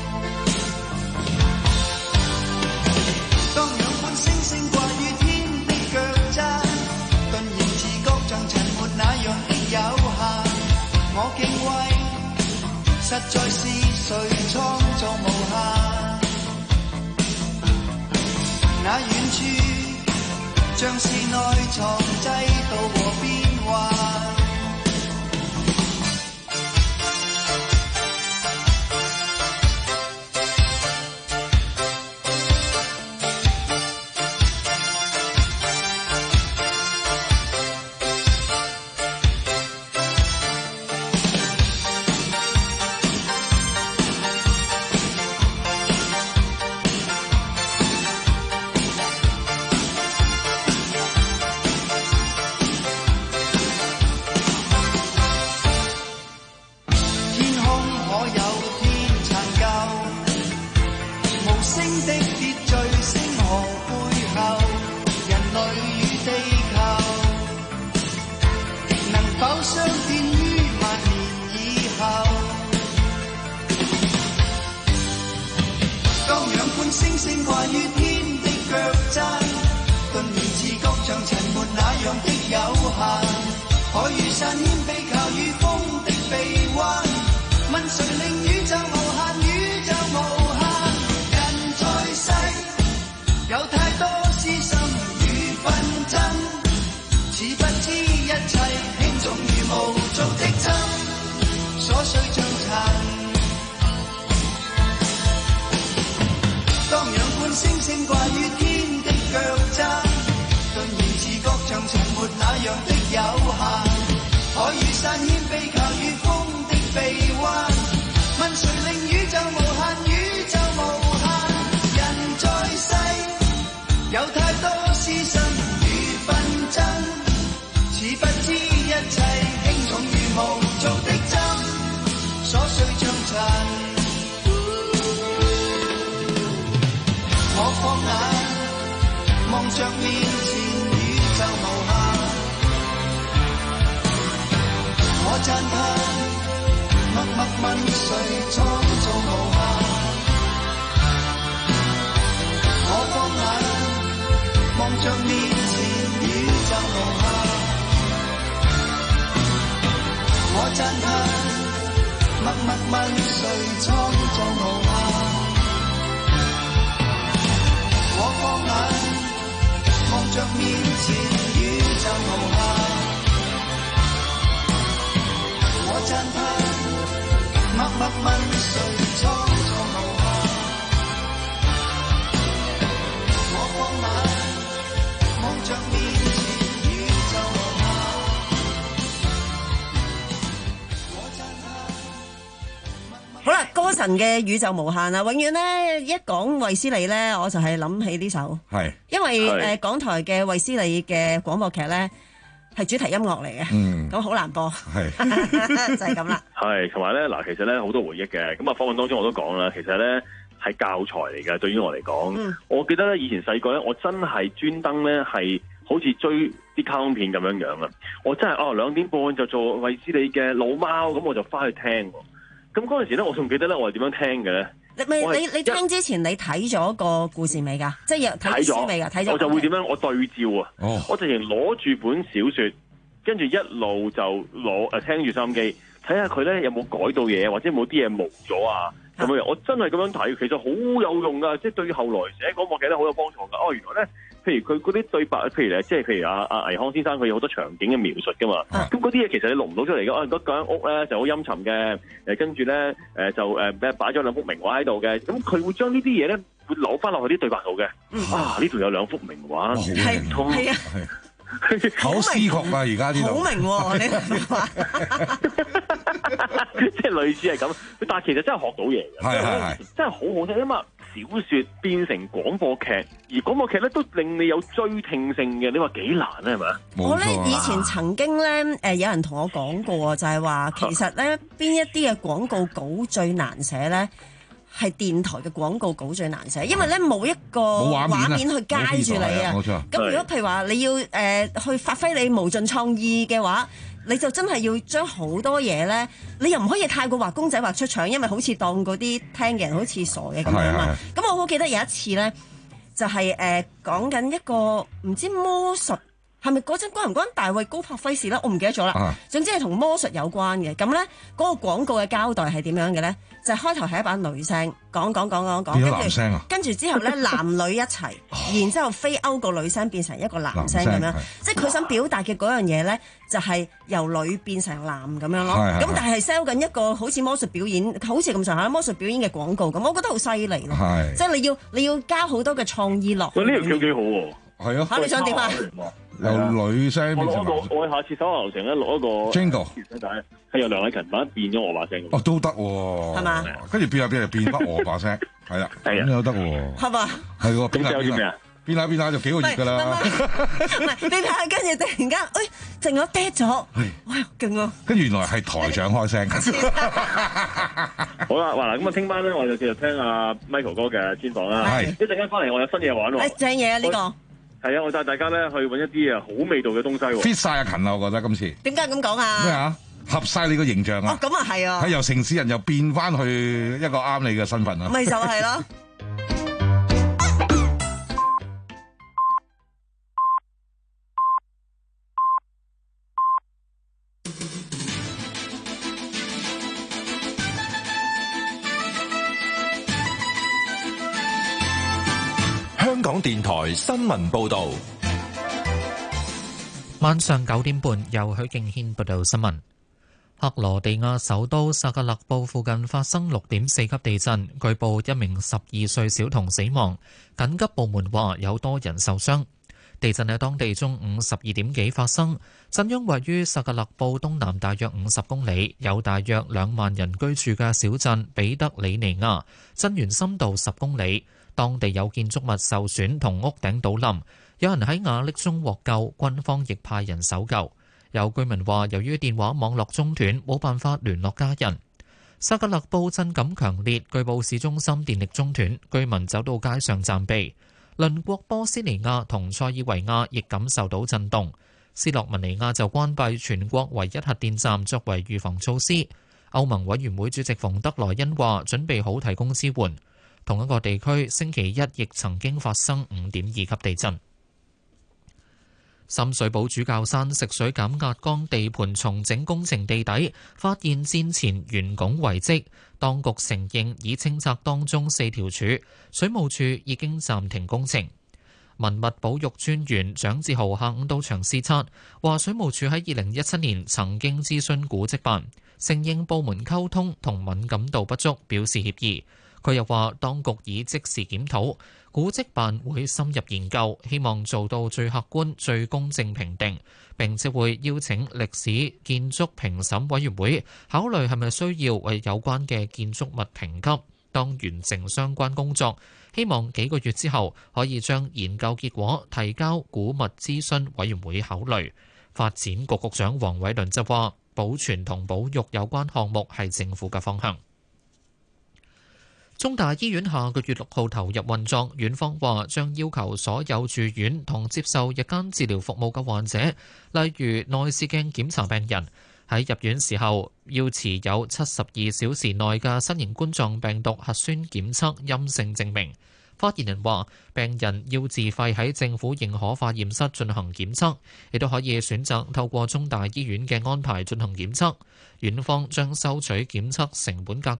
[SPEAKER 12] 當兩半星星掛於天的腳踭，頓然自覺像塵沒那樣的有限。我敬畏，實在是誰創造無限？那遠處像是內藏制度和變幻。
[SPEAKER 9] 嘅宇宙無限啊！永遠咧一講衛斯理咧，我就係諗起呢首，係因為誒、呃、港台嘅衛斯理嘅廣播劇咧係主題音樂嚟嘅，嗯，咁好難播，係就係咁啦。
[SPEAKER 18] 係同埋咧嗱，其實咧好多回憶嘅，咁啊訪問當中我都講啦，其實咧係教材嚟嘅，對於我嚟講，嗯，我記得咧以前細個咧，我真係專登咧係好似追啲卡通片咁樣樣啊！我真係哦兩點半就做衛斯理嘅老貓，咁我就翻去聽。咁嗰陣時咧，我仲記得咧，我係點樣聽嘅咧？
[SPEAKER 9] 你咪你你聽之前，你睇咗個故事未㗎？即係有睇書未㗎？睇咗。我就會點樣？我對照啊！哦、我直情攞住本小説，跟住一路就攞誒聽住收音機，睇下佢咧有冇改到嘢，或者冇啲嘢冇咗啊？
[SPEAKER 2] 咁樣我真係咁樣睇，其實好有用噶，即係對後來寫廣播劇咧好有幫助噶。哦，原來咧，譬如佢嗰啲對白，譬如咧，即係譬如阿阿倪匡先生，佢有好多場景嘅描述噶嘛。咁嗰啲嘢其實你錄唔到出嚟嘅。哦，嗰間屋咧就好陰沉嘅，誒跟住咧誒就誒咩擺咗兩幅名畫喺度嘅。咁佢會將呢啲嘢咧會扭翻落去啲對白度嘅。啊，呢度有兩幅名畫，
[SPEAKER 9] 係係啊。
[SPEAKER 10] 好思確啊！而家呢度
[SPEAKER 9] 好明喎，你話
[SPEAKER 2] 即係類似係咁，但係其實真係學到嘢嘅，
[SPEAKER 10] 係係係
[SPEAKER 2] 真係好好聽。因為小説變成廣播劇，而廣播劇咧都令你有追聽性嘅，你話幾難咧係咪啊？
[SPEAKER 9] 我咧以前曾經咧誒有人同我講過，就係話其實咧邊一啲嘅廣告稿最難寫咧？係電台嘅廣告稿最難寫，因為咧冇一個畫面去街住你啊。咁如果譬如話你要誒、呃、去發揮你無盡創意嘅話，你就真係要將好多嘢咧，你又唔可以太過畫公仔畫出腸，因為好似當嗰啲聽嘅人好似傻嘅咁樣嘛。咁我好記得有一次咧，就係誒講緊一個唔知魔術。係咪嗰陣關唔關大衛高柏輝事咧？我唔記得咗啦。啊、總之係同魔術有關嘅。咁咧嗰個廣告嘅交代係點樣嘅咧？就係、是、開頭係一把女聲講講講講講，
[SPEAKER 10] 變咗男聲啊！
[SPEAKER 2] 嗯
[SPEAKER 9] 跟住之後咧男女一齊，然之後飛歐個女聲變成一個男聲咁樣。即係佢想表達嘅嗰樣嘢咧，就係、是、由女變成男咁樣咯。咁但係 sell 緊一個好似魔術表演，好似咁上下魔術表演嘅廣告咁，我覺得好犀利咯。即係你要你要加好多嘅創意落。
[SPEAKER 2] 喂，呢條橋幾好喎！
[SPEAKER 10] 係啊，
[SPEAKER 9] 嚇你想點啊？
[SPEAKER 10] 由女聲變成男聲。
[SPEAKER 2] 我下次手下留情咧錄一個
[SPEAKER 10] Jingle，
[SPEAKER 2] 係由梁禮勤把變咗我把聲。
[SPEAKER 10] 哦，都得喎。
[SPEAKER 9] 係嘛？
[SPEAKER 10] 跟住變下變下變翻我把聲，係啦，咁又得喎。
[SPEAKER 9] 係嘛？
[SPEAKER 10] 係喎，變下
[SPEAKER 2] 變下
[SPEAKER 10] 變下變下就幾個月㗎啦。
[SPEAKER 9] 唔係你睇下，跟住突然間，誒靜咗 dead 咗，哇勁啊！
[SPEAKER 10] 跟住原來係台長開聲。
[SPEAKER 2] 好啦，嗱咁啊，聽晚咧我就繼續聽阿 Michael 哥嘅專訪啦。
[SPEAKER 10] 係
[SPEAKER 2] 一陣間翻嚟，我有新嘢玩喎。
[SPEAKER 9] 正嘢啊呢個！
[SPEAKER 2] 係啊，我帶大家咧去揾一啲啊好味道嘅東西喎。
[SPEAKER 10] fit 晒阿勤啊，我覺得今次。
[SPEAKER 9] 點解咁講啊？
[SPEAKER 10] 咩啊？合晒你個形象啊！
[SPEAKER 9] 哦，咁啊係啊。
[SPEAKER 10] 係由城市人又變翻去一個啱你嘅身份啊！
[SPEAKER 9] 咪就係咯。
[SPEAKER 4] 香港電台新聞報導，
[SPEAKER 1] 晚上九點半由許敬軒報道新聞。克羅地亞首都薩格勒布附近發生六點四級地震，據報一名十二歲小童死亡，緊急部門話有多人受傷。地震喺當地中午十二點幾發生，震央位於薩格勒布東南大約五十公里，有大約兩萬人居住嘅小鎮比德里尼亞，震源深度十公里。當地有建築物受損同屋頂倒冧，有人喺瓦礫中獲救，軍方亦派人搜救。有居民話，由於電話網絡中斷，冇辦法聯絡家人。薩格勒布震感強烈，據報市中心電力中斷，居民走到街上暫避。鄰國波斯尼亞同塞爾維亞亦感受到震動，斯洛文尼亞就關閉全國唯一核電站作為預防措施。歐盟委員會主席馮德萊恩話，準備好提供支援。同一個地區星期一亦曾經發生五點二級地震。深水埗主教山食水減壓缸地盤重整工程地底發現戰前圓拱遺跡，當局承認已清拆當中四條柱，水務署已經暫停工程。文物保育專員蔣志豪下午到場視察，話水務署喺二零一七年曾經諮詢古蹟辦，承認部門溝通同敏感度不足，表示歉意。佢又話，當局已即時檢討，古蹟辦會深入研究，希望做到最客觀、最公正評定，並且會邀請歷史建築評審委員會考慮係咪需要為有關嘅建築物評級。當完成相關工作，希望幾個月之後可以將研究結果提交古物諮詢委員會考慮。發展局局長黃偉綸就話，保存同保育有關項目係政府嘅方向。中大醫院下個月六號投入運作，院方話將要求所有住院同接受日間治療服務嘅患者，例如內視鏡檢查病人，喺入院時候要持有七十二小時內嘅新型冠狀病毒核酸檢測陰性證明。發言人話，病人要自費喺政府認可化驗室進行檢測，亦都可以選擇透過中大醫院嘅安排進行檢測。院方將收取檢測成本價格，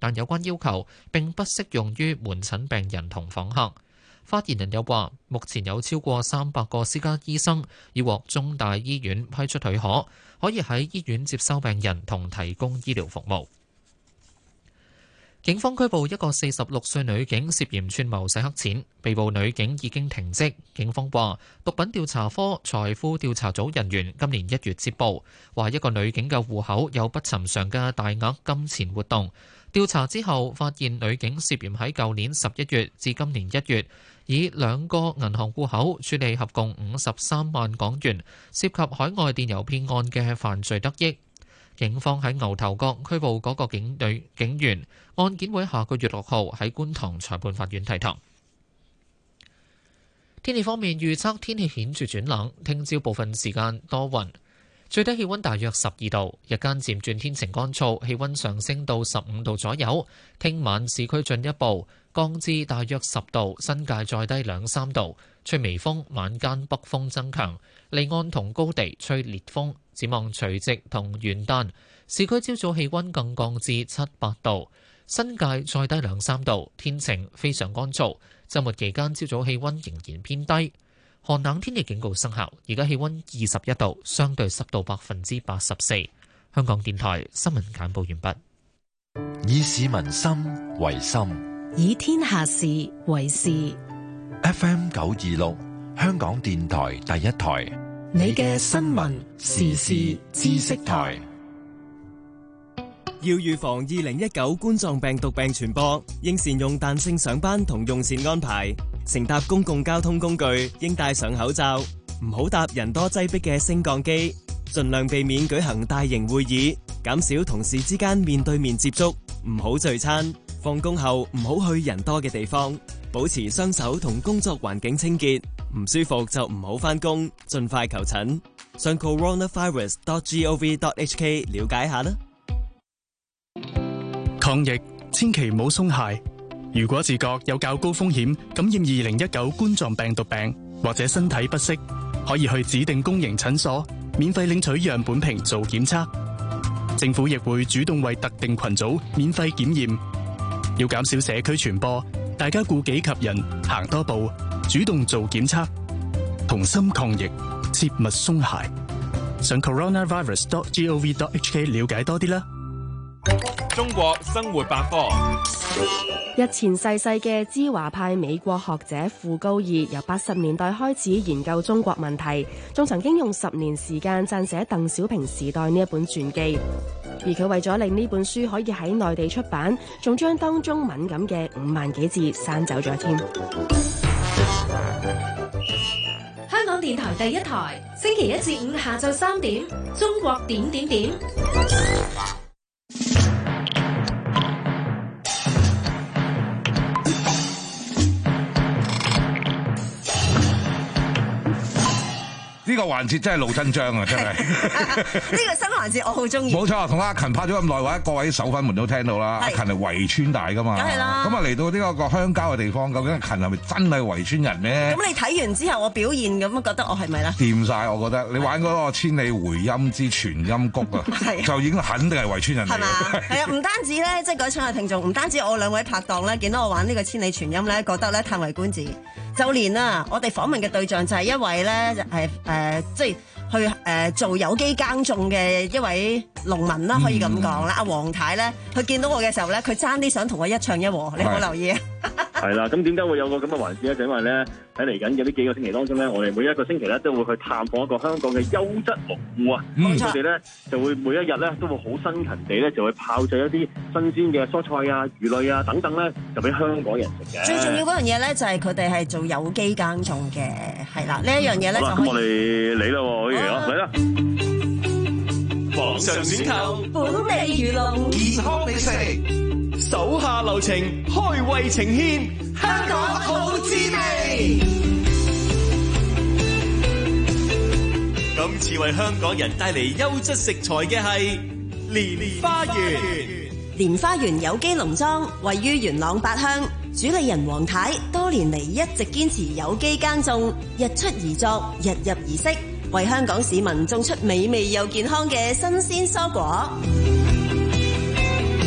[SPEAKER 1] 但有關要求並不適用於門診病人同訪客。發言人又話，目前有超過三百個私家醫生已獲中大醫院批出許可，可以喺醫院接收病人同提供醫療服務。警方拘捕一個四十六歲女警，涉嫌串謀洗黑錢。被捕女警已經停職。警方話，毒品調查科財富調查組人員今年一月接報，話一個女警嘅戶口有不尋常嘅大額金錢活動。調查之後發現，女警涉嫌喺舊年十一月至今年一月，以兩個銀行戶口處理合共五十三萬港元涉及海外電郵騙案嘅犯罪得益。警方喺牛頭角拘捕嗰個警女警員，案件會下個月六號喺觀塘裁判法院提堂。天氣方面預測天氣顯著轉冷，聽朝部分時間多雲，最低氣溫大約十二度，日間漸轉天晴乾燥，氣溫上升到十五度左右。聽晚市區進一步降至大約十度，新界再低兩三度，吹微風，晚間北風增強，離岸同高地吹烈風。展望除夕同元旦，市區朝早氣溫更降至七八度，新界再低兩三度，天晴非常乾燥。週末期間朝早氣溫仍然偏低，寒冷天氣警告生效。而家氣溫二十一度，相對濕度百分之八十四。香港電台新聞簡報完畢。
[SPEAKER 4] 以市民心為心，
[SPEAKER 25] 以天下事為事。
[SPEAKER 4] F M 九二六，香港電台第一台。
[SPEAKER 5] 你嘅新聞時事知識台。
[SPEAKER 3] 要預防二零一九冠狀病毒病傳播，應善用彈性上班同用膳安排。乘搭公共交通工具應戴上口罩，唔好搭人多擠迫嘅升降機。盡量避免舉行大型會議，減少同事之間面對面接觸，唔好聚餐。放工後唔好去人多嘅地方，保持雙手同工作環境清潔。唔舒服就唔好返工，盡快求診。上 coronavirus dot gov dot hk 了解下啦。
[SPEAKER 6] 抗疫千祈唔好鬆懈。如果自覺有較高風險感染二零一九冠狀病毒病，或者身體不適，可以去指定公營診所免費領取樣本瓶做檢測。政府亦會主動為特定群組免費檢驗。要減少社區傳播，大家顧己及人，行多步，主動做檢測，同心抗疫，切勿鬆懈。上 coronavirus dot gov dot hk 了解多啲啦。
[SPEAKER 7] 中國生活百科。
[SPEAKER 8] 日前逝世嘅知華派美國學者傅高義，由八十年代開始研究中國問題，仲曾經用十年時間撰寫《鄧小平時代》呢一本傳記。而佢為咗令呢本書可以喺內地出版，仲將當中敏感嘅五萬幾字刪走咗添。
[SPEAKER 11] 香港電台第一台，星期一至五下晝三點，中國點點點。
[SPEAKER 10] 呢個環節真係路真章啊！真係
[SPEAKER 9] 呢個新環節我好中意。
[SPEAKER 10] 冇錯，同阿勤拍咗咁耐，或者各位手粉們都聽到啦。阿勤係圍村大噶嘛，
[SPEAKER 9] 梗係啦。
[SPEAKER 10] 咁啊嚟到呢個個鄉郊嘅地方，究竟阿勤係咪真係圍村人咧？
[SPEAKER 9] 咁你睇完之後，我表現咁覺得我係咪咧？
[SPEAKER 10] 掂晒，我覺得你玩嗰個千里回音之全音谷啊，就已經肯定係圍村人嚟。係嘛？
[SPEAKER 9] 係啊，唔單止咧，即係各位親愛聽眾，唔單止我兩位拍檔咧，見到我玩呢個千里全音咧，覺得咧嘆為觀止。就連啊，我哋訪問嘅對象就係一位咧，係誒，即係去誒、呃、做有機耕種嘅一位農民啦，可以咁講啦。阿、嗯、黃太咧，佢見到我嘅時候咧，佢爭啲想同我一唱一和，你有冇留意啊？
[SPEAKER 2] 係啦，咁點解會有個咁嘅環節咧？就因為咧喺嚟緊嘅呢幾個星期當中咧，我哋每一個星期咧都會去探訪一個香港嘅優質農戶啊。咁佢哋咧就會每一日咧都會好辛勤地咧就會炮製一啲新鮮嘅蔬菜啊、魚類啊等等咧，就俾香港人食嘅。
[SPEAKER 9] 最重要嗰樣嘢咧就係佢哋係做有機耕種嘅，係啦，呢一樣嘢咧就可以。
[SPEAKER 2] 咁我哋嚟啦，可以啊，嚟啦！
[SPEAKER 7] 皇上選購
[SPEAKER 9] 本地魚農，
[SPEAKER 7] 健康美食，手下留情，開胃呈獻，香港好滋味。
[SPEAKER 3] 今次為香港人帶嚟優質食材嘅係蓮花園。
[SPEAKER 16] 蓮花園有機農莊位於元朗八鄉，主理人黃太多年嚟一直堅持有機耕種，日出而作，日入而息，為香港市民種出美味又健康嘅新鮮蔬果。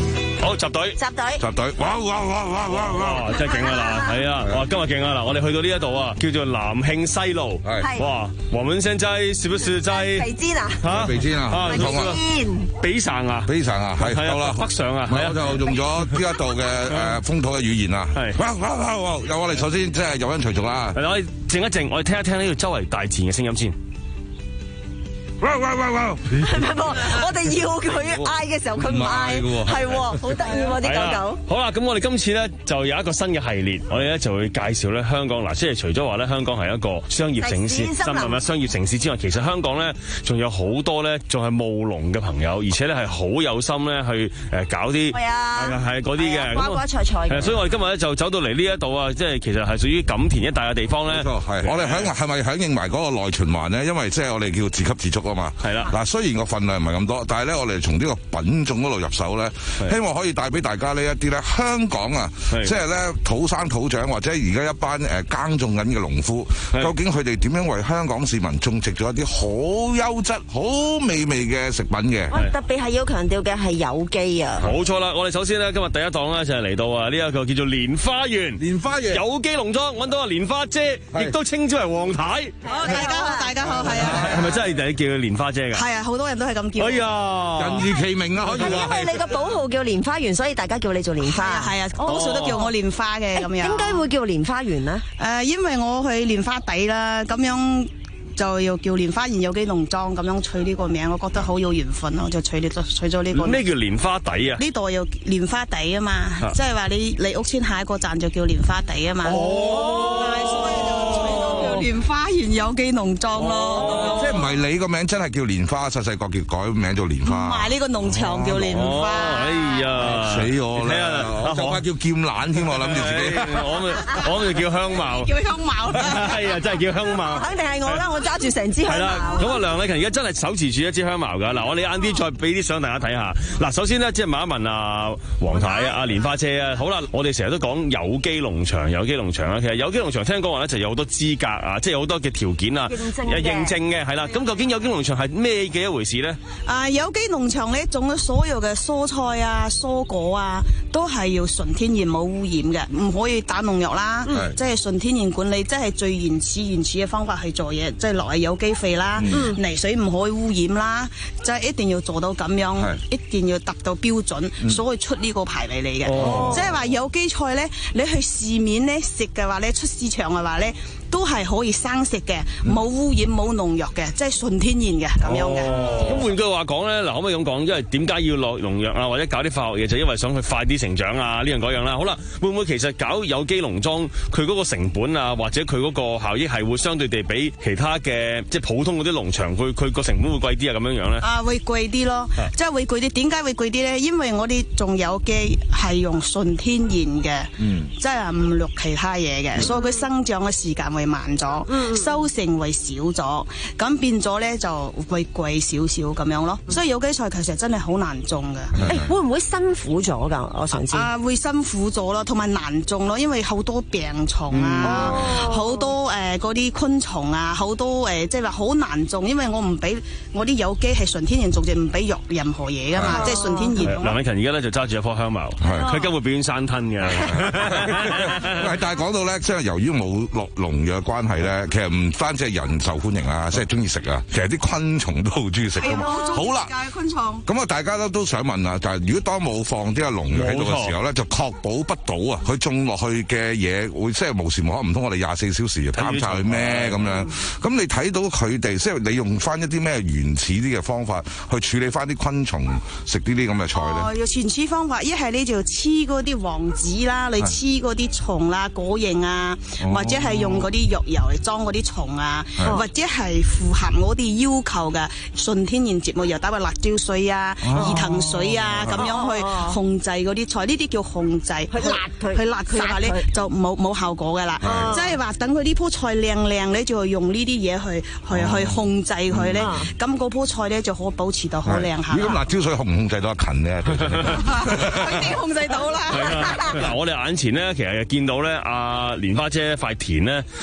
[SPEAKER 18] 好集隊，
[SPEAKER 9] 集隊，
[SPEAKER 10] 集隊，哇哇哇哇哇
[SPEAKER 18] 哇，真係勁啊嗱，係啊，哇，今日勁啊嗱，我哋去到呢一度啊，叫做南慶西路，
[SPEAKER 10] 係，
[SPEAKER 18] 哇，我們現在是不是在
[SPEAKER 9] 肥煎啊？
[SPEAKER 18] 嚇，
[SPEAKER 10] 肥煎啊，
[SPEAKER 9] 肥煎，
[SPEAKER 18] 北上啊，
[SPEAKER 10] 北上啊，係，到啦，
[SPEAKER 18] 北上啊，
[SPEAKER 10] 我就用咗呢一度嘅誒風土嘅語言啊，係，哇哇哇哇，由我哋首先即係有因隨俗啦，
[SPEAKER 18] 係啦，我哋靜一靜，我哋聽一聽呢度周圍大自然嘅聲音先。
[SPEAKER 10] 哇哇哇哇！
[SPEAKER 9] 係咪噃？我哋要佢嗌嘅時候，佢唔嗌，係喎，好得意喎啲狗狗。
[SPEAKER 18] 好啦，咁我哋今次咧就有一個新嘅系列，我哋咧就會介紹咧香港嗱，即係除咗話咧香港係一個商業城市，森林啊商業城市之外，其實香港咧仲有好多咧仲係務農嘅朋友，而且咧係好有心咧去誒搞啲係啊係嗰啲嘅
[SPEAKER 9] 瓜瓜菜菜嘅。
[SPEAKER 18] 所以我哋今日咧就走到嚟呢一度啊，即係其實係屬於錦田一帶嘅地方咧。
[SPEAKER 10] 冇錯，係我哋響係咪響應埋嗰個內循環咧？因為即係我哋叫自給自足啊嘛。
[SPEAKER 18] 係啦，
[SPEAKER 10] 嗱雖然個份量唔係咁多，但係咧我哋從呢個品種嗰度入手咧，希望可以帶俾大家呢一啲咧香港啊，即係咧土生土長或者而家一班誒耕種緊嘅農夫，究竟佢哋點樣為香港市民種植咗一啲好優質、好美味嘅食品嘅？
[SPEAKER 9] 特別係要強調嘅係有機啊！
[SPEAKER 18] 冇錯啦，我哋首先咧今日第一檔咧就係嚟到啊呢一個叫做蓮花園，
[SPEAKER 10] 蓮花園有
[SPEAKER 18] 機農莊揾到阿蓮花姐，亦都稱之為黃太。
[SPEAKER 13] 好，大家好，大家好，係啊。
[SPEAKER 18] 係咪真係你叫佢蓮花姐㗎？
[SPEAKER 13] 係啊，好多人都係咁叫。
[SPEAKER 18] 哎呀，
[SPEAKER 10] 人如其名啊，可以話。
[SPEAKER 9] 因為你個寶號叫蓮花園，所以大家叫你做蓮花。
[SPEAKER 13] 係啊，多數都叫我蓮花嘅咁樣。
[SPEAKER 9] 點解會叫蓮花園呢？
[SPEAKER 13] 誒，因為我去蓮花地啦，咁樣就要叫蓮花園有機農莊咁樣取呢個名，我覺得好有緣分咯，就取呢取咗呢個。
[SPEAKER 18] 咩叫蓮花地啊？
[SPEAKER 13] 呢度有蓮花地啊嘛，即係話你你屋村下一個站就叫蓮花地啊嘛。哦，所以就取到叫蓮花園有機農莊咯。
[SPEAKER 10] 即係唔係你個名真係叫蓮花，細細個叫改名做蓮花。
[SPEAKER 13] 唔係呢個農場叫蓮花。
[SPEAKER 18] 哎呀，
[SPEAKER 10] 死我啦！我就快叫劍蘭添，我諗住自己。
[SPEAKER 18] 我咪我咪叫香茅。
[SPEAKER 13] 叫香茅。
[SPEAKER 18] 係啊，真係叫香茅。
[SPEAKER 9] 肯定係我啦，我揸住成支香茅。
[SPEAKER 18] 係啦，咁啊梁禮勤而家真係手持住一支香茅㗎。嗱，我哋晏啲再俾啲相大家睇下。嗱，首先呢，即係問一問啊黃太啊、阿蓮花姐啊。好啦，我哋成日都講有機農場、有機農場啦。其實有機農場聽講話咧就有好多資格啊，即係有好多嘅條件啊，認證嘅係啦。咁究竟有機農場係咩嘅一回事咧？
[SPEAKER 13] 啊，有機農場咧種咗所有嘅蔬菜啊、蔬果啊，都係要純天然冇污染嘅，唔可以打農藥啦，嗯、即係純天然管理，即係最原始原始嘅方法去做嘢，即係落係有機肥啦，嗯、泥水唔可以污染啦，即係一定要做到咁樣，一定要達到標準，嗯、所以出呢個牌嚟嚟嘅。哦、即係話有機菜咧，你去市面咧食嘅話咧，出市場嘅話咧，都係可以生食嘅，冇污染冇農藥嘅，即係純天然嘅咁樣嘅。
[SPEAKER 18] 咁換句話講咧，嗱可唔可以咁講？因為點解要落農藥啊，或者搞啲化學嘢，就因為想佢快啲成長啊，呢樣嗰樣啦。好啦，會唔會其實搞有機農莊，佢嗰個成本啊，或者佢嗰個效益係會相對地比其他嘅即係普通嗰啲農場，佢佢個成本會貴啲啊？咁樣樣咧？
[SPEAKER 13] 啊，會貴啲咯，啊、即係會貴啲。點解會貴啲咧？因為我哋種有機係用純天然嘅，嗯、即係唔落其他嘢嘅，嗯、所以佢生長嘅時間會慢咗，嗯、收成會少咗，咁變咗咧就會貴少少咁樣咯。嗯、所以有機菜其實真係好難種嘅。
[SPEAKER 9] 誒、欸，會唔會辛苦咗㗎？我想知。
[SPEAKER 13] 啊，會辛苦咗咯，同埋難種咯，因為好多病蟲啊，好、嗯、多誒嗰啲昆蟲啊，好多誒即係話好難種，因為我唔俾我啲有機係純天然種植，唔俾藥任何嘢㗎嘛，即係純天然。
[SPEAKER 18] 梁禮勤而家咧就揸住一棵香茅，佢今日表演山吞嘅。
[SPEAKER 10] 但係講到咧，即係由於冇落農藥關係咧，其實唔單止係人受歡迎啊，即係中意食啊，其實啲昆蟲都好中意食㗎嘛。好啦，
[SPEAKER 13] 昆蟲。
[SPEAKER 10] 咁啊，大家都都想問啊，就係如果當冇放啲啊農藥喺度嘅時候咧，就確保不到啊，佢種落去嘅嘢會即係無時無刻唔通我哋廿四小時監察佢咩咁樣？咁你睇到佢哋即係你用翻一啲咩原始啲嘅方法去處理翻啲昆蟲食呢啲咁嘅菜咧？
[SPEAKER 13] 哦，要原始方法，一係你就黐嗰啲黃紙啦，你黐嗰啲蟲啦、果蠅啊，或者係用嗰啲藥油嚟裝嗰啲蟲啊，或者係符合我哋要求嘅純天然植物油，打個辣椒水啊、魚藤水啊，咁樣去控制嗰啲菜，呢啲叫控制，去辣佢，去辣佢嘅話咧就冇冇效果噶啦。即係話等佢呢棵菜靚靚咧，就用呢啲嘢去去去控制佢咧，咁嗰棵菜咧就可保持到好靚下。
[SPEAKER 10] 咁辣椒水控唔控制到阿勤咧？
[SPEAKER 13] 佢點控制到啦？
[SPEAKER 18] 嗱，我哋眼前咧，其實見到咧，阿蓮花姐塊田咧，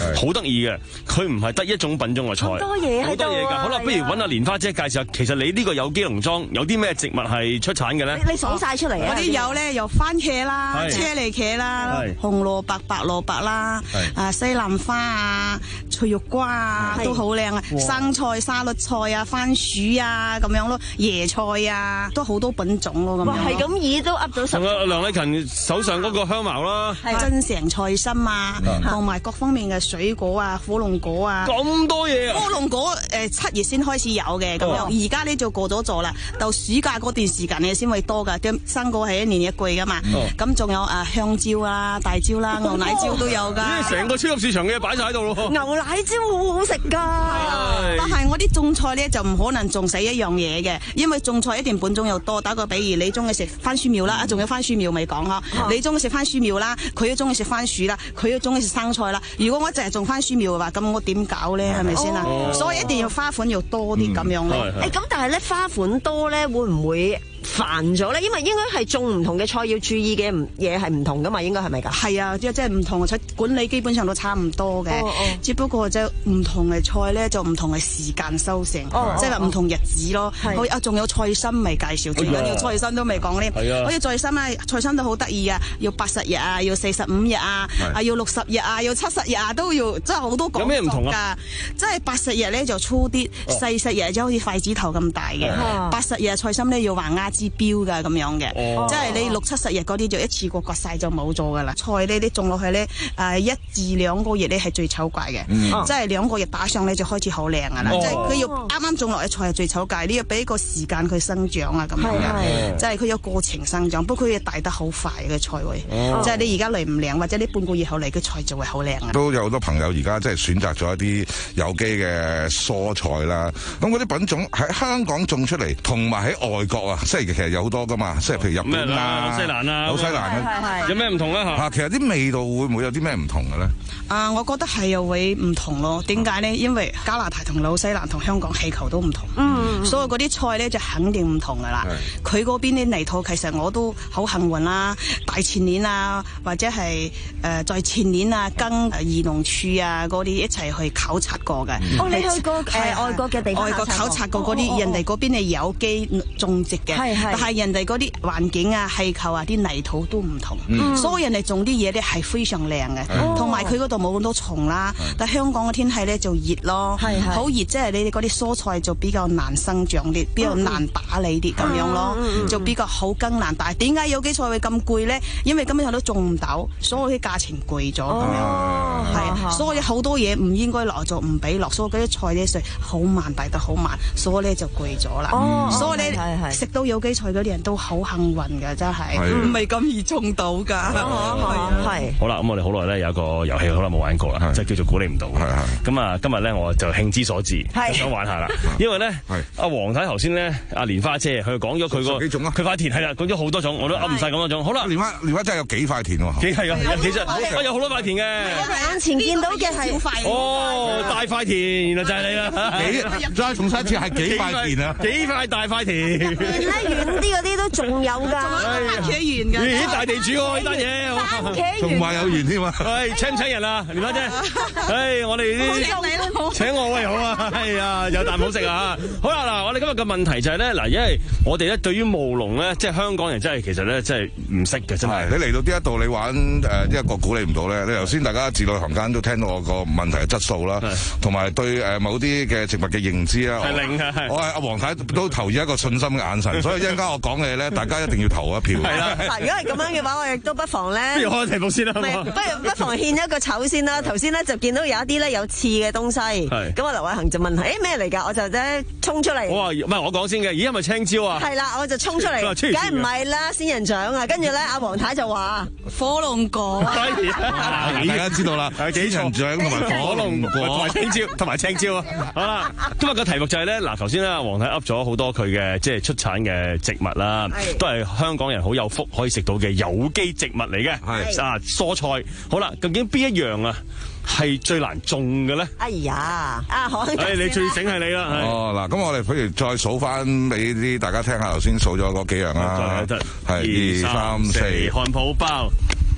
[SPEAKER 18] 好得意嘅，佢唔係得一種品種嘅菜，
[SPEAKER 9] 好多嘢
[SPEAKER 18] 好多嘢㗎。好啦，不如揾阿蓮花姐介紹下，其實你呢個有機農莊有啲咩植物係出產嘅咧？
[SPEAKER 9] 你數晒出嚟啊！
[SPEAKER 13] 嗰啲有咧，有番茄啦、車厘茄啦、紅蘿蔔、白蘿蔔啦、啊西蘭花啊、脆肉瓜啊，都好靚啊！生菜、沙律菜啊、番薯啊咁樣咯，椰菜啊，都好多品種咯咁樣。
[SPEAKER 9] 係咁意都噏到十。
[SPEAKER 18] 同阿梁麗勤手上嗰個香茅啦，
[SPEAKER 13] 真成菜心啊，同埋各方面嘅水果啊、火龍果啊，
[SPEAKER 18] 咁多嘢啊！
[SPEAKER 13] 火龍果誒七月先開始有嘅咁樣，而家呢就過咗咗啦。到暑假嗰段時間你先會多㗎，啲生果係一年一季㗎嘛。咁仲有啊香蕉啊、大蕉啦、牛奶蕉都有㗎。
[SPEAKER 18] 成個超級市場嘅嘢擺晒喺度咯。
[SPEAKER 9] 牛奶蕉好好食㗎，
[SPEAKER 13] 但係我啲種菜咧就唔可能種死一樣嘢嘅，因為種菜一定品種又多。打個比喻，你中意食番薯苗啦，仲有番薯苗未講呵。你中意食番薯苗啦，佢都中意食番薯啦，佢都中意食生菜啦。如果我淨係種番薯苗嘅話，咁我點搞咧？係咪先啊？所以一定要花款要多啲咁樣咯。
[SPEAKER 9] 誒咁，但係咧花款多咧，會唔會煩咗咧？因為應該係種唔同嘅菜要注意嘅嘢係唔同噶嘛，應該係咪㗎？
[SPEAKER 13] 係啊，即係即係唔同嘅菜管理基本上都差唔多嘅，哦哦、只不過就唔同嘅菜咧就唔同嘅時間收成，哦、即係話唔同日子咯。好啊，仲有菜心未介紹，最緊要菜心都未講咧。好似菜心啊，菜心都好得意啊，要八十日啊，要四十五日啊，啊要六十日啊，要七十日啊，都要真係好多講究㗎。有咩唔同啊？即係八十日咧就粗啲，四十日就好似筷子頭咁大嘅。八十日菜心咧要橫壓支標㗎咁樣嘅，哦、即係你六七十日嗰啲就一次過割晒就冇咗㗎啦。菜呢啲種落去咧，誒、呃、一至兩個月咧係最醜怪嘅，嗯、即係兩個月打上咧就開始好靚㗎啦。哦、即係佢要啱啱種落嘅菜係最醜怪，你要俾個時間佢生長啊咁樣嘅，即係佢有過程生長，不過佢大得好快嘅菜會，哦、即係你而家嚟唔靚，或者你半個月後嚟嘅菜就會好靚啊。
[SPEAKER 10] 都有好多朋友而家即係選擇咗一啲有機嘅蔬菜啦，咁嗰啲品種喺香港種出嚟，同埋喺外國啊，即係其實有好多噶嘛，即係譬如日本啊、
[SPEAKER 18] 紐西蘭啊、
[SPEAKER 10] 紐西蘭啊，
[SPEAKER 18] 有咩唔同咧嚇？
[SPEAKER 10] 其實啲味道會唔會有啲咩唔同嘅咧？
[SPEAKER 13] 啊，我覺得係又會唔同咯。點解呢？因為加拿大同紐西蘭同香港氣候都唔同，嗯、所以嗰啲菜咧就肯定唔同噶啦。佢嗰邊啲泥土其實我都好幸運啦，大前年啊，或者係誒在前年啊，跟漁農處啊嗰啲一齊去考察過嘅。
[SPEAKER 9] 哦，你去過誒外國嘅地方？
[SPEAKER 13] 外國考察過嗰啲，人哋嗰邊係有機種植嘅，但係人哋嗰啲環境啊、氣候啊、啲泥土都唔同，所以人哋種啲嘢咧係非常靚嘅，同埋佢嗰度冇咁多蟲啦。但香港嘅天氣咧就熱咯，好熱，即係你哋嗰啲蔬菜就比較難生長啲，比較難打理啲咁樣咯，就比較好耕難。但係點解有機菜會咁貴咧？因為根本上都種唔到，所以啲價錢貴咗咁樣。係，所以好多嘢唔應該落就唔俾落，所以嗰啲菜咧係好慢，大得好慢，所以咧就貴咗啦。所以咧食到有機菜嗰啲人都好幸運㗎，真係唔係咁易種到㗎。係。
[SPEAKER 18] 好啦，咁我哋好耐咧有一個遊戲好耐冇玩過啦，即係叫做估你唔到。咁啊，今日咧我就興之所至，想玩下啦。因為咧，阿黃太頭先咧，阿蓮花姐佢講咗佢個幾種啊？佢塊田係啦，講咗好多種，我都噏唔晒咁多種。好啦，蓮花蓮花真係有幾塊田喎？幾係啊？其實我有好多塊田嘅。
[SPEAKER 9] 眼前見到嘅係
[SPEAKER 18] 哦，大塊田，原來就係你啦。
[SPEAKER 10] 幾再重申一次係幾塊田啊？
[SPEAKER 18] 幾塊大塊田。
[SPEAKER 9] 入邊咧遠啲嗰啲都仲有㗎，番
[SPEAKER 13] 茄園㗎。
[SPEAKER 18] 咦，大地主喎呢單嘢，
[SPEAKER 9] 番茄園
[SPEAKER 10] 仲話有園添啊！
[SPEAKER 18] 喂，請唔請人啊？蓮花姐，誒，我哋啲請我喂好啊！係啊，有啖好食啊！好啦，嗱，我哋今日嘅問題就係咧，嗱，因為我哋咧對於務農咧，即係香港人真係其實咧真係唔識嘅，真係。
[SPEAKER 10] 你嚟到呢一度，你玩誒一個估你唔到咧。你頭先大家字裏行間都聽到我個問題嘅質素啦，同埋對誒某啲嘅植物嘅認知啦。
[SPEAKER 18] 係零嘅，係。
[SPEAKER 10] 我係阿黃太都投以一個信心嘅眼神，所以一陣間我講嘅嘢咧，大家一定要投一票。
[SPEAKER 9] 係啦。嗱，如果係咁樣嘅話，我亦都不妨咧。
[SPEAKER 18] 不如開題目先啦。
[SPEAKER 9] 不如不妨獻一個醜先啦。頭先咧就見到有一啲咧有刺嘅東西。係。咁啊，劉偉恒就問：誒咩嚟㗎？我就咧衝出嚟。
[SPEAKER 18] 我話唔係我講先嘅，咦係咪青椒啊？
[SPEAKER 9] 係啦，我就衝出嚟，梗係唔係啦，仙人掌啊！跟住咧，阿黃太就話火龍果。
[SPEAKER 10] 大家知道啦，仙人掌同埋火龍果
[SPEAKER 18] 同埋青椒同埋青椒啊！好啦，今日個題目就係咧，嗱頭先咧，黃太噏咗好多佢嘅即係出產嘅植物啦，都係香港人好有福可以食到嘅有機植物嚟嘅，係啊蔬菜。好啦，究竟邊一樣啊係最難種嘅咧？
[SPEAKER 9] 哎呀，啊可能
[SPEAKER 18] 誒你最醒係你啦。
[SPEAKER 10] 哦嗱，咁我哋不如再數翻俾啲大家聽下，頭先數咗嗰幾樣啦，係二三四，
[SPEAKER 18] 漢堡包。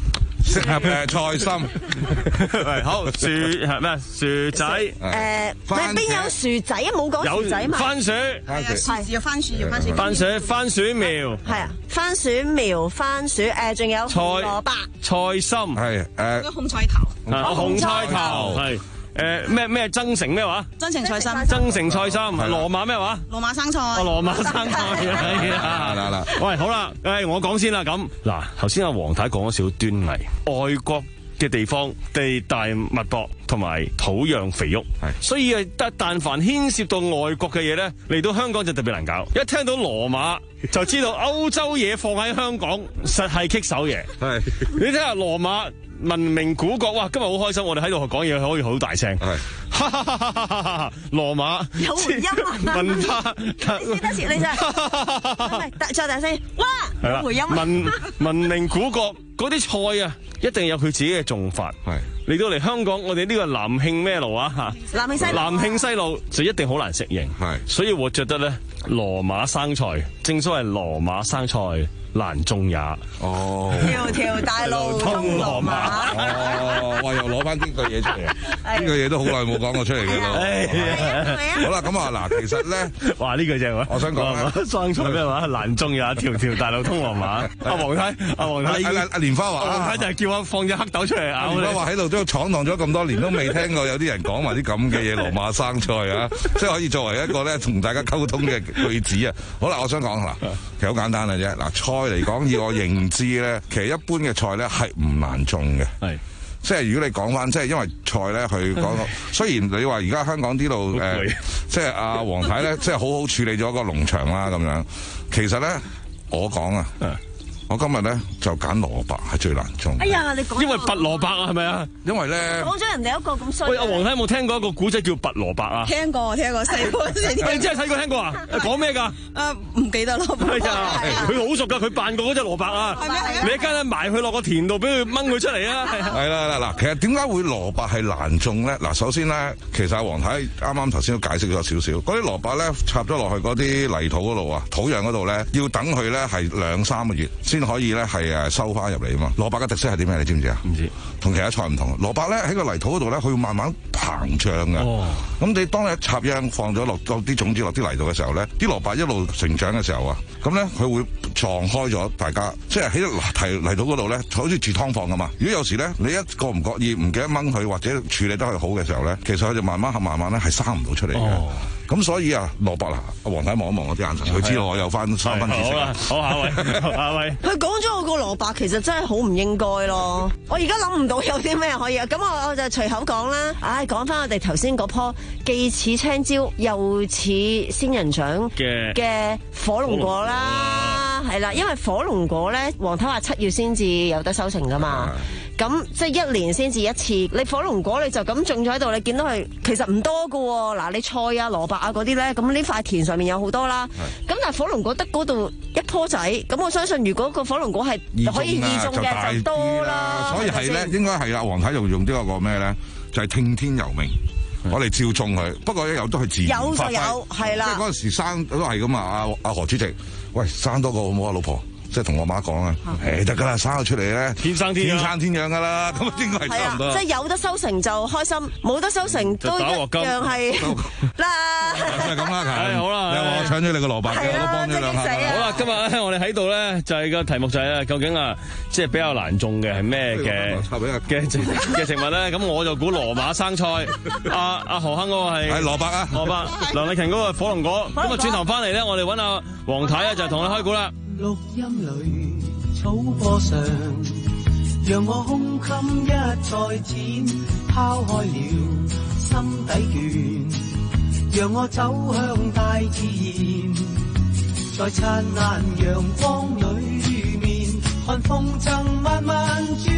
[SPEAKER 10] 適合誒菜心。
[SPEAKER 18] 係好薯係咩？薯仔
[SPEAKER 9] 誒，咪邊有薯仔啊？冇講薯仔嘛。
[SPEAKER 18] 番薯，
[SPEAKER 13] 係要番薯，要番薯。
[SPEAKER 18] 番薯，番薯苗。
[SPEAKER 9] 係啊，番薯苗、番薯誒，仲有紅蘿蔔、
[SPEAKER 18] 菜心，
[SPEAKER 10] 係誒
[SPEAKER 13] 紅菜頭，
[SPEAKER 18] 啊紅菜頭係。誒咩咩增城咩話？
[SPEAKER 13] 增城菜心，
[SPEAKER 18] 增城菜心，羅馬咩話？
[SPEAKER 13] 羅馬生菜，
[SPEAKER 18] 哦羅馬生菜係啊！
[SPEAKER 10] 嗱嗱，
[SPEAKER 18] 喂好啦，誒我講先啦咁。嗱頭先阿黃太講咗少端倪，外國嘅地方地大物博同埋土壤肥沃，所以誒得但凡牽涉到外國嘅嘢咧，嚟到香港就特別難搞。一聽到羅馬就知道歐洲嘢放喺香港實係棘手嘢。係你睇下羅馬。文明古國，哇！今日好開心，我哋喺度講嘢可以好大聲。係，哈哈哈哈哈哈！羅馬
[SPEAKER 9] 有回音啊！
[SPEAKER 18] 文化，
[SPEAKER 9] 你先得切，你真係，再大聲，哇！有回音。
[SPEAKER 18] 文文明古國嗰啲菜啊，一定有佢自己嘅種法。係嚟到嚟香港，我哋呢個南慶咩路啊嚇？
[SPEAKER 9] 南慶西路。
[SPEAKER 18] 南慶西路就一定好難適應。係，所以我覺得咧，羅馬生菜，正所謂羅馬生菜。難種也
[SPEAKER 10] 哦，
[SPEAKER 9] 條條大路通羅馬
[SPEAKER 10] 哦，哇！又攞翻呢句嘢出嚟啊！呢句嘢都好耐冇講過出嚟嘅咯。好啦，咁啊嗱，其實咧，
[SPEAKER 18] 哇呢句正喎，
[SPEAKER 10] 我想講
[SPEAKER 18] 生菜咩話？難種也，條條大路通羅馬。阿黃太，阿黃太，
[SPEAKER 10] 阿阿蓮花話，
[SPEAKER 18] 黃太就係叫我放隻黑豆出嚟咬。
[SPEAKER 10] 蓮花話喺度都闖蕩咗咁多年，都未聽過有啲人講埋啲咁嘅嘢，羅馬生菜啊，即係可以作為一個咧同大家溝通嘅句子啊。好啦，我想講嗱，其實好簡單嘅啫。嗱，菜嚟講，以我認知咧，其實一般嘅菜咧係唔難種嘅。係，即係如果你講翻，即係因為菜咧，佢講，雖然你話而家香港呢度誒，即係阿黃太咧，即係好好處理咗個農場啦咁樣。其實咧，我講啊。我今日咧就揀蘿蔔係最難種。
[SPEAKER 9] 哎呀，你講
[SPEAKER 18] 因為拔蘿蔔啊，係咪啊？
[SPEAKER 10] 因為咧
[SPEAKER 9] 講咗人哋一個咁衰。
[SPEAKER 18] 喂，阿黃太有冇聽過一個古仔叫拔蘿蔔啊？
[SPEAKER 13] 聽過，聽過細個時。
[SPEAKER 18] 你真係細個聽過啊？講咩㗎？
[SPEAKER 13] 誒唔記得咯。
[SPEAKER 18] 係啊，佢好熟㗎，佢扮過嗰隻蘿蔔啊。係咩？你一間埋佢落個田度，俾佢掹佢出嚟啊！
[SPEAKER 10] 係啦嗱，其實點解會蘿蔔係難種咧？嗱，首先咧，其實阿黃太啱啱頭先都解釋咗少少，嗰啲蘿蔔咧插咗落去嗰啲泥土嗰度啊，土壤嗰度咧，要等佢咧係兩三個月先可以咧係。誒收翻入嚟啊嘛！蘿蔔嘅特色係點咩？你知唔知啊？唔知。同其他菜唔同。蘿蔔咧喺個泥土嗰度咧，佢會慢慢膨脹嘅。哦。咁你當你插秧放咗落啲種子落啲泥度嘅時候咧，啲蘿蔔一路成長嘅時候啊，咁咧佢會撞開咗大家，即係喺泥泥土嗰度咧，好似住劏房咁嘛。如果有時咧你一個唔覺意唔記得掹佢或者處理得佢好嘅時候咧，其實佢就慢慢慢慢咧係生唔到出嚟嘅。哦。咁所以啊，蘿蔔啊，阿黃太望一望我啲眼神，佢知道我有翻三分知識。
[SPEAKER 18] 好啦，好下位，下位。
[SPEAKER 9] 佢講咗我個蘿蔔，其實真係好唔應該咯。我而家諗唔到有啲咩可以啊。咁我我就隨口講啦。唉，講翻我哋頭先嗰棵既似青椒又似仙人掌嘅嘅火龍果啦，係啦，因為火龍果咧，黃太話七月先至有得收成噶嘛。咁即係一年先至一次，你火龍果你就咁種咗喺度，你見到佢其實唔多噶喎。嗱，你菜啊、蘿蔔啊嗰啲咧，咁呢塊田上面有好多啦。咁但係火龍果得嗰度一棵仔，咁我相信如果個火龍果係可以易種嘅就多啦。
[SPEAKER 10] 所以係咧，應該係啊。黃太用用呢個咩咧，就係聽天由命。我哋照種佢，不過有都係自然
[SPEAKER 9] 有就有，係啦。
[SPEAKER 10] 即係嗰陣時生都係咁啊！阿阿何主席，喂，生多個好唔好啊，老婆？即係同我媽講啊，誒得㗎啦，生咗出嚟咧，
[SPEAKER 18] 天生天
[SPEAKER 10] 天生天養㗎啦，咁應該係差唔多。
[SPEAKER 9] 即係有得收成就開心，冇得收成都一樣係啦。
[SPEAKER 10] 就係咁啦，
[SPEAKER 18] 係好啦。
[SPEAKER 10] 你話我搶咗你個蘿蔔嘅，我都幫咗兩下。
[SPEAKER 18] 好啦，今日咧我哋喺度咧就係個題目就係究竟啊，即係比較難種嘅係咩嘅嘅嘅植物咧？咁我就估羅馬生菜，阿阿何亨嗰個係
[SPEAKER 10] 係蘿蔔啊，
[SPEAKER 18] 蘿蔔，梁麗瓊嗰個火龍果。咁啊轉頭翻嚟咧，我哋揾阿黃太啊，就同你開估啦。
[SPEAKER 12] 錄音裏草坡上，讓我胸襟一再展，拋開了心底倦，讓我走向大自然，在燦爛陽光裏面，看風箏慢慢轉，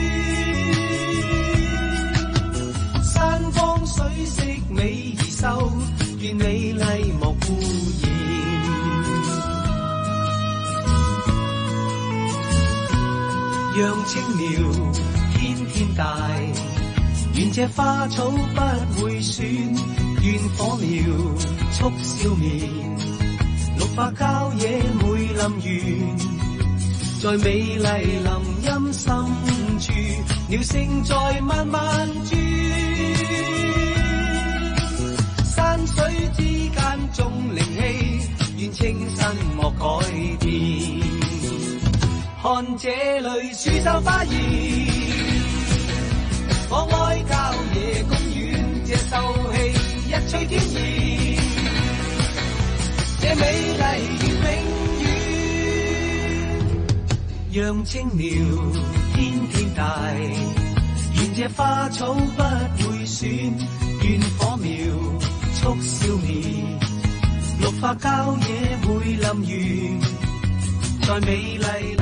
[SPEAKER 12] 山光水色美而秀，願美麗莫污染。讓青苗天天大，願這花草不會損，願火苗速消滅，綠化郊野每林園，在美麗林蔭深處鳥聲在慢慢轉，山水之間眾靈氣，願清新莫改變。看這裏樹秀花兒，我愛郊野公園，這秀氣一吹天意，這美麗永遠，讓青苗天天大，願這花草不會損，願火苗速消滅，綠化郊野會林園，在美麗。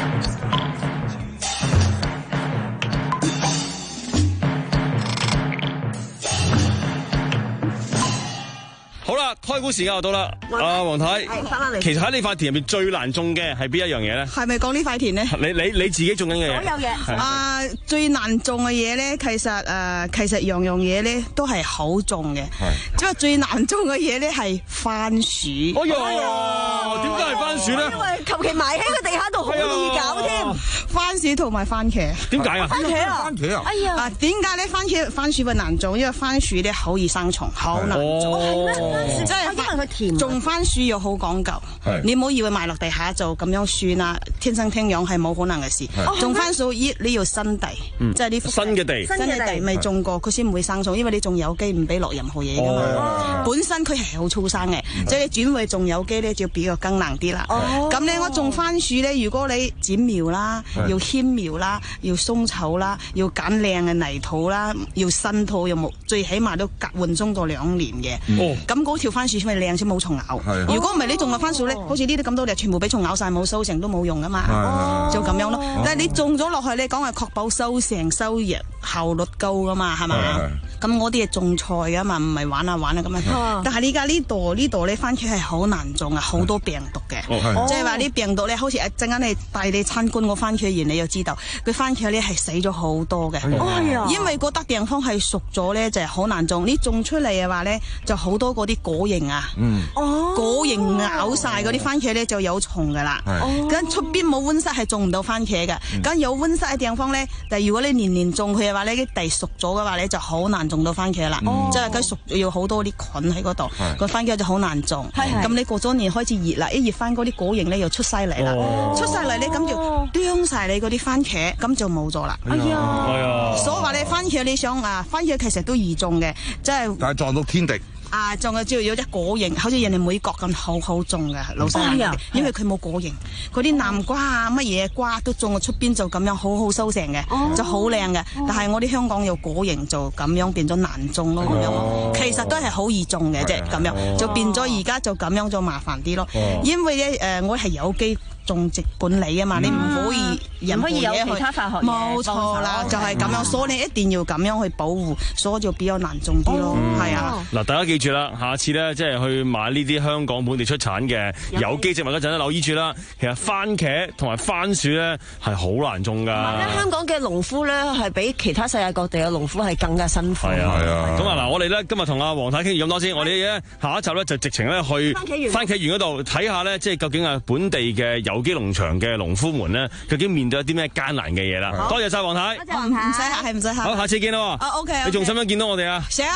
[SPEAKER 18] 好啦，開估時間又到啦，阿黃太，其實喺呢塊田入邊最難種嘅係邊一樣嘢咧？
[SPEAKER 13] 係咪講呢塊田咧？
[SPEAKER 18] 你你你自己種緊嘅嘢？
[SPEAKER 9] 所有嘢
[SPEAKER 13] 啊，最難種嘅嘢咧，其實誒、呃，其實樣樣嘢咧都係好種嘅，即係最難種嘅嘢咧係番薯。
[SPEAKER 18] 哎呀，點解係番薯咧？
[SPEAKER 9] 因為求其埋喺個地下度好易搞添。
[SPEAKER 13] 番薯同埋番茄。
[SPEAKER 18] 點解啊？
[SPEAKER 9] 番茄啊？
[SPEAKER 10] 番茄啊？
[SPEAKER 9] 哎呀！
[SPEAKER 13] 啊，點解咧？番茄番薯會難種，因為番薯咧好易生蟲，好難種。
[SPEAKER 9] 哦，即係因為佢甜。
[SPEAKER 13] 種番薯要好講究，你唔好以為埋落地下就咁樣算啦，天生聽養係冇可能嘅事。種番薯依你要新地，即係啲
[SPEAKER 18] 新嘅地，
[SPEAKER 13] 新嘅地未種過，佢先唔會生蟲，因為你種有機唔俾落任何嘢噶嘛。本身佢係好粗生嘅，即係你轉為種有機咧，就要比較更難啲啦。咁咧，我種番薯咧，如果你剪苗啦，要牽苗啦，要鬆草啦，要揀靚嘅泥土啦，要新土，又冇最起碼都隔換種到兩年嘅。咁嗰條番薯先係靚先冇蟲咬。如果唔係你種嘅番薯咧，好似呢啲咁多嘅，全部俾蟲咬晒，冇收成都冇用噶嘛。就咁樣咯。但係你種咗落去咧，講係確保收成收益效率高噶嘛，係嘛？咁我啲係種菜噶嘛，唔係玩下玩啊咁啊。但係你而家呢度呢度咧，番茄係好難種啊，好多病毒嘅。即係話啲病毒咧，好似一陣間你帶你參觀個番茄園，你就知道佢番茄咧係死咗好多嘅。因為嗰笪地方係熟咗咧，就係好難種。你種出嚟嘅話咧，就好多嗰啲果蠅啊。哦。果蠅咬晒嗰啲番茄咧，就有蟲噶啦。咁出邊冇溫室係種唔到番茄嘅。咁有溫室嘅地方咧，但係如果你年年種佢嘅話咧，啲地熟咗嘅話咧，就好難種到番茄啦。即係佢熟要好多啲菌喺嗰度，個番茄就好難種。咁你過咗年開始熱啦，一熱翻嗰啲果蠅咧又出晒嚟啦，出晒嚟咧咁就啄晒你嗰啲番茄，咁就冇咗啦。哎呀，所以話你番茄你想啊，番茄其實都易種嘅，即係但係撞到天敵。啊，種嘅只要有一果蠅，好似人哋每角咁好好種嘅，老細、哦，因為佢冇果蠅，嗰啲南瓜啊乜嘢瓜都種，出邊就咁樣好好收成嘅，哦、就好靚嘅。但係我啲香港有果蠅就咁樣變咗難種咯，咁、哦、樣其實都係好易種嘅啫，咁樣就變咗而家就咁樣就麻煩啲咯，哦、因為咧誒、呃、我係有機種植管理啊嘛，嗯、你唔可以唔可以有其他化學嘢，冇錯啦，就係咁樣，所以你一定要咁樣去保護，所以就比較難種啲咯，係啊。
[SPEAKER 18] 嗱，大家記住啦，下次咧即係去買呢啲香港本地出產嘅有機植物嗰陣咧，留意住啦。其實番茄同埋番薯咧係好難種㗎。
[SPEAKER 9] 香港嘅農夫咧係比其他世界各地嘅農夫係更加辛苦。
[SPEAKER 18] 係啊，係啊。咁啊嗱，我哋咧今日同阿黃太傾完咁多先，我哋咧下一集咧就直情咧去番茄園嗰度睇下咧，即係究竟係本地嘅有機農場嘅農夫們咧，究竟面對一啲咩艱難嘅嘢啦？多謝晒黃太，
[SPEAKER 13] 唔使客氣，唔使客氣。
[SPEAKER 18] 好，下次見啦。
[SPEAKER 13] 啊 OK，
[SPEAKER 18] 你仲想唔想見到我哋啊？
[SPEAKER 13] 想。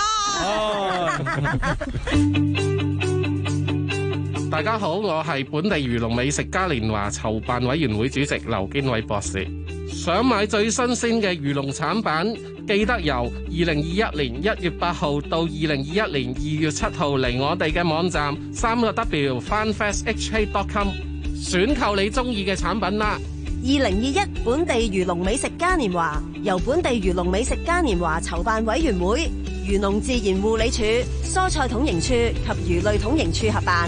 [SPEAKER 14] 大家好，我係本地漁農美食嘉年華籌辦委員會主席劉堅偉博士。想買最新鮮嘅漁農產品，記得由二零二一年一月八號到二零二一年二月七號嚟我哋嘅網站三個 W farmfest h k dot com 選購你中意嘅產品啦。
[SPEAKER 16] 二零二一本地漁農美食嘉年華由本地漁農美食嘉年華籌辦委員會、漁農自然護理署、蔬菜統營處及魚類統營處合辦。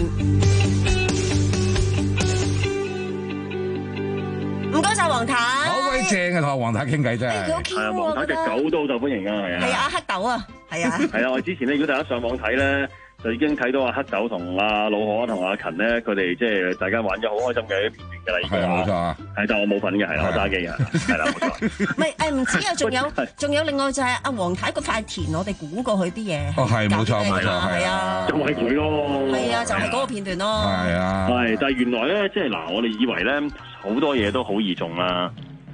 [SPEAKER 16] 唔該晒黃太，
[SPEAKER 10] 好鬼正啊！同阿黃太傾偈真係，
[SPEAKER 2] 係啊，黃太隻狗都好受歡迎啊，係啊，
[SPEAKER 9] 係啊，黑豆啊，係啊，
[SPEAKER 2] 係啊，我之前咧，如果大家上網睇咧，就已經睇到阿黑豆同阿老何同阿勤咧，佢哋即係大家玩咗好開心嘅片段㗎啦，已經係冇錯啊，係但我冇份嘅，係啦，我揸機嘅，係啦，冇錯。
[SPEAKER 9] 唔係誒，唔止啊，仲有仲有另外就係阿黃太嗰塊田，我哋估過佢啲嘢。
[SPEAKER 10] 哦，係冇錯冇錯，
[SPEAKER 9] 係啊，
[SPEAKER 2] 就係佢咯。
[SPEAKER 9] 係啊，就係嗰個片段咯。
[SPEAKER 10] 係啊，
[SPEAKER 2] 係，但係原來咧，即係嗱，我哋以為咧好多嘢都好易種啦。咁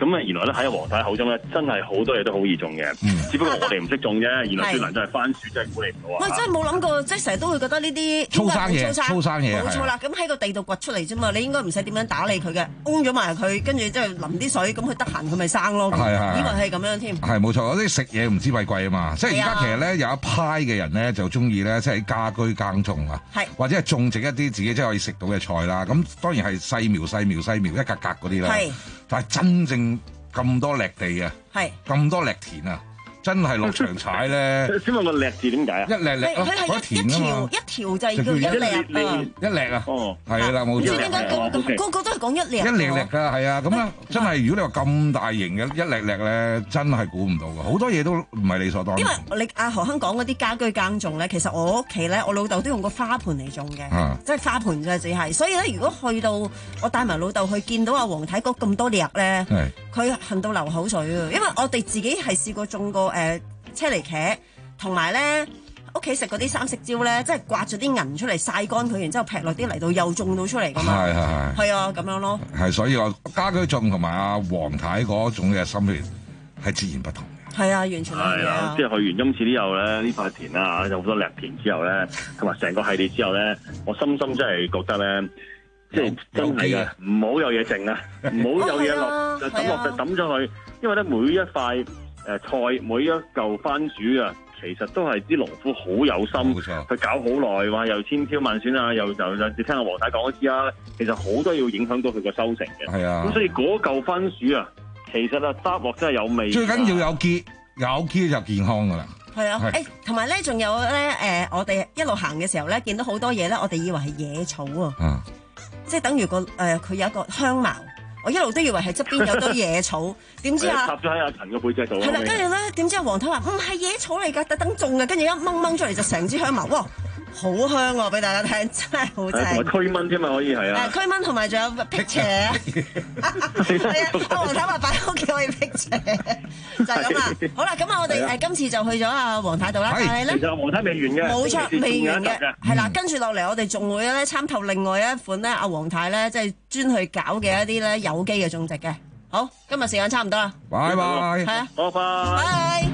[SPEAKER 2] 咁啊原來咧喺黃太口中咧，真係好多嘢都好易種嘅，
[SPEAKER 10] 嗯、
[SPEAKER 2] 只不過我哋唔識種啫。原來最難就係番薯，真係估你唔到啊！
[SPEAKER 9] 喂，真係冇諗過，即係成日都會覺得呢啲
[SPEAKER 10] 粗生嘢，粗生嘢，
[SPEAKER 9] 冇錯啦。咁喺個地度掘出嚟啫嘛，你應該唔使點樣打理佢嘅，封咗埋佢，跟住即係淋啲水，咁佢得閒佢咪生咯。
[SPEAKER 10] 係係，
[SPEAKER 9] 以為係咁樣添。
[SPEAKER 10] 係冇錯，嗰啲食嘢唔知貴貴啊嘛。即係而家其實咧有一派嘅人咧就中意咧，即係家居耕種啊，或者係種植一啲自己即係可以食到嘅菜啦。咁當然係細苗、細苗、細苗一格格嗰啲啦。但係真正咁多礫地啊，咁多礫田啊！真係落場踩咧！
[SPEAKER 2] 先問個礫字點解啊？
[SPEAKER 10] 一礫礫咯，嗰田啊嘛，
[SPEAKER 9] 一條就係叫一礫啊！
[SPEAKER 10] 一礫啊！哦，係啦，冇錯。
[SPEAKER 9] 唔知點解個個個都係講一礫。
[SPEAKER 10] 一礫礫㗎，係啊！咁啊，真係如果你話咁大型嘅一礫礫咧，真係估唔到㗎。好多嘢都唔係理所當然。
[SPEAKER 9] 因為你阿何香講嗰啲家居耕種咧，其實我屋企咧，我老豆都用個花盆嚟種嘅，即係花盆啫，只係。所以咧，如果去到我帶埋老豆去見到阿黃太嗰咁多礫咧，佢恨到流口水啊！因為我哋自己係試過種過誒。車厘茄，同埋咧屋企食嗰啲三色椒咧，即係刮咗啲銀出嚟曬乾佢，然之後劈落啲泥度又種到出嚟噶嘛。係係係。係啊，咁樣咯。係，所以我家居種同埋阿黃太嗰種嘅心血係截然不同嘅。係啊，完全係啊。
[SPEAKER 2] 即係去完今次之後咧，呢塊田啊，有好多礫田之後咧，同埋成個系列之後咧，我深深真係覺得咧，即係真係嘅，唔好有嘢剩啊，唔好有嘢落就抌落就抌咗佢，因為咧每一塊。誒、呃、菜每一嚿番薯啊，其實都係啲農夫好有心，佢搞好耐，話又千挑萬選啊，又又又你聽阿黃太講一次啊，其實好多要影響到佢個收成嘅。係啊，咁所以嗰嚿番薯啊，其實啊，揸落真係有味。最緊要有結，有結就健康噶啦。
[SPEAKER 9] 係啊，誒同埋咧，仲有咧誒、呃，我哋一路行嘅時候咧，見到好多嘢咧，我哋以為係野草啊，嗯、即係等於個誒，佢、呃、有一個香茅。我一路都以為係側邊有堆野草，點知啊？插咗喺阿陳個背脊度。係啦，跟住咧，點知阿黃太話唔係野草嚟㗎，特登種嘅，跟住一掹掹出嚟就成支香茅，哇！好香喎，俾大家聽，真係好正。同埋驅蚊添嘛，可以係啊。誒，驅蚊同埋仲有辟邪啊！係啊，阿黃太話擺喺屋企可以辟邪，就係咁啦。好啦，咁啊，我哋誒今次就去咗阿黃太度啦。但係咧，其實黃太未完嘅，冇錯，未完嘅。係啦，跟住落嚟，我哋仲會咧參透另外一款咧，阿黃太咧即係專去搞嘅一啲咧有機嘅種植嘅。好，今日時間差唔多啦。拜拜。係啊，拜拜。拜。